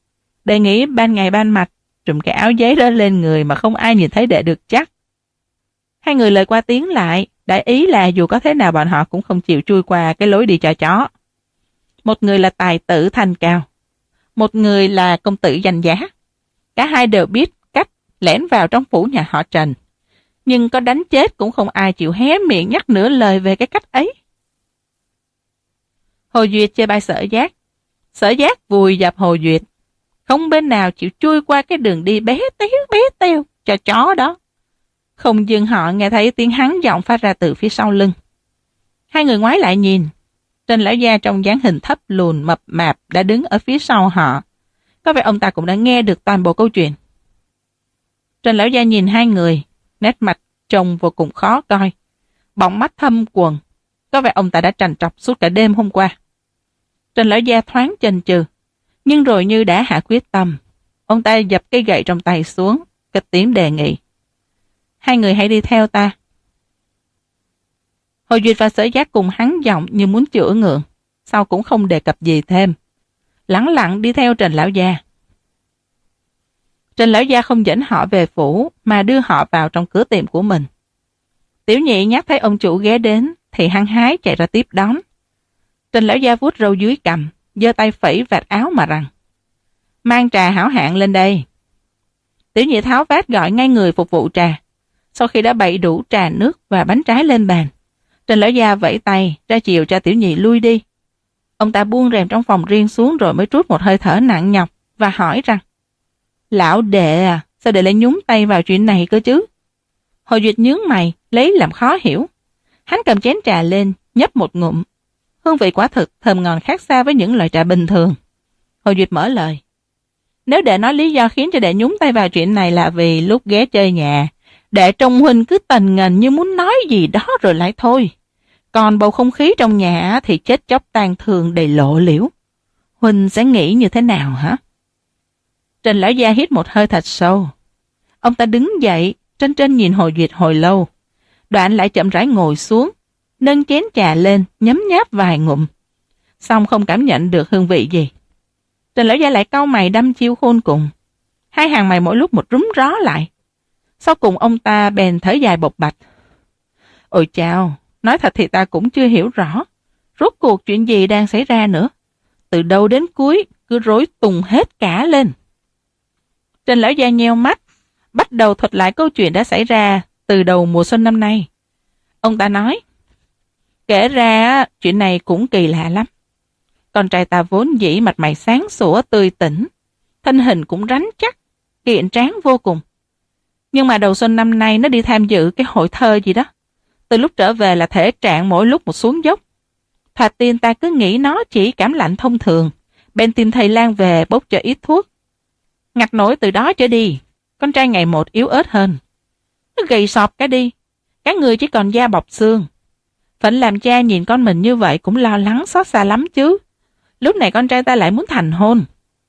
[SPEAKER 2] Đệ nghĩ ban ngày ban mặt, trùm cái áo giấy đó lên người mà không ai nhìn thấy đệ được chắc. Hai người lời qua tiếng lại, đại ý là dù có thế nào bọn họ cũng không chịu chui qua cái lối đi cho chó. Một người là tài tử thanh cao, một người là công tử danh giá. Cả hai đều biết cách lẻn vào trong phủ nhà họ Trần. Nhưng có đánh chết cũng không ai chịu hé miệng nhắc nửa lời về cái cách ấy. Hồ Duyệt chê bai Sở Giác. Sở Giác vùi dập Hồ Duyệt. Không bên nào chịu chui qua cái đường đi bé téo bé teo cho chó đó. Không dừng họ nghe thấy tiếng hắn giọng phát ra từ phía sau lưng. Hai người ngoái lại nhìn. Trần lão gia trong dáng hình thấp lùn mập mạp đã đứng ở phía sau họ. Có vẻ ông ta cũng đã nghe được toàn bộ câu chuyện. Trần lão gia nhìn hai người, nét mặt trông vô cùng khó coi. Bọng mắt thâm quầng. Có vẻ ông ta đã trằn trọc suốt cả đêm hôm qua. Trần lão gia thoáng chần chừ, nhưng rồi như đã hạ quyết tâm. Ông ta dập cây gậy trong tay xuống, cất tiếng đề nghị. Hai người hãy đi theo ta. Hồ Duyệt và Sở Giác cùng hắn giọng như muốn chữa ngượng, sau cũng không đề cập gì thêm. Lẳng lặng đi theo Trần lão gia. Trần lão gia không dẫn họ về phủ, mà đưa họ vào trong cửa tiệm của mình. Tiểu Nhị nhắc thấy ông chủ ghé đến, thì hăng hái chạy ra tiếp đón. Trần lão gia vuốt râu dưới cằm, giơ tay phẩy vạt áo mà rằng: Mang trà hảo hạng lên đây. Tiểu Nhị tháo vát gọi ngay người phục vụ trà. Sau khi đã bày đủ trà nước và bánh trái lên bàn, Trần lão gia vẫy tay ra chiều cho Tiểu Nhị lui đi. Ông ta buông rèm trong phòng riêng xuống rồi mới trút một hơi thở nặng nhọc và hỏi rằng: Lão đệ à, sao đệ lại nhúng tay vào chuyện này cơ chứ? Hồ Duyệt nhướng mày, lấy làm khó hiểu. Hắn cầm chén trà lên, nhấp một ngụm. Hương vị quả thực thơm ngon khác xa với những loại trà bình thường. Hồ Duyệt mở lời: Nếu đệ nói lý do khiến cho đệ nhúng tay vào chuyện này là vì lúc ghé chơi nhà, đệ trông huynh cứ tần ngần như muốn nói gì đó rồi lại thôi. Còn bầu không khí trong nhà thì chết chóc tàn thương đầy lộ liễu. Huynh sẽ nghĩ như thế nào hả? Trần lão gia hít một hơi thật sâu. Ông ta đứng dậy, trên trên nhìn Hồ Duyệt hồi lâu. Đoạn lại chậm rãi ngồi xuống, nâng chén trà lên, nhấm nháp vài ngụm. Xong không cảm nhận được hương vị gì. Trần lão gia lại cau mày đăm chiêu khôn cùng. Hai hàng mày mỗi lúc một rúm ró lại. Sau cùng ông ta bèn thở dài bộc bạch. Ôi chao, nói thật thì ta cũng chưa hiểu rõ. Rốt cuộc chuyện gì đang xảy ra nữa. Từ đầu đến cuối cứ rối tung hết cả lên. Trần lão gia nheo mắt, bắt đầu thuật lại câu chuyện đã xảy ra từ đầu mùa xuân năm nay. Ông ta nói, kể ra chuyện này cũng kỳ lạ lắm. Con trai ta vốn dĩ mặt mày sáng sủa tươi tỉnh, thân hình cũng rắn chắc, kiện tráng vô cùng. Nhưng mà đầu xuân năm nay nó đi tham dự cái hội thơ gì đó. Từ lúc trở về là thể trạng mỗi lúc một xuống dốc. Thoạt tiên ta cứ nghĩ nó chỉ cảm lạnh thông thường, bên tìm thầy lang về bốc cho ít thuốc. Ngặt nổi từ đó trở đi, con trai ngày một yếu ớt hơn. Nó gầy sọp cả đi, cả người chỉ còn da bọc xương. Phận làm cha nhìn con mình như vậy cũng lo lắng xót xa lắm chứ. Lúc này con trai ta lại muốn thành hôn.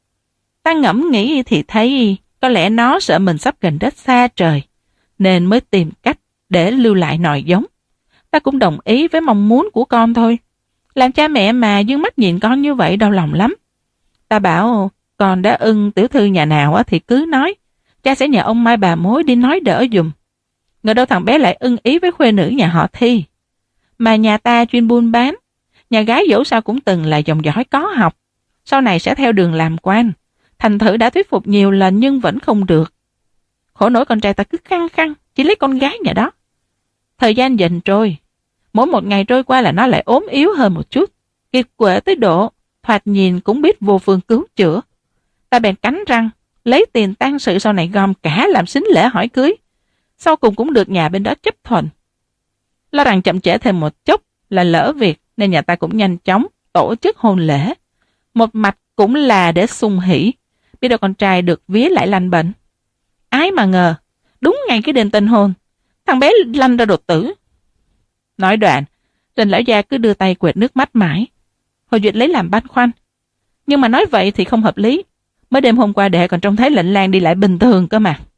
[SPEAKER 2] Ta ngẫm nghĩ thì thấy có lẽ nó sợ mình sắp gần đất xa trời, nên mới tìm cách để lưu lại nòi giống. Ta cũng đồng ý với mong muốn của con thôi. Làm cha mẹ mà dương mắt nhìn con như vậy đau lòng lắm. Ta bảo con đã ưng tiểu thư nhà nào thì cứ nói, cha sẽ nhờ ông Mai bà mối đi nói đỡ giùm. Ngờ đâu thằng bé lại ưng ý với khuê nữ nhà họ Thi. Mà nhà ta chuyên buôn bán, nhà gái dẫu sao cũng từng là dòng dõi có học, sau này sẽ theo đường làm quan. Thành thử đã thuyết phục nhiều lần nhưng vẫn không được. Khổ nổi con trai ta cứ khăng khăng chỉ lấy con gái nhà đó. Thời gian dần trôi, mỗi một ngày trôi qua là nó lại ốm yếu hơn một chút, kiệt quệ tới độ thoạt nhìn cũng biết vô phương cứu chữa. Ta bèn cắn răng lấy tiền tang sự sau này gom cả làm sính lễ hỏi cưới. Sau cùng cũng được nhà bên đó chấp thuận. Lo rằng chậm trễ thêm một chút là lỡ việc, nên nhà ta cũng nhanh chóng tổ chức hôn lễ. Một mặt cũng là để sung hỉ, biết đâu con trai được vía lại lành bệnh. Ái mà ngờ, đúng ngày cái đêm tân hôn, thằng bé lanh ra đột tử. Nói đoạn, Trần lão gia cứ đưa tay quệt nước mắt mãi. Hồ Duyệt lấy làm băn khoăn. Nhưng mà nói vậy thì không hợp lý. Mới đêm hôm qua đệ còn trông thấy lệnh lang đi lại bình thường cơ mà.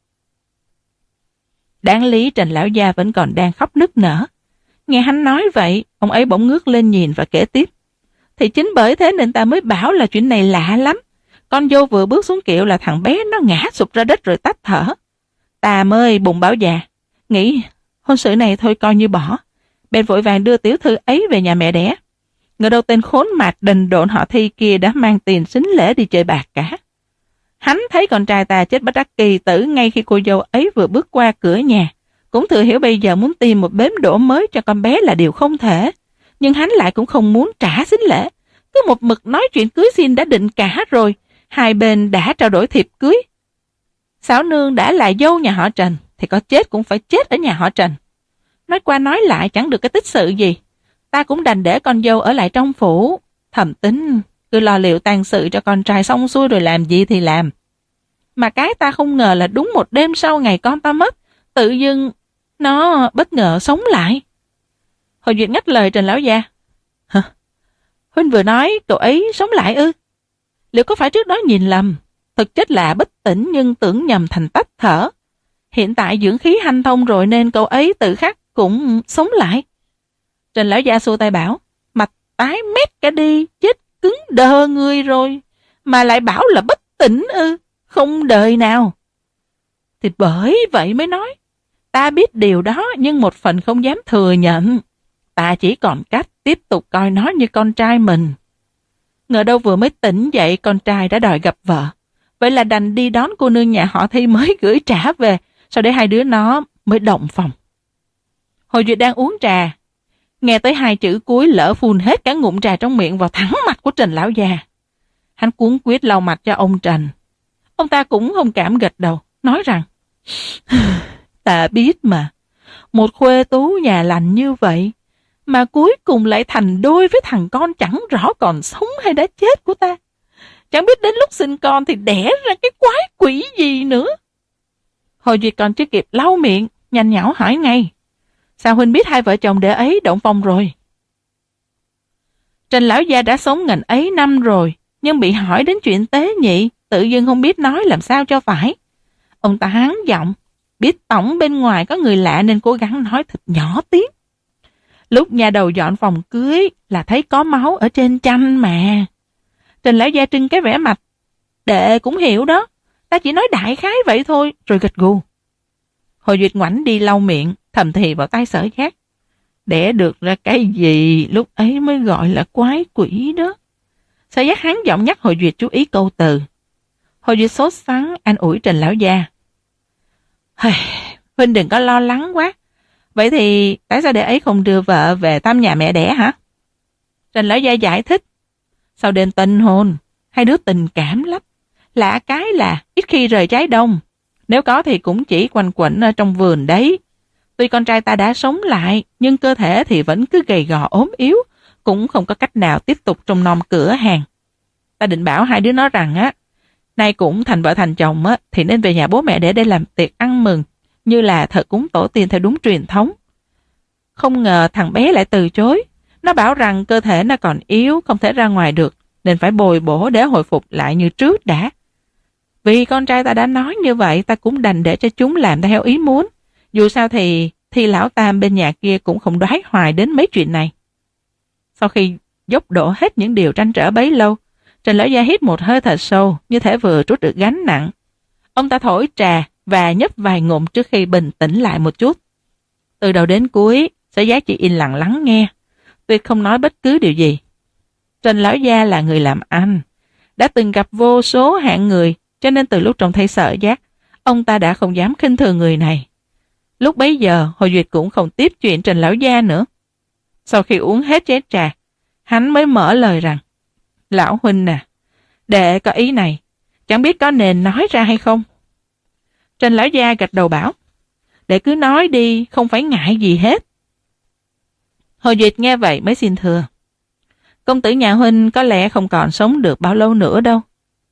[SPEAKER 2] Đáng lý Trần lão gia vẫn còn đang khóc nức nở. Nghe hắn nói vậy, ông ấy bỗng ngước lên nhìn và kể tiếp. Thì chính bởi thế nên ta mới bảo là chuyện này lạ lắm. Con dâu vừa bước xuống kiệu là thằng bé nó ngã sụp ra đất rồi tắt thở. Ta mới bụng bảo già, nghĩ hôn sự này thôi coi như bỏ. Bèn vội vàng đưa tiểu thư ấy về nhà mẹ đẻ. Ngờ đâu tên khốn mạt đần độn họ Thi kia đã mang tiền sính lễ đi chơi bạc cả. Hắn thấy con trai ta chết bất đắc kỳ tử ngay khi cô dâu ấy vừa bước qua cửa nhà. Cũng thừa hiểu bây giờ muốn tìm một bếm đỗ mới cho con bé là điều không thể. Nhưng hắn lại cũng không muốn trả sính lễ. Cứ một mực nói chuyện cưới xin đã định cả rồi. Hai bên đã trao đổi thiệp cưới. Xảo nương đã là dâu nhà họ Trần thì có chết cũng phải chết ở nhà họ Trần. Nói qua nói lại chẳng được cái tích sự gì. Ta cũng đành để con dâu ở lại trong phủ. Thầm tính cứ lo liệu tang sự cho con trai xong xuôi rồi làm gì thì làm. Mà cái ta không ngờ là đúng một đêm sau ngày con ta mất, tự dưng nó bất ngờ sống lại. Hồi Duyệt ngắt lời Trần lão gia. Hả? Huynh vừa nói cậu ấy sống lại ư? Liệu có phải trước đó nhìn lầm? Thực chất là bất tỉnh nhưng tưởng nhầm thành tắt thở. Hiện tại dưỡng khí hanh thông rồi nên cậu ấy tự khắc cũng sống lại. Trần lão gia xua tay bảo, mặt tái mét cả đi, chết cứng đờ người rồi. Mà lại bảo là bất tỉnh ư? Không đời nào. Thì bởi vậy mới nói, ta biết điều đó nhưng một phần không dám thừa nhận. Ta chỉ còn cách tiếp tục coi nó như con trai mình. Ngờ đâu vừa mới tỉnh dậy con trai đã đòi gặp vợ. Vậy là đành đi đón cô nương nhà họ Thi mới gửi trả về, sau đấy hai đứa nó mới động phòng. Hồi Duyệt đang uống trà, nghe tới hai chữ cuối lỡ phun hết cả ngụm trà trong miệng vào thẳng mặt của Trần lão già. Hắn cuống quýt lau mặt cho ông Trần. Ông ta cũng không cảm gật đầu, nói rằng ta biết mà, một khuê tú nhà lành như vậy, mà cuối cùng lại thành đôi với thằng con chẳng rõ còn sống hay đã chết của ta. Chẳng biết đến lúc sinh con thì đẻ ra cái quái quỷ gì nữa. Hồi Duyệt còn chưa kịp lau miệng, nhanh nhảu hỏi ngay, sao huynh biết hai vợ chồng đệ ấy động phòng rồi? Trần lão gia đã sống ngần ấy năm rồi, nhưng bị hỏi đến chuyện tế nhị, tự dưng không biết nói làm sao cho phải. Ông ta hắng giọng, biết tổng bên ngoài có người lạ nên cố gắng nói thật nhỏ tiếng. Lúc nhà đầu dọn phòng cưới là thấy có máu ở trên tranh mà. Trần lão gia trưng cái vẻ mặt, đệ cũng hiểu đó, ta chỉ nói đại khái vậy thôi, rồi gật gù. Hồi Duyệt ngoảnh đi lau miệng, thầm thì vào tay Sở Giác, đẻ được ra cái gì lúc ấy mới gọi là quái quỷ đó. Sở Giác hắn giọng nhắc Hồi Duyệt chú ý câu từ. Hồi Duyệt sốt sắng an ủi Trần lão gia, huynh đừng có lo lắng quá. Vậy thì tại sao đệ ấy không đưa vợ về thăm nhà mẹ đẻ hả? Trần lão gia giải thích, sau đêm tân hôn, hai đứa tình cảm lắm. Lạ cái là ít khi rời trái đông. Nếu có thì cũng chỉ quanh quẩn ở trong vườn đấy. Tuy con trai ta đã sống lại, nhưng cơ thể thì vẫn cứ gầy gò ốm yếu, cũng không có cách nào tiếp tục trông nom cửa hàng. Ta định bảo hai đứa nó rằng á, nay cũng thành vợ thành chồng á, thì nên về nhà bố mẹ để để làm tiệc ăn mừng, như là thờ cúng tổ tiên theo đúng truyền thống. Không ngờ thằng bé lại từ chối. Nó bảo rằng cơ thể nó còn yếu, không thể ra ngoài được, nên phải bồi bổ để hồi phục lại như trước đã. Vì con trai ta đã nói như vậy, ta cũng đành để cho chúng làm theo ý muốn. Dù sao thì thì lão tam bên nhà kia cũng không đoái hoài đến mấy chuyện này. Sau khi dốc đổ hết những điều tranh trở bấy lâu, Trần lão gia hít một hơi thật sâu, như thể vừa trút được gánh nặng. Ông ta thổi trà và nhấp vài ngụm trước khi bình tĩnh lại một chút. Từ đầu đến cuối, Sở Giác chỉ im lặng lắng nghe, tuyệt không nói bất cứ điều gì. Trần lão gia là người làm ăn, đã từng gặp vô số hạng người, cho nên từ lúc trông thấy Sở Giác, ông ta đã không dám khinh thường người này. Lúc bấy giờ, Hồi Duyệt cũng không tiếp chuyện Trần lão gia nữa. Sau khi uống hết chén trà, hắn mới mở lời rằng, lão huynh nè, đệ có ý này, chẳng biết có nên nói ra hay không? Trần lão gia gật đầu bảo, đệ cứ nói đi, không phải ngại gì hết. Hồi Duyệt nghe vậy mới xin thưa, công tử nhà huynh có lẽ không còn sống được bao lâu nữa đâu.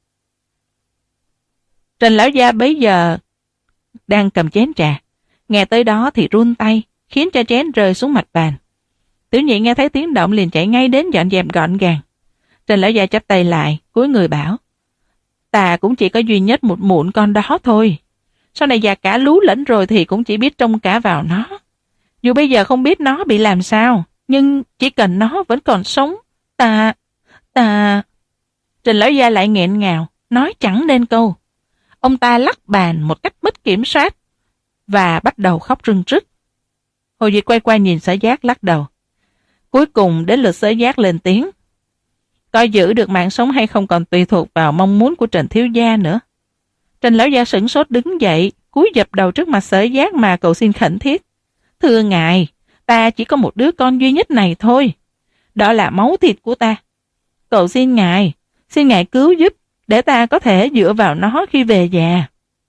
[SPEAKER 2] Trần lão gia bấy giờ đang cầm chén trà, nghe tới đó thì run tay, khiến cho chén rơi xuống mặt bàn. Tiểu nhị nghe thấy tiếng động liền chạy ngay đến dọn dẹp gọn gàng. Trần lão gia chắp tay lại, cúi người bảo, ta cũng chỉ có duy nhất một mụn con đó thôi. Sau này già cả lú lẫn rồi thì cũng chỉ biết trông cả vào nó. Dù bây giờ không biết nó bị làm sao, nhưng chỉ cần nó vẫn còn sống, ta, ta... Trần lão gia lại nghẹn ngào, nói chẳng nên câu. Ông ta lắc bàn một cách mất kiểm soát và bắt đầu khóc rưng rức. Hồ Duyệt quay qua nhìn Sở Giác lắc đầu. Cuối cùng đến lượt Sở Giác lên tiếng. Coi giữ được mạng sống hay không còn tùy thuộc vào mong muốn của Trần thiếu gia nữa. Trần lão gia sửng sốt đứng dậy, cúi dập đầu trước mặt Sở Giác mà cầu xin khẩn thiết. Thưa ngài, ta chỉ có một đứa con duy nhất này thôi. Đó là máu thịt của ta. Cầu xin ngài, xin ngài cứu giúp, để ta có thể dựa vào nó khi về già.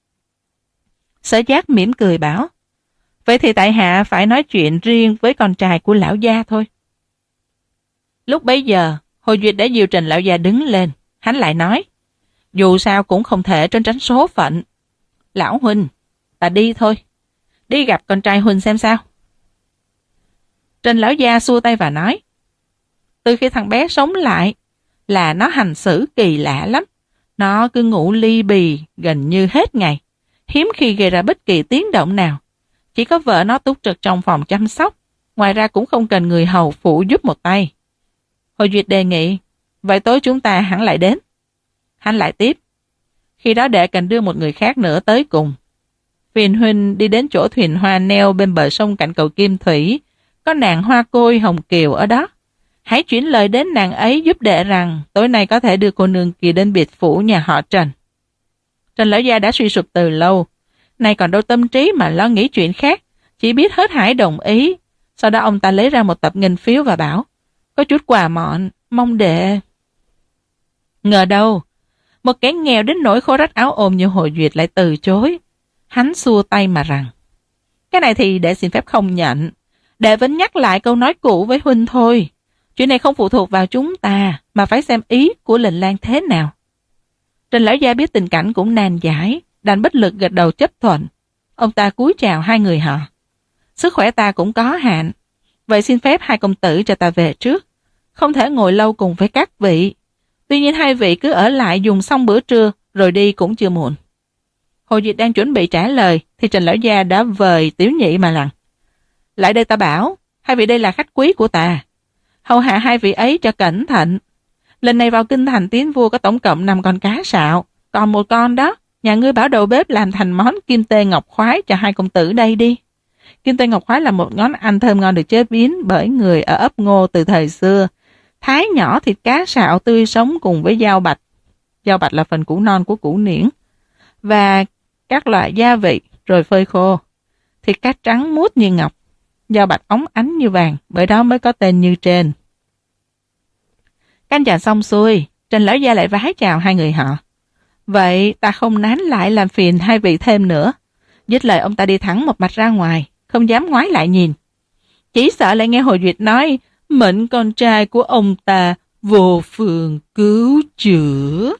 [SPEAKER 2] Sở Giác mỉm cười bảo, vậy thì tại hạ phải nói chuyện riêng với con trai của lão gia thôi. Lúc bấy giờ, Hồ Duyệt đã dìu Trần lão gia đứng lên. Hắn lại nói, dù sao cũng không thể trốn tránh số phận. Lão huynh, ta đi thôi. Đi gặp con trai huynh xem sao. Trần lão gia xua tay và nói, từ khi thằng bé sống lại là nó hành xử kỳ lạ lắm. Nó cứ ngủ li bì gần như hết ngày, hiếm khi gây ra bất kỳ tiếng động nào. Chỉ có vợ nó túc trực trong phòng chăm sóc, ngoài ra cũng không cần người hầu phụ giúp một tay. Hồ Duyệt đề nghị, vậy tối chúng ta hẳn lại đến. Hắn lại tiếp, khi đó đệ cần đưa một người khác nữa tới cùng. Phiền huynh đi đến chỗ thuyền hoa neo bên bờ sông cạnh cầu Kim Thủy, có nàng Hoa Côi Hồng Kiều ở đó. Hãy chuyển lời đến nàng ấy giúp đệ rằng tối nay có thể đưa cô nương kia đến biệt phủ nhà họ Trần. Trần lão gia đã suy sụp từ lâu, nay còn đâu tâm trí mà lo nghĩ chuyện khác, chỉ biết hết hải đồng ý. Sau đó ông ta lấy ra một tập ngân phiếu và bảo, có chút quà mọn, mong đệ. Ngờ đâu, một kẻ nghèo đến nỗi khô rách áo ôm như Hồ Duyệt lại từ chối. Hắn xua tay mà rằng, cái này thì đệ xin phép không nhận. Đệ vẫn nhắc lại câu nói cũ với huynh thôi. Chuyện này không phụ thuộc vào chúng ta, mà phải xem ý của Lệnh Lang thế nào. Trần lão gia biết tình cảnh cũng nan giải, đành bất lực gật đầu chấp thuận. Ông ta cúi chào hai người họ. Sức khỏe ta cũng có hạn, vậy xin phép hai công tử cho ta về trước. Không thể ngồi lâu cùng với các vị. Tuy nhiên hai vị cứ ở lại dùng xong bữa trưa, rồi đi cũng chưa muộn. Hồ Duyệt đang chuẩn bị trả lời, thì Trần lão gia đã vời Tiểu Nhị mà rằng, lại đây ta bảo, hai vị đây là khách quý của ta. Hầu hạ hai vị ấy cho cẩn thận. Lần này vào kinh thành tiến vua có tổng cộng năm con cá sạo, còn một con đó, nhà ngươi bảo đầu bếp làm thành món kim tê ngọc khoái cho hai công tử đây đi. Kim tê ngọc khoái là một món ăn thơm ngon được chế biến bởi người ở ấp Ngô từ thời xưa. Thái nhỏ thịt cá sạo tươi sống cùng với dao bạch. Dao bạch là phần củ non của củ niễn. Và các loại gia vị rồi phơi khô. Thịt cá trắng muốt như ngọc. Dao bạch óng ánh như vàng, bởi đó mới có tên như trên. Canh chà xong xuôi, Trần lão gia lại vái chào hai người họ. Vậy ta không nán lại làm phiền hai vị thêm nữa. Dứt lời ông ta đi thẳng một mạch ra ngoài, không dám ngoái lại nhìn. Chỉ sợ lại nghe Hồ Duyệt nói, mệnh con trai của ông ta vô phường cứu chữa.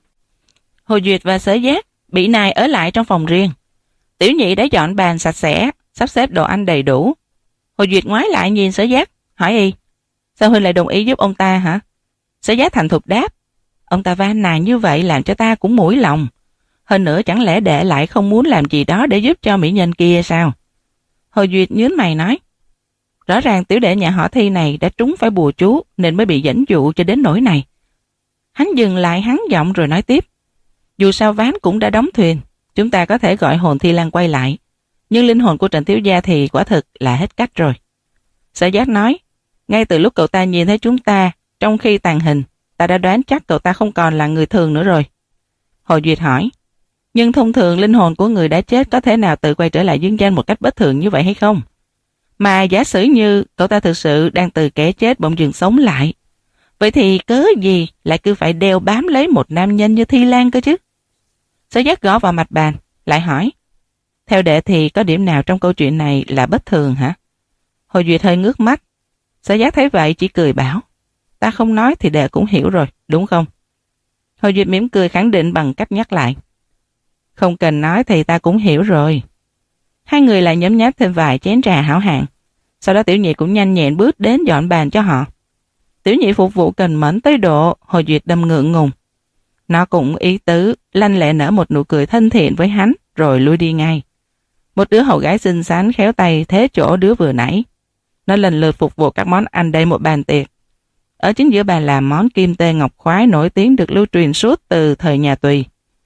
[SPEAKER 2] Hồ Duyệt và Sở Giác bị nài ở lại trong phòng riêng. Tiểu Nhị đã dọn bàn sạch sẽ, sắp xếp đồ ăn đầy đủ. Hồ Duyệt ngoái lại nhìn Sở Giác, hỏi y, sao huynh lại đồng ý giúp ông ta hả? Sở Giác thành thục đáp, ông ta van nài như vậy làm cho ta cũng mũi lòng. Hơn nữa chẳng lẽ đệ lại không muốn làm gì đó để giúp cho mỹ nhân kia sao? Hồ Duyệt nhướng mày nói, rõ ràng tiểu đệ nhà họ Thi này đã trúng phải bùa chú nên mới bị dẫn dụ cho đến nỗi này. Hắn dừng lại hắn giọng rồi nói tiếp, dù sao ván cũng đã đóng thuyền, chúng ta có thể gọi hồn Thi Lan quay lại. Nhưng linh hồn của Trần thiếu gia thì quả thực là hết cách rồi. Sở Giác nói, ngay từ lúc cậu ta nhìn thấy chúng ta trong khi tàn hình, ta đã đoán chắc cậu ta không còn là người thường nữa rồi. Hồ Duyệt hỏi, nhưng thông thường linh hồn của người đã chết có thể nào tự quay trở lại dương gian một cách bất thường như vậy hay không? Mà giả sử như cậu ta thực sự đang từ kẻ chết bỗng dưng sống lại, vậy thì cớ gì lại cứ phải đeo bám lấy một nam nhân như Thi Lan cơ chứ? Sở Giác gõ vào mặt bàn, lại hỏi, theo đệ thì có điểm nào trong câu chuyện này là bất thường hả? Hồ Duyệt hơi ngước mắt. Sở Giác thấy vậy chỉ cười bảo, ta không nói thì đệ cũng hiểu rồi, đúng không? Hồ Duyệt mỉm cười khẳng định bằng cách nhắc lại, không cần nói thì ta cũng hiểu rồi. Hai người lại nhấm nháp thêm vài chén trà hảo hạng. Sau đó Tiểu Nhị cũng nhanh nhẹn bước đến dọn bàn cho họ. Tiểu Nhị phục vụ cần mẫn tới độ Hồ Duyệt đâm ngượng ngùng. Nó cũng ý tứ, lanh lẹ nở một nụ cười thân thiện với hắn rồi lui đi ngay. Một đứa hầu gái xinh xắn khéo tay thế chỗ đứa vừa nãy. Nó lần lượt phục vụ các món ăn đầy một bàn tiệc. Ở chính giữa bàn là món kim tê ngọc khoái nổi tiếng được lưu truyền suốt từ thời nhà Tùy.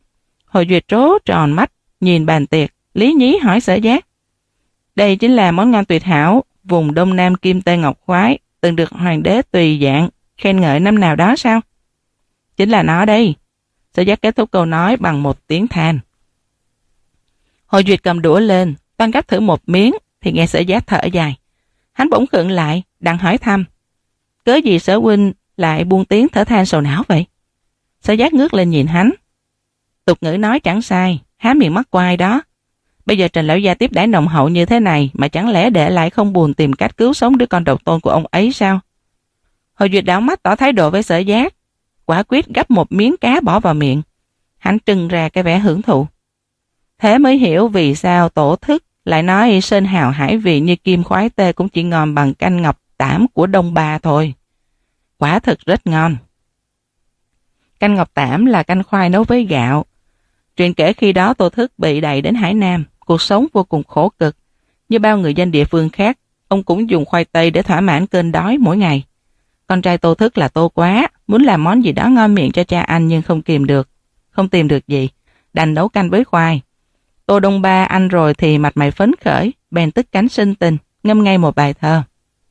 [SPEAKER 2] Hồi Duyệt trố tròn mắt, nhìn bàn tiệc, lý nhí hỏi Sở Giác. Đây chính là món ngon tuyệt hảo, vùng Đông Nam Kim Tê Ngọc Khoái, từng được hoàng đế tùy dạng, khen ngợi năm nào đó sao? Chính là nó đây. Sở Giác kết thúc câu nói bằng một tiếng than. Hồi Duyệt cầm đũa lên, toan gắp thử một miếng, thì nghe Sở Giác thở dài. Hắn bỗng khựng lại, đặng hỏi thăm. Cớ gì Sở huynh lại buông tiếng thở than sầu não vậy? Sở Giác ngước lên nhìn hắn. Tục ngữ nói chẳng sai, há miệng mắc quai đó. Bây giờ Trần lão gia tiếp đãi nồng hậu như thế này mà chẳng lẽ để lại không buồn tìm cách cứu sống đứa con độc tôn của ông ấy sao? Hồi Duyệt đảo mắt tỏ thái độ với Sở Giác, quả quyết gắp một miếng cá bỏ vào miệng. Hắn trưng ra cái vẻ hưởng thụ. Thế mới hiểu vì sao tổ thức lại nói sơn hào hải vị như kim khoái tê cũng chỉ ngon bằng canh ngọc tảm của Đông Ba thôi. Quả thực rất ngon. Canh ngọc tảm là canh khoai nấu với gạo. Chuyện kể khi đó Tô Thức bị đày đến Hải Nam, cuộc sống vô cùng khổ cực. Như bao người dân địa phương khác, ông cũng dùng khoai tây để thỏa mãn cơn đói mỗi ngày. Con trai Tô Thức là Tô Quá, muốn làm món gì đó ngon miệng cho cha anh nhưng không kìm được. Không tìm được gì, đành nấu canh với khoai. Tô Đông Ba ăn rồi thì mặt mày phấn khởi, bèn tức cánh sinh tình, ngâm ngay một bài thơ.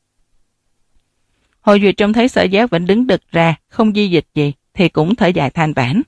[SPEAKER 2] Hồi Duyệt trông thấy Sở Giác vẫn đứng đực ra, không di dịch gì, thì cũng thở dài than vãn.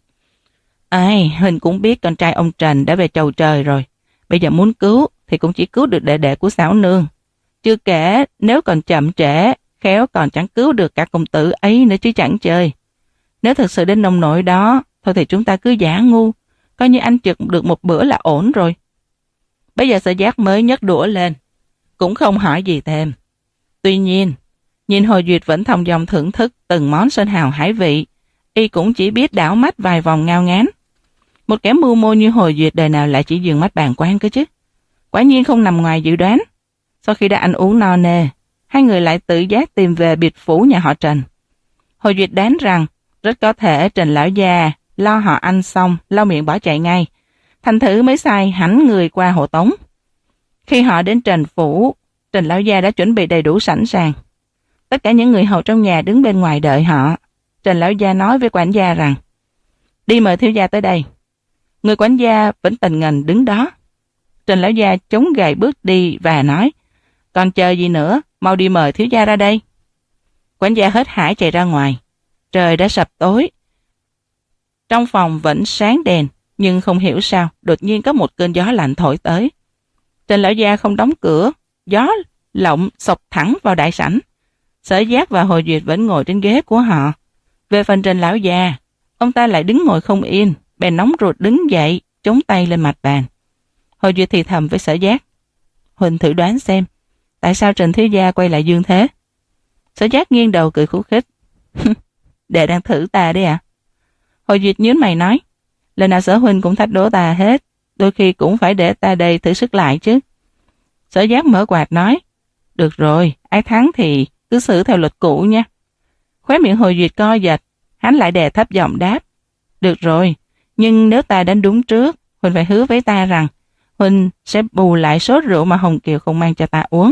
[SPEAKER 2] Ai, Huỳnh cũng biết con trai ông Trần đã về chầu trời rồi. Bây giờ muốn cứu thì cũng chỉ cứu được đệ đệ của Sảo Nương. Chưa kể nếu còn chậm trễ, khéo còn chẳng cứu được cả công tử ấy nữa chứ chẳng chơi. Nếu thực sự đến nông nỗi đó, thôi thì chúng ta cứ giả ngu, coi như anh trực được một bữa là ổn rồi. Bây giờ Sở Giác mới nhấc đũa lên, cũng không hỏi gì thêm. Tuy nhiên, nhìn Hồi Duyệt vẫn thong dong thưởng thức từng món sơn hào hải vị, y cũng chỉ biết đảo mắt vài vòng ngao ngán. Một kẻ mưu mô như Hồi Duyệt đời nào lại chỉ dừng mắt bàn quan cơ chứ. Quả nhiên không nằm ngoài dự đoán. Sau khi đã ăn uống no nê, hai người lại tự giác tìm về biệt phủ nhà họ Trần. Hồi Duyệt đoán rằng rất có thể Trần lão gia lo họ ăn xong, lau miệng bỏ chạy ngay. Thành thử mới sai hẳn người qua hộ tống. Khi họ đến Trần phủ, Trần lão gia đã chuẩn bị đầy đủ sẵn sàng. Tất cả những người hầu trong nhà đứng bên ngoài đợi họ. Trần lão gia nói với quản gia rằng, đi mời thiếu gia tới đây. Người quản gia vẫn tình ngần đứng đó. Trần lão gia chống gậy bước đi và nói, còn chờ gì nữa, mau đi mời thiếu gia ra đây. Quản gia hết hải chạy ra ngoài. Trời đã sập tối. Trong phòng vẫn sáng đèn, nhưng không hiểu sao, đột nhiên có một cơn gió lạnh thổi tới. Trần lão gia không đóng cửa, gió lộng xộc thẳng vào đại sảnh. Sở Giác và Hồi Duyệt vẫn ngồi trên ghế của họ. Về phần Trần lão gia, ông ta lại đứng ngồi không yên, bèn nóng ruột đứng dậy, chống tay lên mặt bàn. Hồi Duyệt thì thầm với Sở Giác, Huỳnh thử đoán xem, tại sao Trần thiếu gia quay lại dương thế? Sở Giác nghiêng đầu cười khúc khích. Đệ đang thử ta đấy ạ. À? Hồi Duyệt nhướng mày nói, lần nào Sở huynh cũng thách đố ta hết, đôi khi cũng phải để ta đây thử sức lại chứ. Sở Giác mở quạt nói, được rồi, ai thắng thì cứ xử theo luật cũ nha. Khóe miệng Hồi Duyệt co giật, hắn lại đè thấp giọng đáp, được rồi, nhưng nếu ta đánh đúng trước, Huỳnh phải hứa với ta rằng Huỳnh sẽ bù lại số rượu mà Hồng Kiều không mang cho ta uống.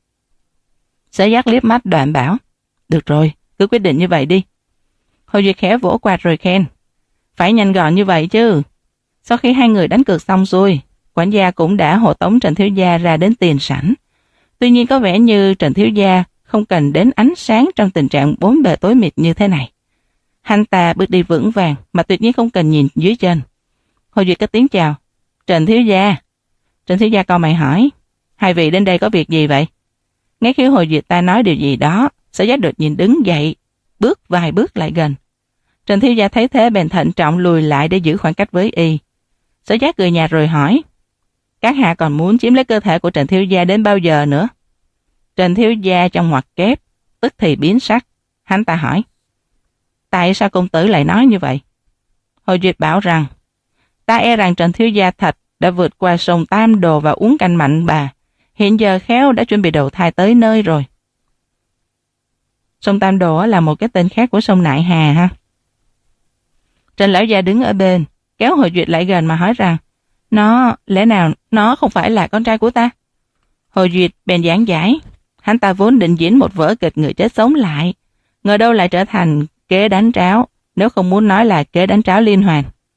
[SPEAKER 2] Sở Giác liếc mắt đoạn bảo, được rồi, cứ quyết định như vậy đi. Hồi Duyệt khẽ vỗ quạt rồi khen, phải nhanh gọn như vậy chứ. Sau khi hai người đánh cược xong xuôi, quản gia cũng đã hộ tống Trần thiếu gia ra đến tiền sảnh. Tuy nhiên có vẻ như Trần thiếu gia không cần đến ánh sáng trong tình trạng bốn bề tối mịt như thế này. Hắn ta bước đi vững vàng mà tuyệt nhiên không cần nhìn dưới chân. Hồi Duyệt có tiếng chào, Trần thiếu gia. Trần thiếu gia cau mày hỏi, hai vị đến đây có việc gì vậy? Ngay khi Hồi Duyệt ta nói điều gì đó, Sở Giác đột nhiên đứng dậy, bước vài bước lại gần. Trần thiếu gia thấy thế bèn thận trọng lùi lại để giữ khoảng cách với y. Sở Giác cười nhạt rồi hỏi, các hạ còn muốn chiếm lấy cơ thể của Trần thiếu gia đến bao giờ nữa? Trần thiếu gia trong ngoặc kép tức thì biến sắc. Hắn ta hỏi, tại sao công tử lại nói như vậy? Hồi Duyệt bảo rằng, ta e rằng Trần thiếu gia thật đã vượt qua sông Tam Đồ và uống canh mạnh bà. Hiện giờ khéo đã chuẩn bị đầu thai tới nơi rồi. Sông Tam Đồ là một cái tên khác của sông Nại Hà ha. Trần lão gia đứng ở bên, kéo Hồi Duyệt lại gần mà hỏi rằng, nó, lẽ nào nó không phải là con trai của ta? Hồi Duyệt bèn giảng giải, hắn ta vốn định diễn một vở kịch người chết sống lại, ngờ đâu lại trở thành kế đánh tráo, nếu không muốn nói là kế đánh tráo liên hoàn.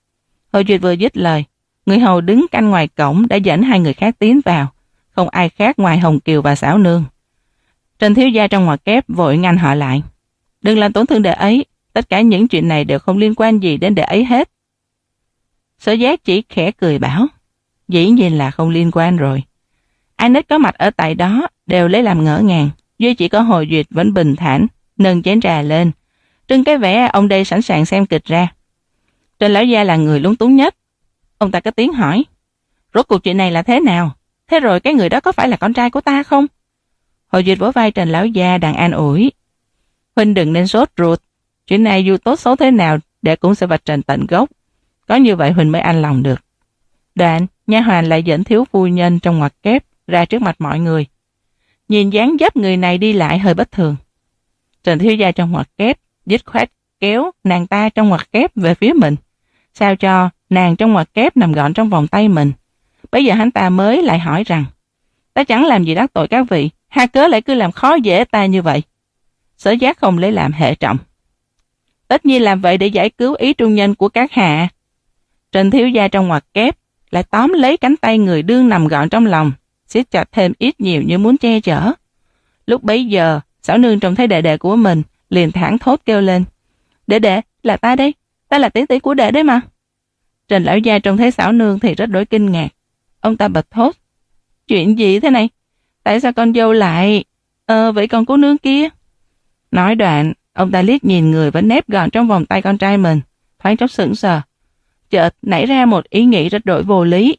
[SPEAKER 2] Hồ Duyệt vừa dứt lời, người hầu đứng canh ngoài cổng đã dẫn hai người khác tiến vào, không ai khác ngoài Hồng Kiều và Xảo Nương. Trần thiếu gia trong ngoặc kép vội ngăn họ lại. Đừng làm tổn thương đệ ấy, tất cả những chuyện này đều không liên quan gì đến đệ ấy hết. Sở Giác chỉ khẽ cười bảo, dĩ nhiên là không liên quan rồi. Ai nết có mặt ở tại đó đều lấy làm ngỡ ngàng, duy chỉ có Hồ Duyệt vẫn bình thản, nâng chén trà lên, trưng cái vẻ ông đây sẵn sàng xem kịch ra. Trần lão gia là người lúng túng nhất. Ông ta có tiếng hỏi, rốt cuộc chuyện này là thế nào? Thế rồi cái người đó có phải là con trai của ta không? Hồ Duyệt vỗ vai Trần lão gia đặng an ủi, huynh đừng nên sốt ruột, chuyện này dù tốt xấu thế nào đệ cũng sẽ vạch trần tận gốc, có như vậy huynh mới an lòng được. Đoạn nha hoàn lại dẫn thiếu phu nhân trong ngoặc kép ra trước mặt mọi người. Nhìn dáng dấp người này đi lại hơi bất thường. Trần thiếu gia trong ngoặc kép dứt khoát kéo nàng ta trong ngoặc kép về phía mình, sao cho nàng trong ngoặc kép nằm gọn trong vòng tay mình. Bây giờ hắn ta mới lại hỏi rằng, ta chẳng làm gì đắc tội các vị, ha cớ lại cứ làm khó dễ ta như vậy. Sở Giác không lấy làm hệ trọng. Tất nhiên làm vậy để giải cứu ý trung nhân của các hạ. Trần thiếu gia trong ngoặc kép lại tóm lấy cánh tay người đương nằm gọn trong lòng, siết chặt thêm ít nhiều như muốn che chở. Lúc bấy giờ, Xảo Nương trông thấy đệ đệ của mình, liền thẳng thốt kêu lên, đệ đệ, là ta đây, ta là tỷ tỷ của đệ đấy mà. Trần lão gia trông thấy Xảo Nương thì rất đối kinh ngạc. Ông ta bật thốt, chuyện gì thế này? Tại sao con dâu lại... Ờ, vậy còn cô nương kia? Nói đoạn, ông ta liếc nhìn người vẫn nép gọn trong vòng tay con trai mình, thoáng chốc sững sờ. Chợt nảy ra một ý nghĩ rất đổi vô lý.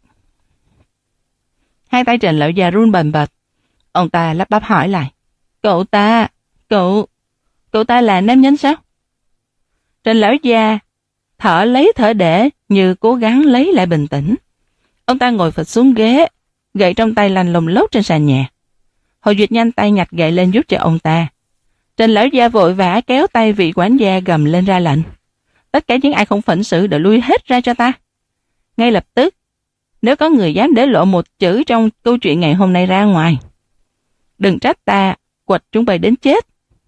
[SPEAKER 2] Hai tay Trần lão gia run bần bật. Ông ta lắp bắp hỏi lại, cậu ta, cậu, cậu ta là nam nhân sao? Trần lão gia thở lấy thở để như cố gắng lấy lại bình tĩnh. Ông ta ngồi phịch xuống ghế, gậy trong tay lăn lồng lốc trên sàn nhà. Hồ Duyệt nhanh tay nhặt gậy lên giúp cho ông ta. Trần lão gia vội vã kéo tay vị quản gia gầm lên ra lệnh, tất cả những ai không phận sự đều lui hết ra cho ta. Ngay lập tức, nếu có người dám để lộ một chữ trong câu chuyện ngày hôm nay ra ngoài, đừng trách ta quật chúng bay đến chết.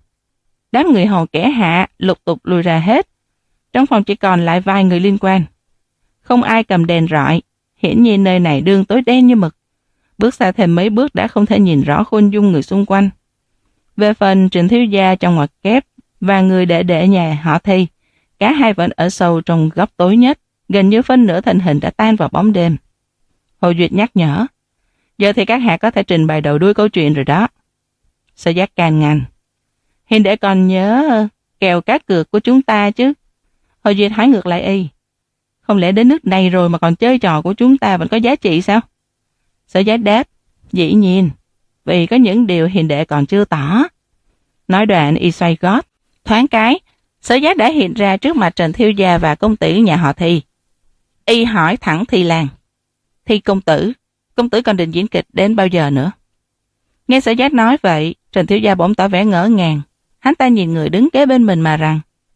[SPEAKER 2] Đám người hầu kẻ hạ lục tục lùi ra hết. Trong phòng chỉ còn lại vài người liên quan. Không ai cầm đèn rọi, hiển nhiên nơi này đương tối đen như mực. Bước xa thêm mấy bước đã không thể nhìn rõ khuôn dung người xung quanh. Về phần Trịnh thiếu gia trong ngoặc kép và người đệ đệ nhà họ Thi, cả hai vẫn ở sâu trong góc tối nhất, gần như phân nửa thân hình đã tan vào bóng đêm. Hồ Duyệt nhắc nhở, giờ thì các hạ có thể trình bày đầu đuôi câu chuyện rồi đó. Sở Giác can ngăn, hiện để còn nhớ kèo cá cược của chúng ta chứ. Hồ Duyệt hỏi ngược lại y, không lẽ đến nước này rồi mà còn chơi trò của chúng ta vẫn có giá trị sao? Sở Giác đáp, dĩ nhiên, vì có những điều hiền đệ còn chưa tỏ. Nói đoạn y xoay gót, thoáng cái, Sở Giác đã hiện ra trước mặt Trần thiếu gia và công tử nhà họ Thi. Y hỏi thẳng Thi Lan, Thi công tử, công tử còn định diễn kịch đến bao giờ nữa? Nghe Sở Giác nói vậy, Trần thiếu gia bỗng tỏ vẻ ngỡ ngàng. Hắn ta nhìn người đứng kế bên mình mà rằng,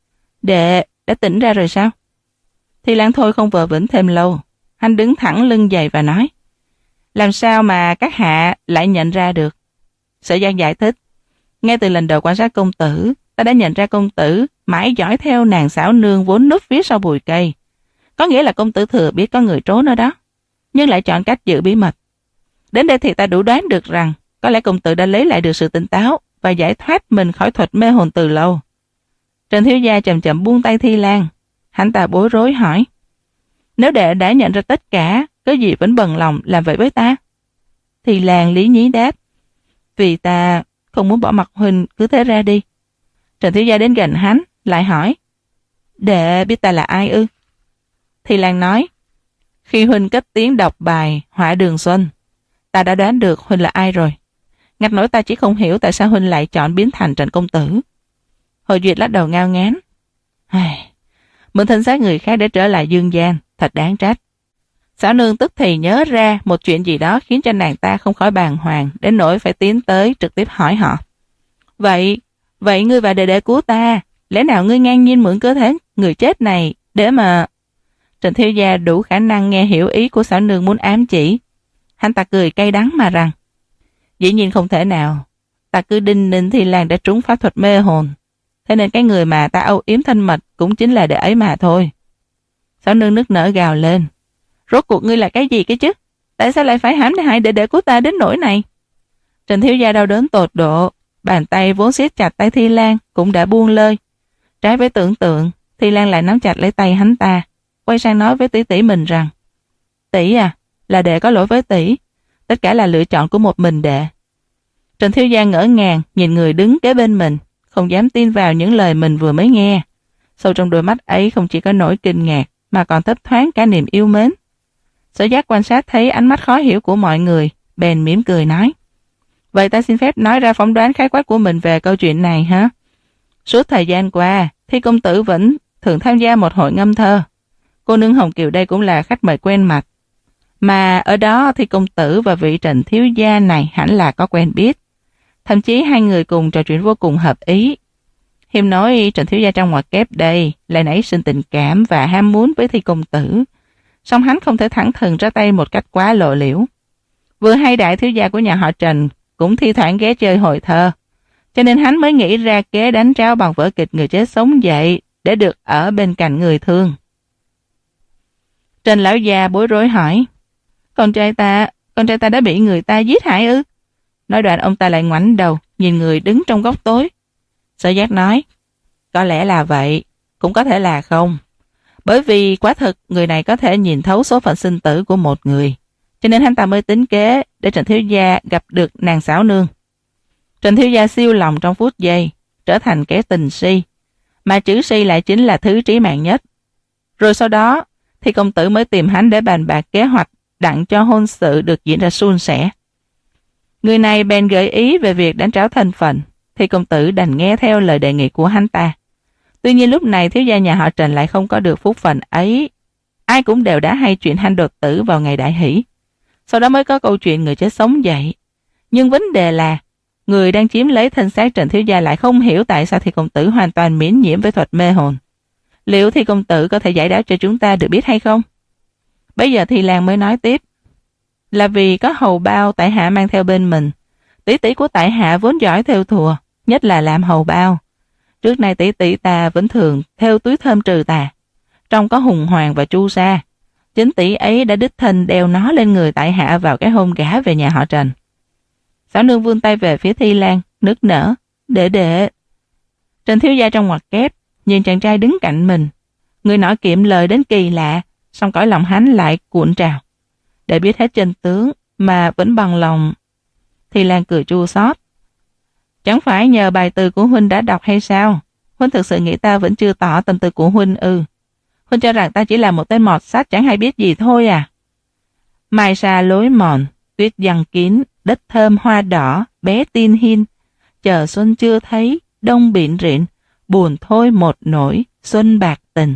[SPEAKER 2] đệ đã tỉnh ra rồi sao? Thi Lan thôi không vờ vĩnh thêm lâu. Hắn đứng thẳng lưng dày và nói, làm sao mà các hạ lại nhận ra được? Sở Giác giải thích, ngay từ lần đầu quan sát công tử, ta đã nhận ra công tử mãi dõi theo nàng Xảo Nương vốn núp phía sau bụi cây. Có nghĩa là công tử thừa biết có người trốn ở đó, nhưng lại chọn cách giữ bí mật. Đến đây thì ta đủ đoán được rằng có lẽ công tử đã lấy lại được sự tỉnh táo và giải thoát mình khỏi thuật mê hồn từ lâu. Trần thiếu gia chậm chậm buông tay Thi Lan. Hắn ta bối rối hỏi, nếu đệ đã nhận ra tất cả, có gì vẫn bần lòng làm vậy với ta? Thi Lan lý nhí đáp, vì ta không muốn bỏ mặc huynh cứ thế ra đi. Trần thiếu gia đến gần hắn, lại hỏi, đệ biết ta là ai ư? Thi Lan nói, khi huynh cất tiếng đọc bài Hỏa Đường Xuân, ta đã đoán được huynh là ai rồi. Ngặt nỗi ta chỉ không hiểu tại sao huynh lại chọn biến thành Trần công tử. Hồ Duyệt lắc đầu ngao ngán, mượn thân xác người khác để trở lại dương gian, thật đáng trách. Xảo Nương tức thì nhớ ra một chuyện gì đó khiến cho nàng ta không khỏi bàng hoàng, đến nỗi phải tiến tới trực tiếp hỏi họ. Vậy, vậy ngươi và đệ đệ của ta, lẽ nào ngươi ngang nhiên mượn cơ thể người chết này để mà... Trần thiếu gia đủ khả năng nghe hiểu ý của Xảo Nương muốn ám chỉ. Hắn ta cười cay đắng mà rằng, dĩ nhiên không thể nào, ta cứ đinh ninh Thi Lan đã trúng pháp thuật mê hồn, thế nên cái người mà ta âu yếm thân mật cũng chính là đệ ấy mà thôi. Sáu nương nức nở gào lên. Rốt cuộc ngươi là cái gì cái chứ? Tại sao lại phải hãm hại đệ đệ của ta đến nỗi này? Trần thiếu gia đau đớn tột độ, bàn tay vốn siết chặt tay Thi Lan cũng đã buông lơi. Trái với tưởng tượng, Thi Lan lại nắm chặt lấy tay hắn ta, quay sang nói với tỷ tỷ mình rằng: tỷ à, là đệ có lỗi với tỷ, tất cả là lựa chọn của một mình đệ. Trần thiếu gia ngỡ ngàng nhìn người đứng kế bên mình, không dám tin vào những lời mình vừa mới nghe. Sâu trong đôi mắt ấy không chỉ có nỗi kinh ngạc mà còn thấp thoáng cả niềm yêu mến. Sở giác quan sát thấy ánh mắt khó hiểu của mọi người, bèn mỉm cười nói: vậy ta xin phép nói ra phỏng đoán khái quát của mình về câu chuyện này hả? Suốt thời gian qua, Thi công tử vẫn thường tham gia một hội ngâm thơ. Cô nương Hồng Kiều đây cũng là khách mời quen mặt. Mà ở đó Thi công tử và vị Trần thiếu gia này hẳn là có quen biết. Thậm chí hai người cùng trò chuyện vô cùng hợp ý. Hiềm nói Trần thiếu gia trong ngoặc kép đây lại nảy sinh tình cảm và ham muốn với Thi công tử. Song hắn không thể thẳng thừng ra tay một cách quá lộ liễu. Vừa hay đại thiếu gia của nhà họ Trần cũng thi thoảng ghé chơi hội thơ, cho nên hắn mới nghĩ ra kế đánh tráo bằng vở kịch người chết sống dậy để được ở bên cạnh người thương. Trần lão già bối rối hỏi: Con trai ta, con trai ta đã bị người ta giết hại ư? Nói đoạn ông ta lại ngoảnh đầu nhìn người đứng trong góc tối. Sở giác nói: có lẽ là vậy, cũng có thể là không. Bởi vì quả thực người này có thể nhìn thấu số phận sinh tử của một người, cho nên hắn ta mới tính kế để Trần thiếu gia gặp được nàng xảo nương. Trần thiếu gia siêu lòng trong phút giây, trở thành kẻ tình si, mà chữ si lại chính là thứ trí mạng nhất. Rồi sau đó thì công tử mới tìm hắn để bàn bạc kế hoạch đặng cho hôn sự được diễn ra suôn sẻ. Người này bèn gợi ý về việc đánh tráo thân phận, thì công tử đành nghe theo lời đề nghị của hắn ta. Tuy nhiên lúc này thiếu gia nhà họ Trần lại không có được phúc phần ấy. Ai cũng đều đã hay chuyện hắn đột tử vào ngày đại hỷ. Sau đó mới có câu chuyện người chết sống dậy. Nhưng vấn đề là người đang chiếm lấy thân xác Trần thiếu gia lại không hiểu tại sao Thi công tử hoàn toàn miễn nhiễm với thuật mê hồn. Liệu Thi công tử có thể giải đáp cho chúng ta được biết hay không? Bây giờ Thi Lan mới nói tiếp: là vì có hầu bao tại hạ mang theo bên mình. Tỷ tỷ của tại hạ vốn giỏi thêu thùa, nhất là làm hầu bao. Trước nay tỷ tỷ ta vẫn thường thêu túi thơm trừ tà, trong có hùng hoàng và chu sa. Chính tỷ ấy đã đích thân đeo nó lên người tại hạ vào cái hôm gả về nhà họ Trần. Xảo nương vươn tay về phía Thi Lan, nức nở: Đệ đệ. Trần thiếu gia trong ngoặc kép nhìn chàng trai đứng cạnh mình. Người nọ kiệm lời đến kỳ lạ, song cõi lòng hắn lại cuộn trào. Để biết hết chân tướng mà vẫn bằng lòng. Thi Lan cười chua xót: chẳng phải nhờ bài từ của huynh đã đọc hay sao? Huynh thực sự nghĩ ta vẫn chưa tỏ tâm tư của huynh ư? Huynh cho rằng ta chỉ là một tên mọt sách chẳng hay biết gì thôi à? Mai xa lối mòn, tuyết giăng kín, đất thơm hoa đỏ, bé tin hin. Chờ xuân chưa thấy, đông biển rịn, buồn thôi một nỗi, xuân bạc tình.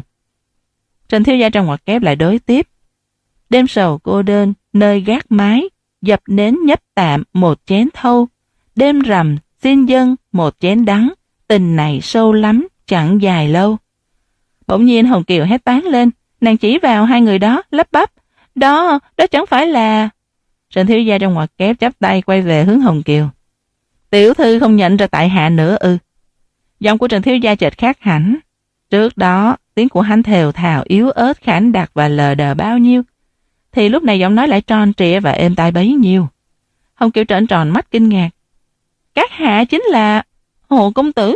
[SPEAKER 2] Trần thiếu gia trong ngoặc kép lại đối tiếp: đêm sầu cô đơn, nơi gác mái, dập nến nhấp tạm một chén thâu. Đêm rằm, xin dâng một chén đắng, tình này sâu lắm, chẳng dài lâu. Bỗng nhiên Hồng Kiều hét toáng lên, nàng chỉ vào hai người đó, lắp bắp: Đó, đó chẳng phải là... Trần thiếu gia trong ngoặc kép chắp tay quay về hướng Hồng Kiều: tiểu thư không nhận ra tại hạ nữa ư? Giọng của Trần thiếu gia chợt khác hẳn. Trước đó, tiếng của hắn thều thào yếu ớt khản đặc và lờ đờ bao nhiêu, thì lúc này giọng nói lại tròn trịa và êm tai bấy nhiêu. Hồng Kiều trợn tròn mắt kinh ngạc: các hạ chính là Hồ công tử?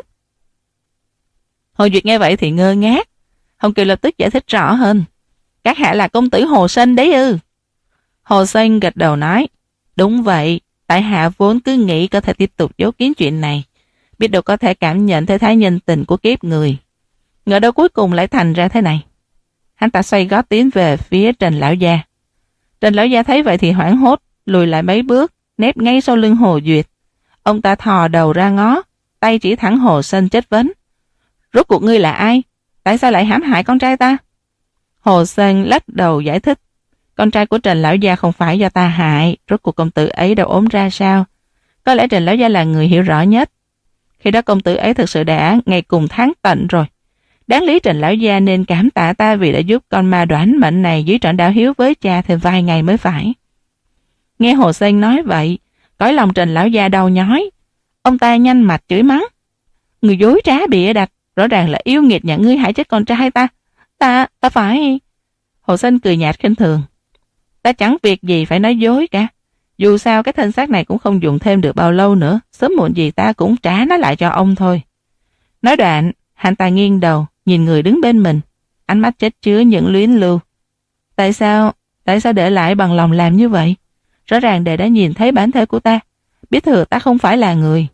[SPEAKER 2] Hồ Duyệt nghe vậy thì ngơ ngác. Hồng Kiều lập tức giải thích rõ hơn: các hạ là công tử Hồ Sinh đấy ư? Hồ Sinh gật đầu nói: đúng vậy, tại hạ vốn cứ nghĩ có thể tiếp tục giấu kín chuyện này, biết đâu có thể cảm nhận thế thái nhân tình của kiếp người. Ngờ đâu cuối cùng lại thành ra thế này. Hắn ta xoay gót tiến về phía Trần lão gia. Trần lão gia thấy vậy thì hoảng hốt, lùi lại mấy bước, nép ngay sau lưng Hồ Duyệt. Ông ta thò đầu ra ngó, tay chỉ thẳng Hồ Sinh chất vấn: rốt cuộc ngươi là ai? Tại sao lại hãm hại con trai ta? Hồ Sinh lắc đầu giải thích: con trai của Trần lão gia không phải do ta hại, rốt cuộc công tử ấy đâu ốm ra sao? Có lẽ Trần lão gia là người hiểu rõ nhất. Khi đó công tử ấy thực sự đã ngày cùng tháng tận rồi. Đáng lý Trần lão gia nên cảm tạ ta vì đã giúp con ma đoản mệnh này dưới trận đạo hiếu với cha thêm vài ngày mới phải. Nghe Hồ Sinh nói vậy, cõi lòng Trần lão gia đau nhói. Ông ta nhanh mạch chửi mắng: người dối trá bịa đặt, rõ ràng là yêu nghiệt nhà ngươi hại chết con trai ta. Ta, ta phải... Hồ Sinh cười nhạt khinh thường. Ta chẳng việc gì phải nói dối cả. Dù sao cái thân xác này cũng không dùng thêm được bao lâu nữa, sớm muộn gì ta cũng trả nó lại cho ông thôi. Nói đoạn, hắn ta nghiêng đầu, nhìn người đứng bên mình, ánh mắt chất chứa những luyến lưu. Tại sao, tại sao để lại bằng lòng làm như vậy? Rõ ràng đệ đã nhìn thấy bản thể của ta, biết thừa ta không phải là người.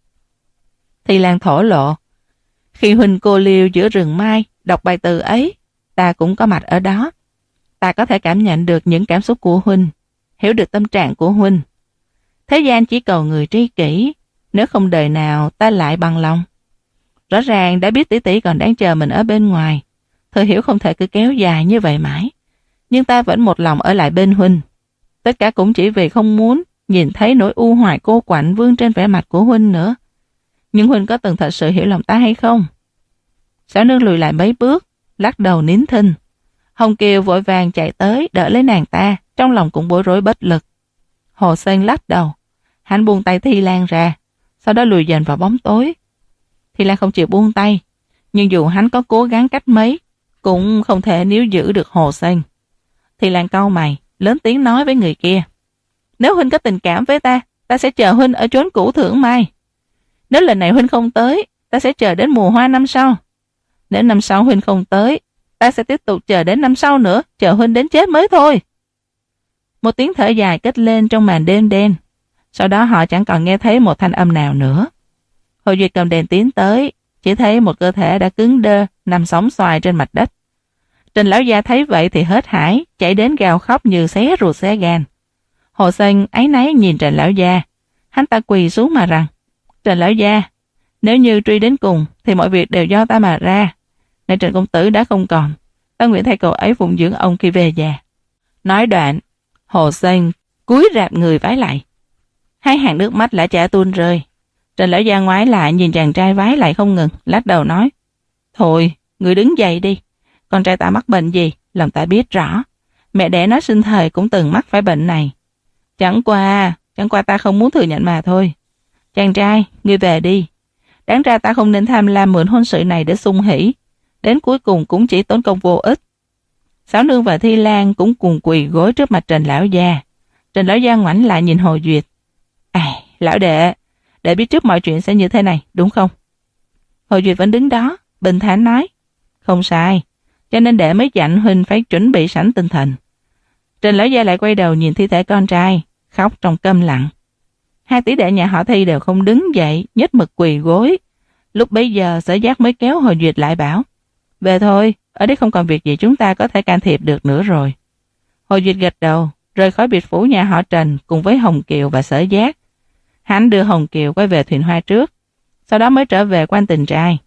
[SPEAKER 2] Thì Lan thổ lộ, khi huynh cô liêu giữa rừng mai, đọc bài từ ấy, ta cũng có mặt ở đó. Ta có thể cảm nhận được những cảm xúc của huynh, hiểu được tâm trạng của huynh. Thế gian chỉ cầu người tri kỷ, nếu không đời nào ta lại bằng lòng. Rõ ràng đã biết tỷ tỷ còn đang chờ mình ở bên ngoài, Thừa hiểu không thể cứ kéo dài như vậy mãi. Nhưng ta vẫn một lòng ở lại bên huynh. Tất cả cũng chỉ vì không muốn nhìn thấy nỗi u hoài cô quạnh vương trên vẻ mặt của huynh nữa. Nhưng huynh có từng thật sự hiểu lòng ta hay không? Sảo Nương lùi lại mấy bước, lắc đầu nín thinh. Hồng Kiều vội vàng chạy tới đỡ lấy nàng ta, trong lòng cũng bối rối bất lực. Hồ Sơn lắc đầu, hắn buông tay Thi Lan ra, sau đó lùi dần vào bóng tối. Thi Lan không chịu buông tay, nhưng dù hắn có cố gắng cách mấy, cũng không thể níu giữ được Hồ Sơn. Thi Lan cau mày, lớn tiếng nói với người kia. Nếu huynh có tình cảm với ta, ta sẽ chờ huynh ở chốn cũ Thưởng Mai. Nếu lần này huynh không tới, ta sẽ chờ đến mùa hoa năm sau. Nếu năm sau huynh không tới, ta sẽ tiếp tục chờ đến năm sau nữa, chờ huynh đến chết mới thôi. Một tiếng thở dài kết lên trong màn đêm đen. Sau đó họ chẳng còn nghe thấy một thanh âm nào nữa. Hồ Duyệt cầm đèn tiến tới, chỉ thấy một cơ thể đã cứng đơ, nằm sóng xoài trên mặt đất. Trình lão gia thấy vậy thì hết hãi, chạy đến gào khóc như xé ruột xé gan. Hồ Sơn áy náy nhìn Trình lão gia, hắn ta quỳ xuống mà rằng: Trình lão gia, nếu như truy đến cùng thì mọi việc đều do ta mà ra. Nay Trình công tử đã không còn, ta nguyện thay cậu ấy phụng dưỡng ông khi về già. Nói đoạn, Hồ Sơn cúi rạp người vái lại. Hai hàng nước mắt lã chả tuôn rơi. Trình lão gia ngoái lại nhìn chàng trai vái lại không ngừng, lắc đầu nói: Thôi, người đứng dậy đi. Con trai ta mắc bệnh gì, lòng ta biết rõ. Mẹ đẻ nó sinh thời cũng từng mắc phải bệnh này. Chẳng qua, chẳng qua ta không muốn thừa nhận mà thôi. Chàng trai, ngươi về đi. Đáng ra ta không nên tham lam mượn hôn sự này để sung hỉ. Đến cuối cùng cũng chỉ tốn công vô ích. Sảo Nương và Thi Lan cũng cùng quỳ gối trước mặt Trình lão gia. Trình lão gia ngoảnh lại nhìn Hồ Duyệt. À, lão đệ, đệ biết trước mọi chuyện sẽ như thế này, đúng không? Hồ Duyệt vẫn đứng đó, bình thản nói. Không sai, cho nên đệ mới dặn huynh phải chuẩn bị sẵn tinh thần. Trình lão gia lại quay đầu nhìn thi thể con trai, khóc trong câm lặng. Hai tỷ đệ nhà họ Thi đều không đứng dậy, nhếch mực quỳ gối. Lúc bấy giờ Sở Giác mới kéo Hồ Duyệt lại bảo: Về thôi, ở đây không còn việc gì chúng ta có thể can thiệp được nữa rồi. Hồ Duyệt gật đầu, rời khỏi biệt phủ nhà họ Trần cùng với Hồng Kiều và Sở Giác. Hắn đưa Hồng Kiều quay về thuyền hoa trước, sau đó mới trở về quan tình trai.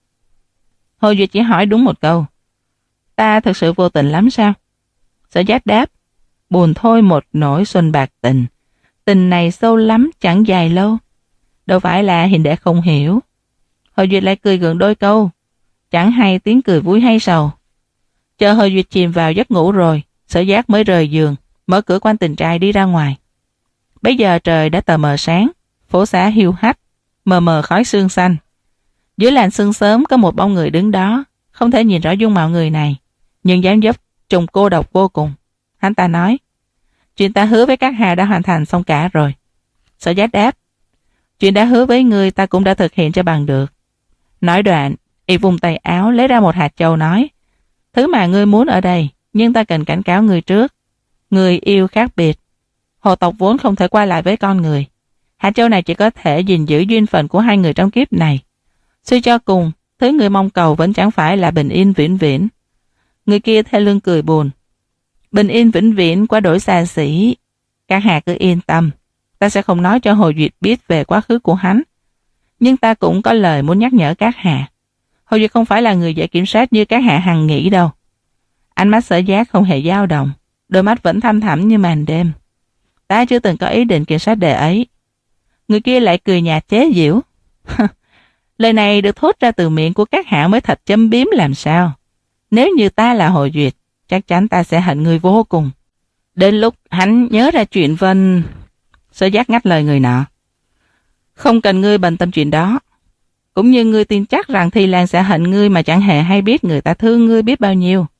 [SPEAKER 2] Hồ Duyệt chỉ hỏi đúng một câu: Ta thực sự vô tình lắm sao? Sở Giác đáp: Buồn thôi một nỗi xuân bạc tình, tình này sâu lắm chẳng dài lâu. Đâu phải là hiền đệ không hiểu. Hồ Duyệt lại cười gượng đôi câu, chẳng hay tiếng cười vui hay sầu. Chờ Hồ Duyệt chìm vào giấc ngủ rồi, Sở Giác mới rời giường, mở cửa quan tình trai đi ra ngoài. Bây giờ trời đã tờ mờ sáng, phố xá hiu hắt, mờ mờ khói sương xanh. Dưới làn sương sớm có một bóng người đứng đó, không thể nhìn rõ dung mạo người này, nhưng dáng dấp trông cô độc vô cùng. Hắn ta nói: Chuyện ta hứa với các hà đã hoàn thành xong cả rồi. Sở Giác đáp: Chuyện đã hứa với ngươi ta cũng đã thực hiện cho bằng được. Nói đoạn, y vùng tay áo lấy ra một hạt châu nói: Thứ mà ngươi muốn ở đây, nhưng ta cần cảnh cáo ngươi trước. Người yêu khác biệt. Hồ tộc vốn không thể qua lại với con người. Hạt châu này chỉ có thể gìn giữ duyên phận của hai người trong kiếp này. Suy cho cùng, thứ người mong cầu vẫn chẳng phải là bình yên vĩnh viễn. Người kia thê lương cười buồn: Bình yên vĩnh viễn quá đổi xa xỉ. Các hạ cứ yên tâm, ta sẽ không nói cho Hồ Duyệt biết về quá khứ của hắn. Nhưng ta cũng có lời muốn nhắc nhở các hạ. Hồ Duyệt không phải là người dễ kiểm soát như các hạ hằng nghĩ đâu. Ánh mắt Sở Giác không hề dao động, đôi mắt vẫn thăm thẳm như màn đêm. Ta chưa từng có ý định kiểm soát đệ ấy. Người kia lại cười nhạt chế giễu. Lời này được thốt ra từ miệng của các hạ mới thật châm biếm làm sao. Nếu như ta là Hồ Duyệt, chắc chắn ta sẽ hận người vô cùng. Đến lúc hắn nhớ ra chuyện Vân... Sở Giác ngắt lời người nọ: Không cần ngươi bận tâm chuyện đó. Cũng như ngươi tin chắc rằng Thi Lan sẽ hận ngươi mà chẳng hề hay biết người ta thương ngươi biết bao nhiêu.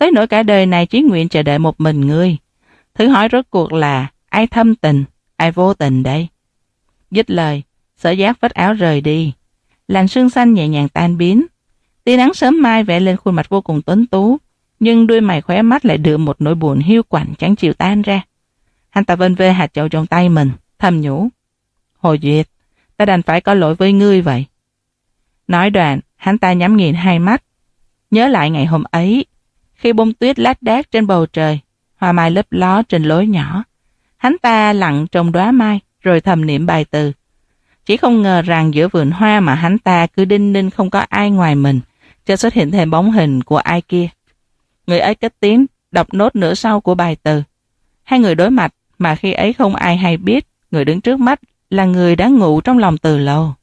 [SPEAKER 2] tới nỗi cả đời này chỉ nguyện chờ đợi một mình ngươi. Thử hỏi rốt cuộc là ai thâm tình, ai vô tình đây? Dứt lời, Sở Giác vết áo rời đi. Làn sương xanh nhẹ nhàng tan biến. Tia nắng sớm mai vẽ lên khuôn mặt vô cùng tuấn tú, nhưng đuôi mày khóe mắt lại đưa một nỗi buồn hiu quạnh chẳng chịu tan ra. Hắn ta vân vê hạt châu trong tay mình, thầm nhủ: Hồ Duyệt, ta đành phải có lỗi với ngươi vậy. Nói đoạn, hắn ta nhắm nghiền hai mắt, nhớ lại ngày hôm ấy, khi bông tuyết lác đác trên bầu trời, hoa mai lấp ló trên lối nhỏ. Hắn ta lặng trong đóa mai, rồi thầm niệm bài từ. Chỉ không ngờ rằng giữa vườn hoa mà hắn ta cứ đinh ninh không có ai ngoài mình, chợt xuất hiện thêm bóng hình của ai kia. Người ấy cất tiếng đọc nốt nửa sau của bài từ. Hai người đối mặt mà khi ấy không ai hay biết người đứng trước mắt là người đã ngủ trong lòng từ lâu.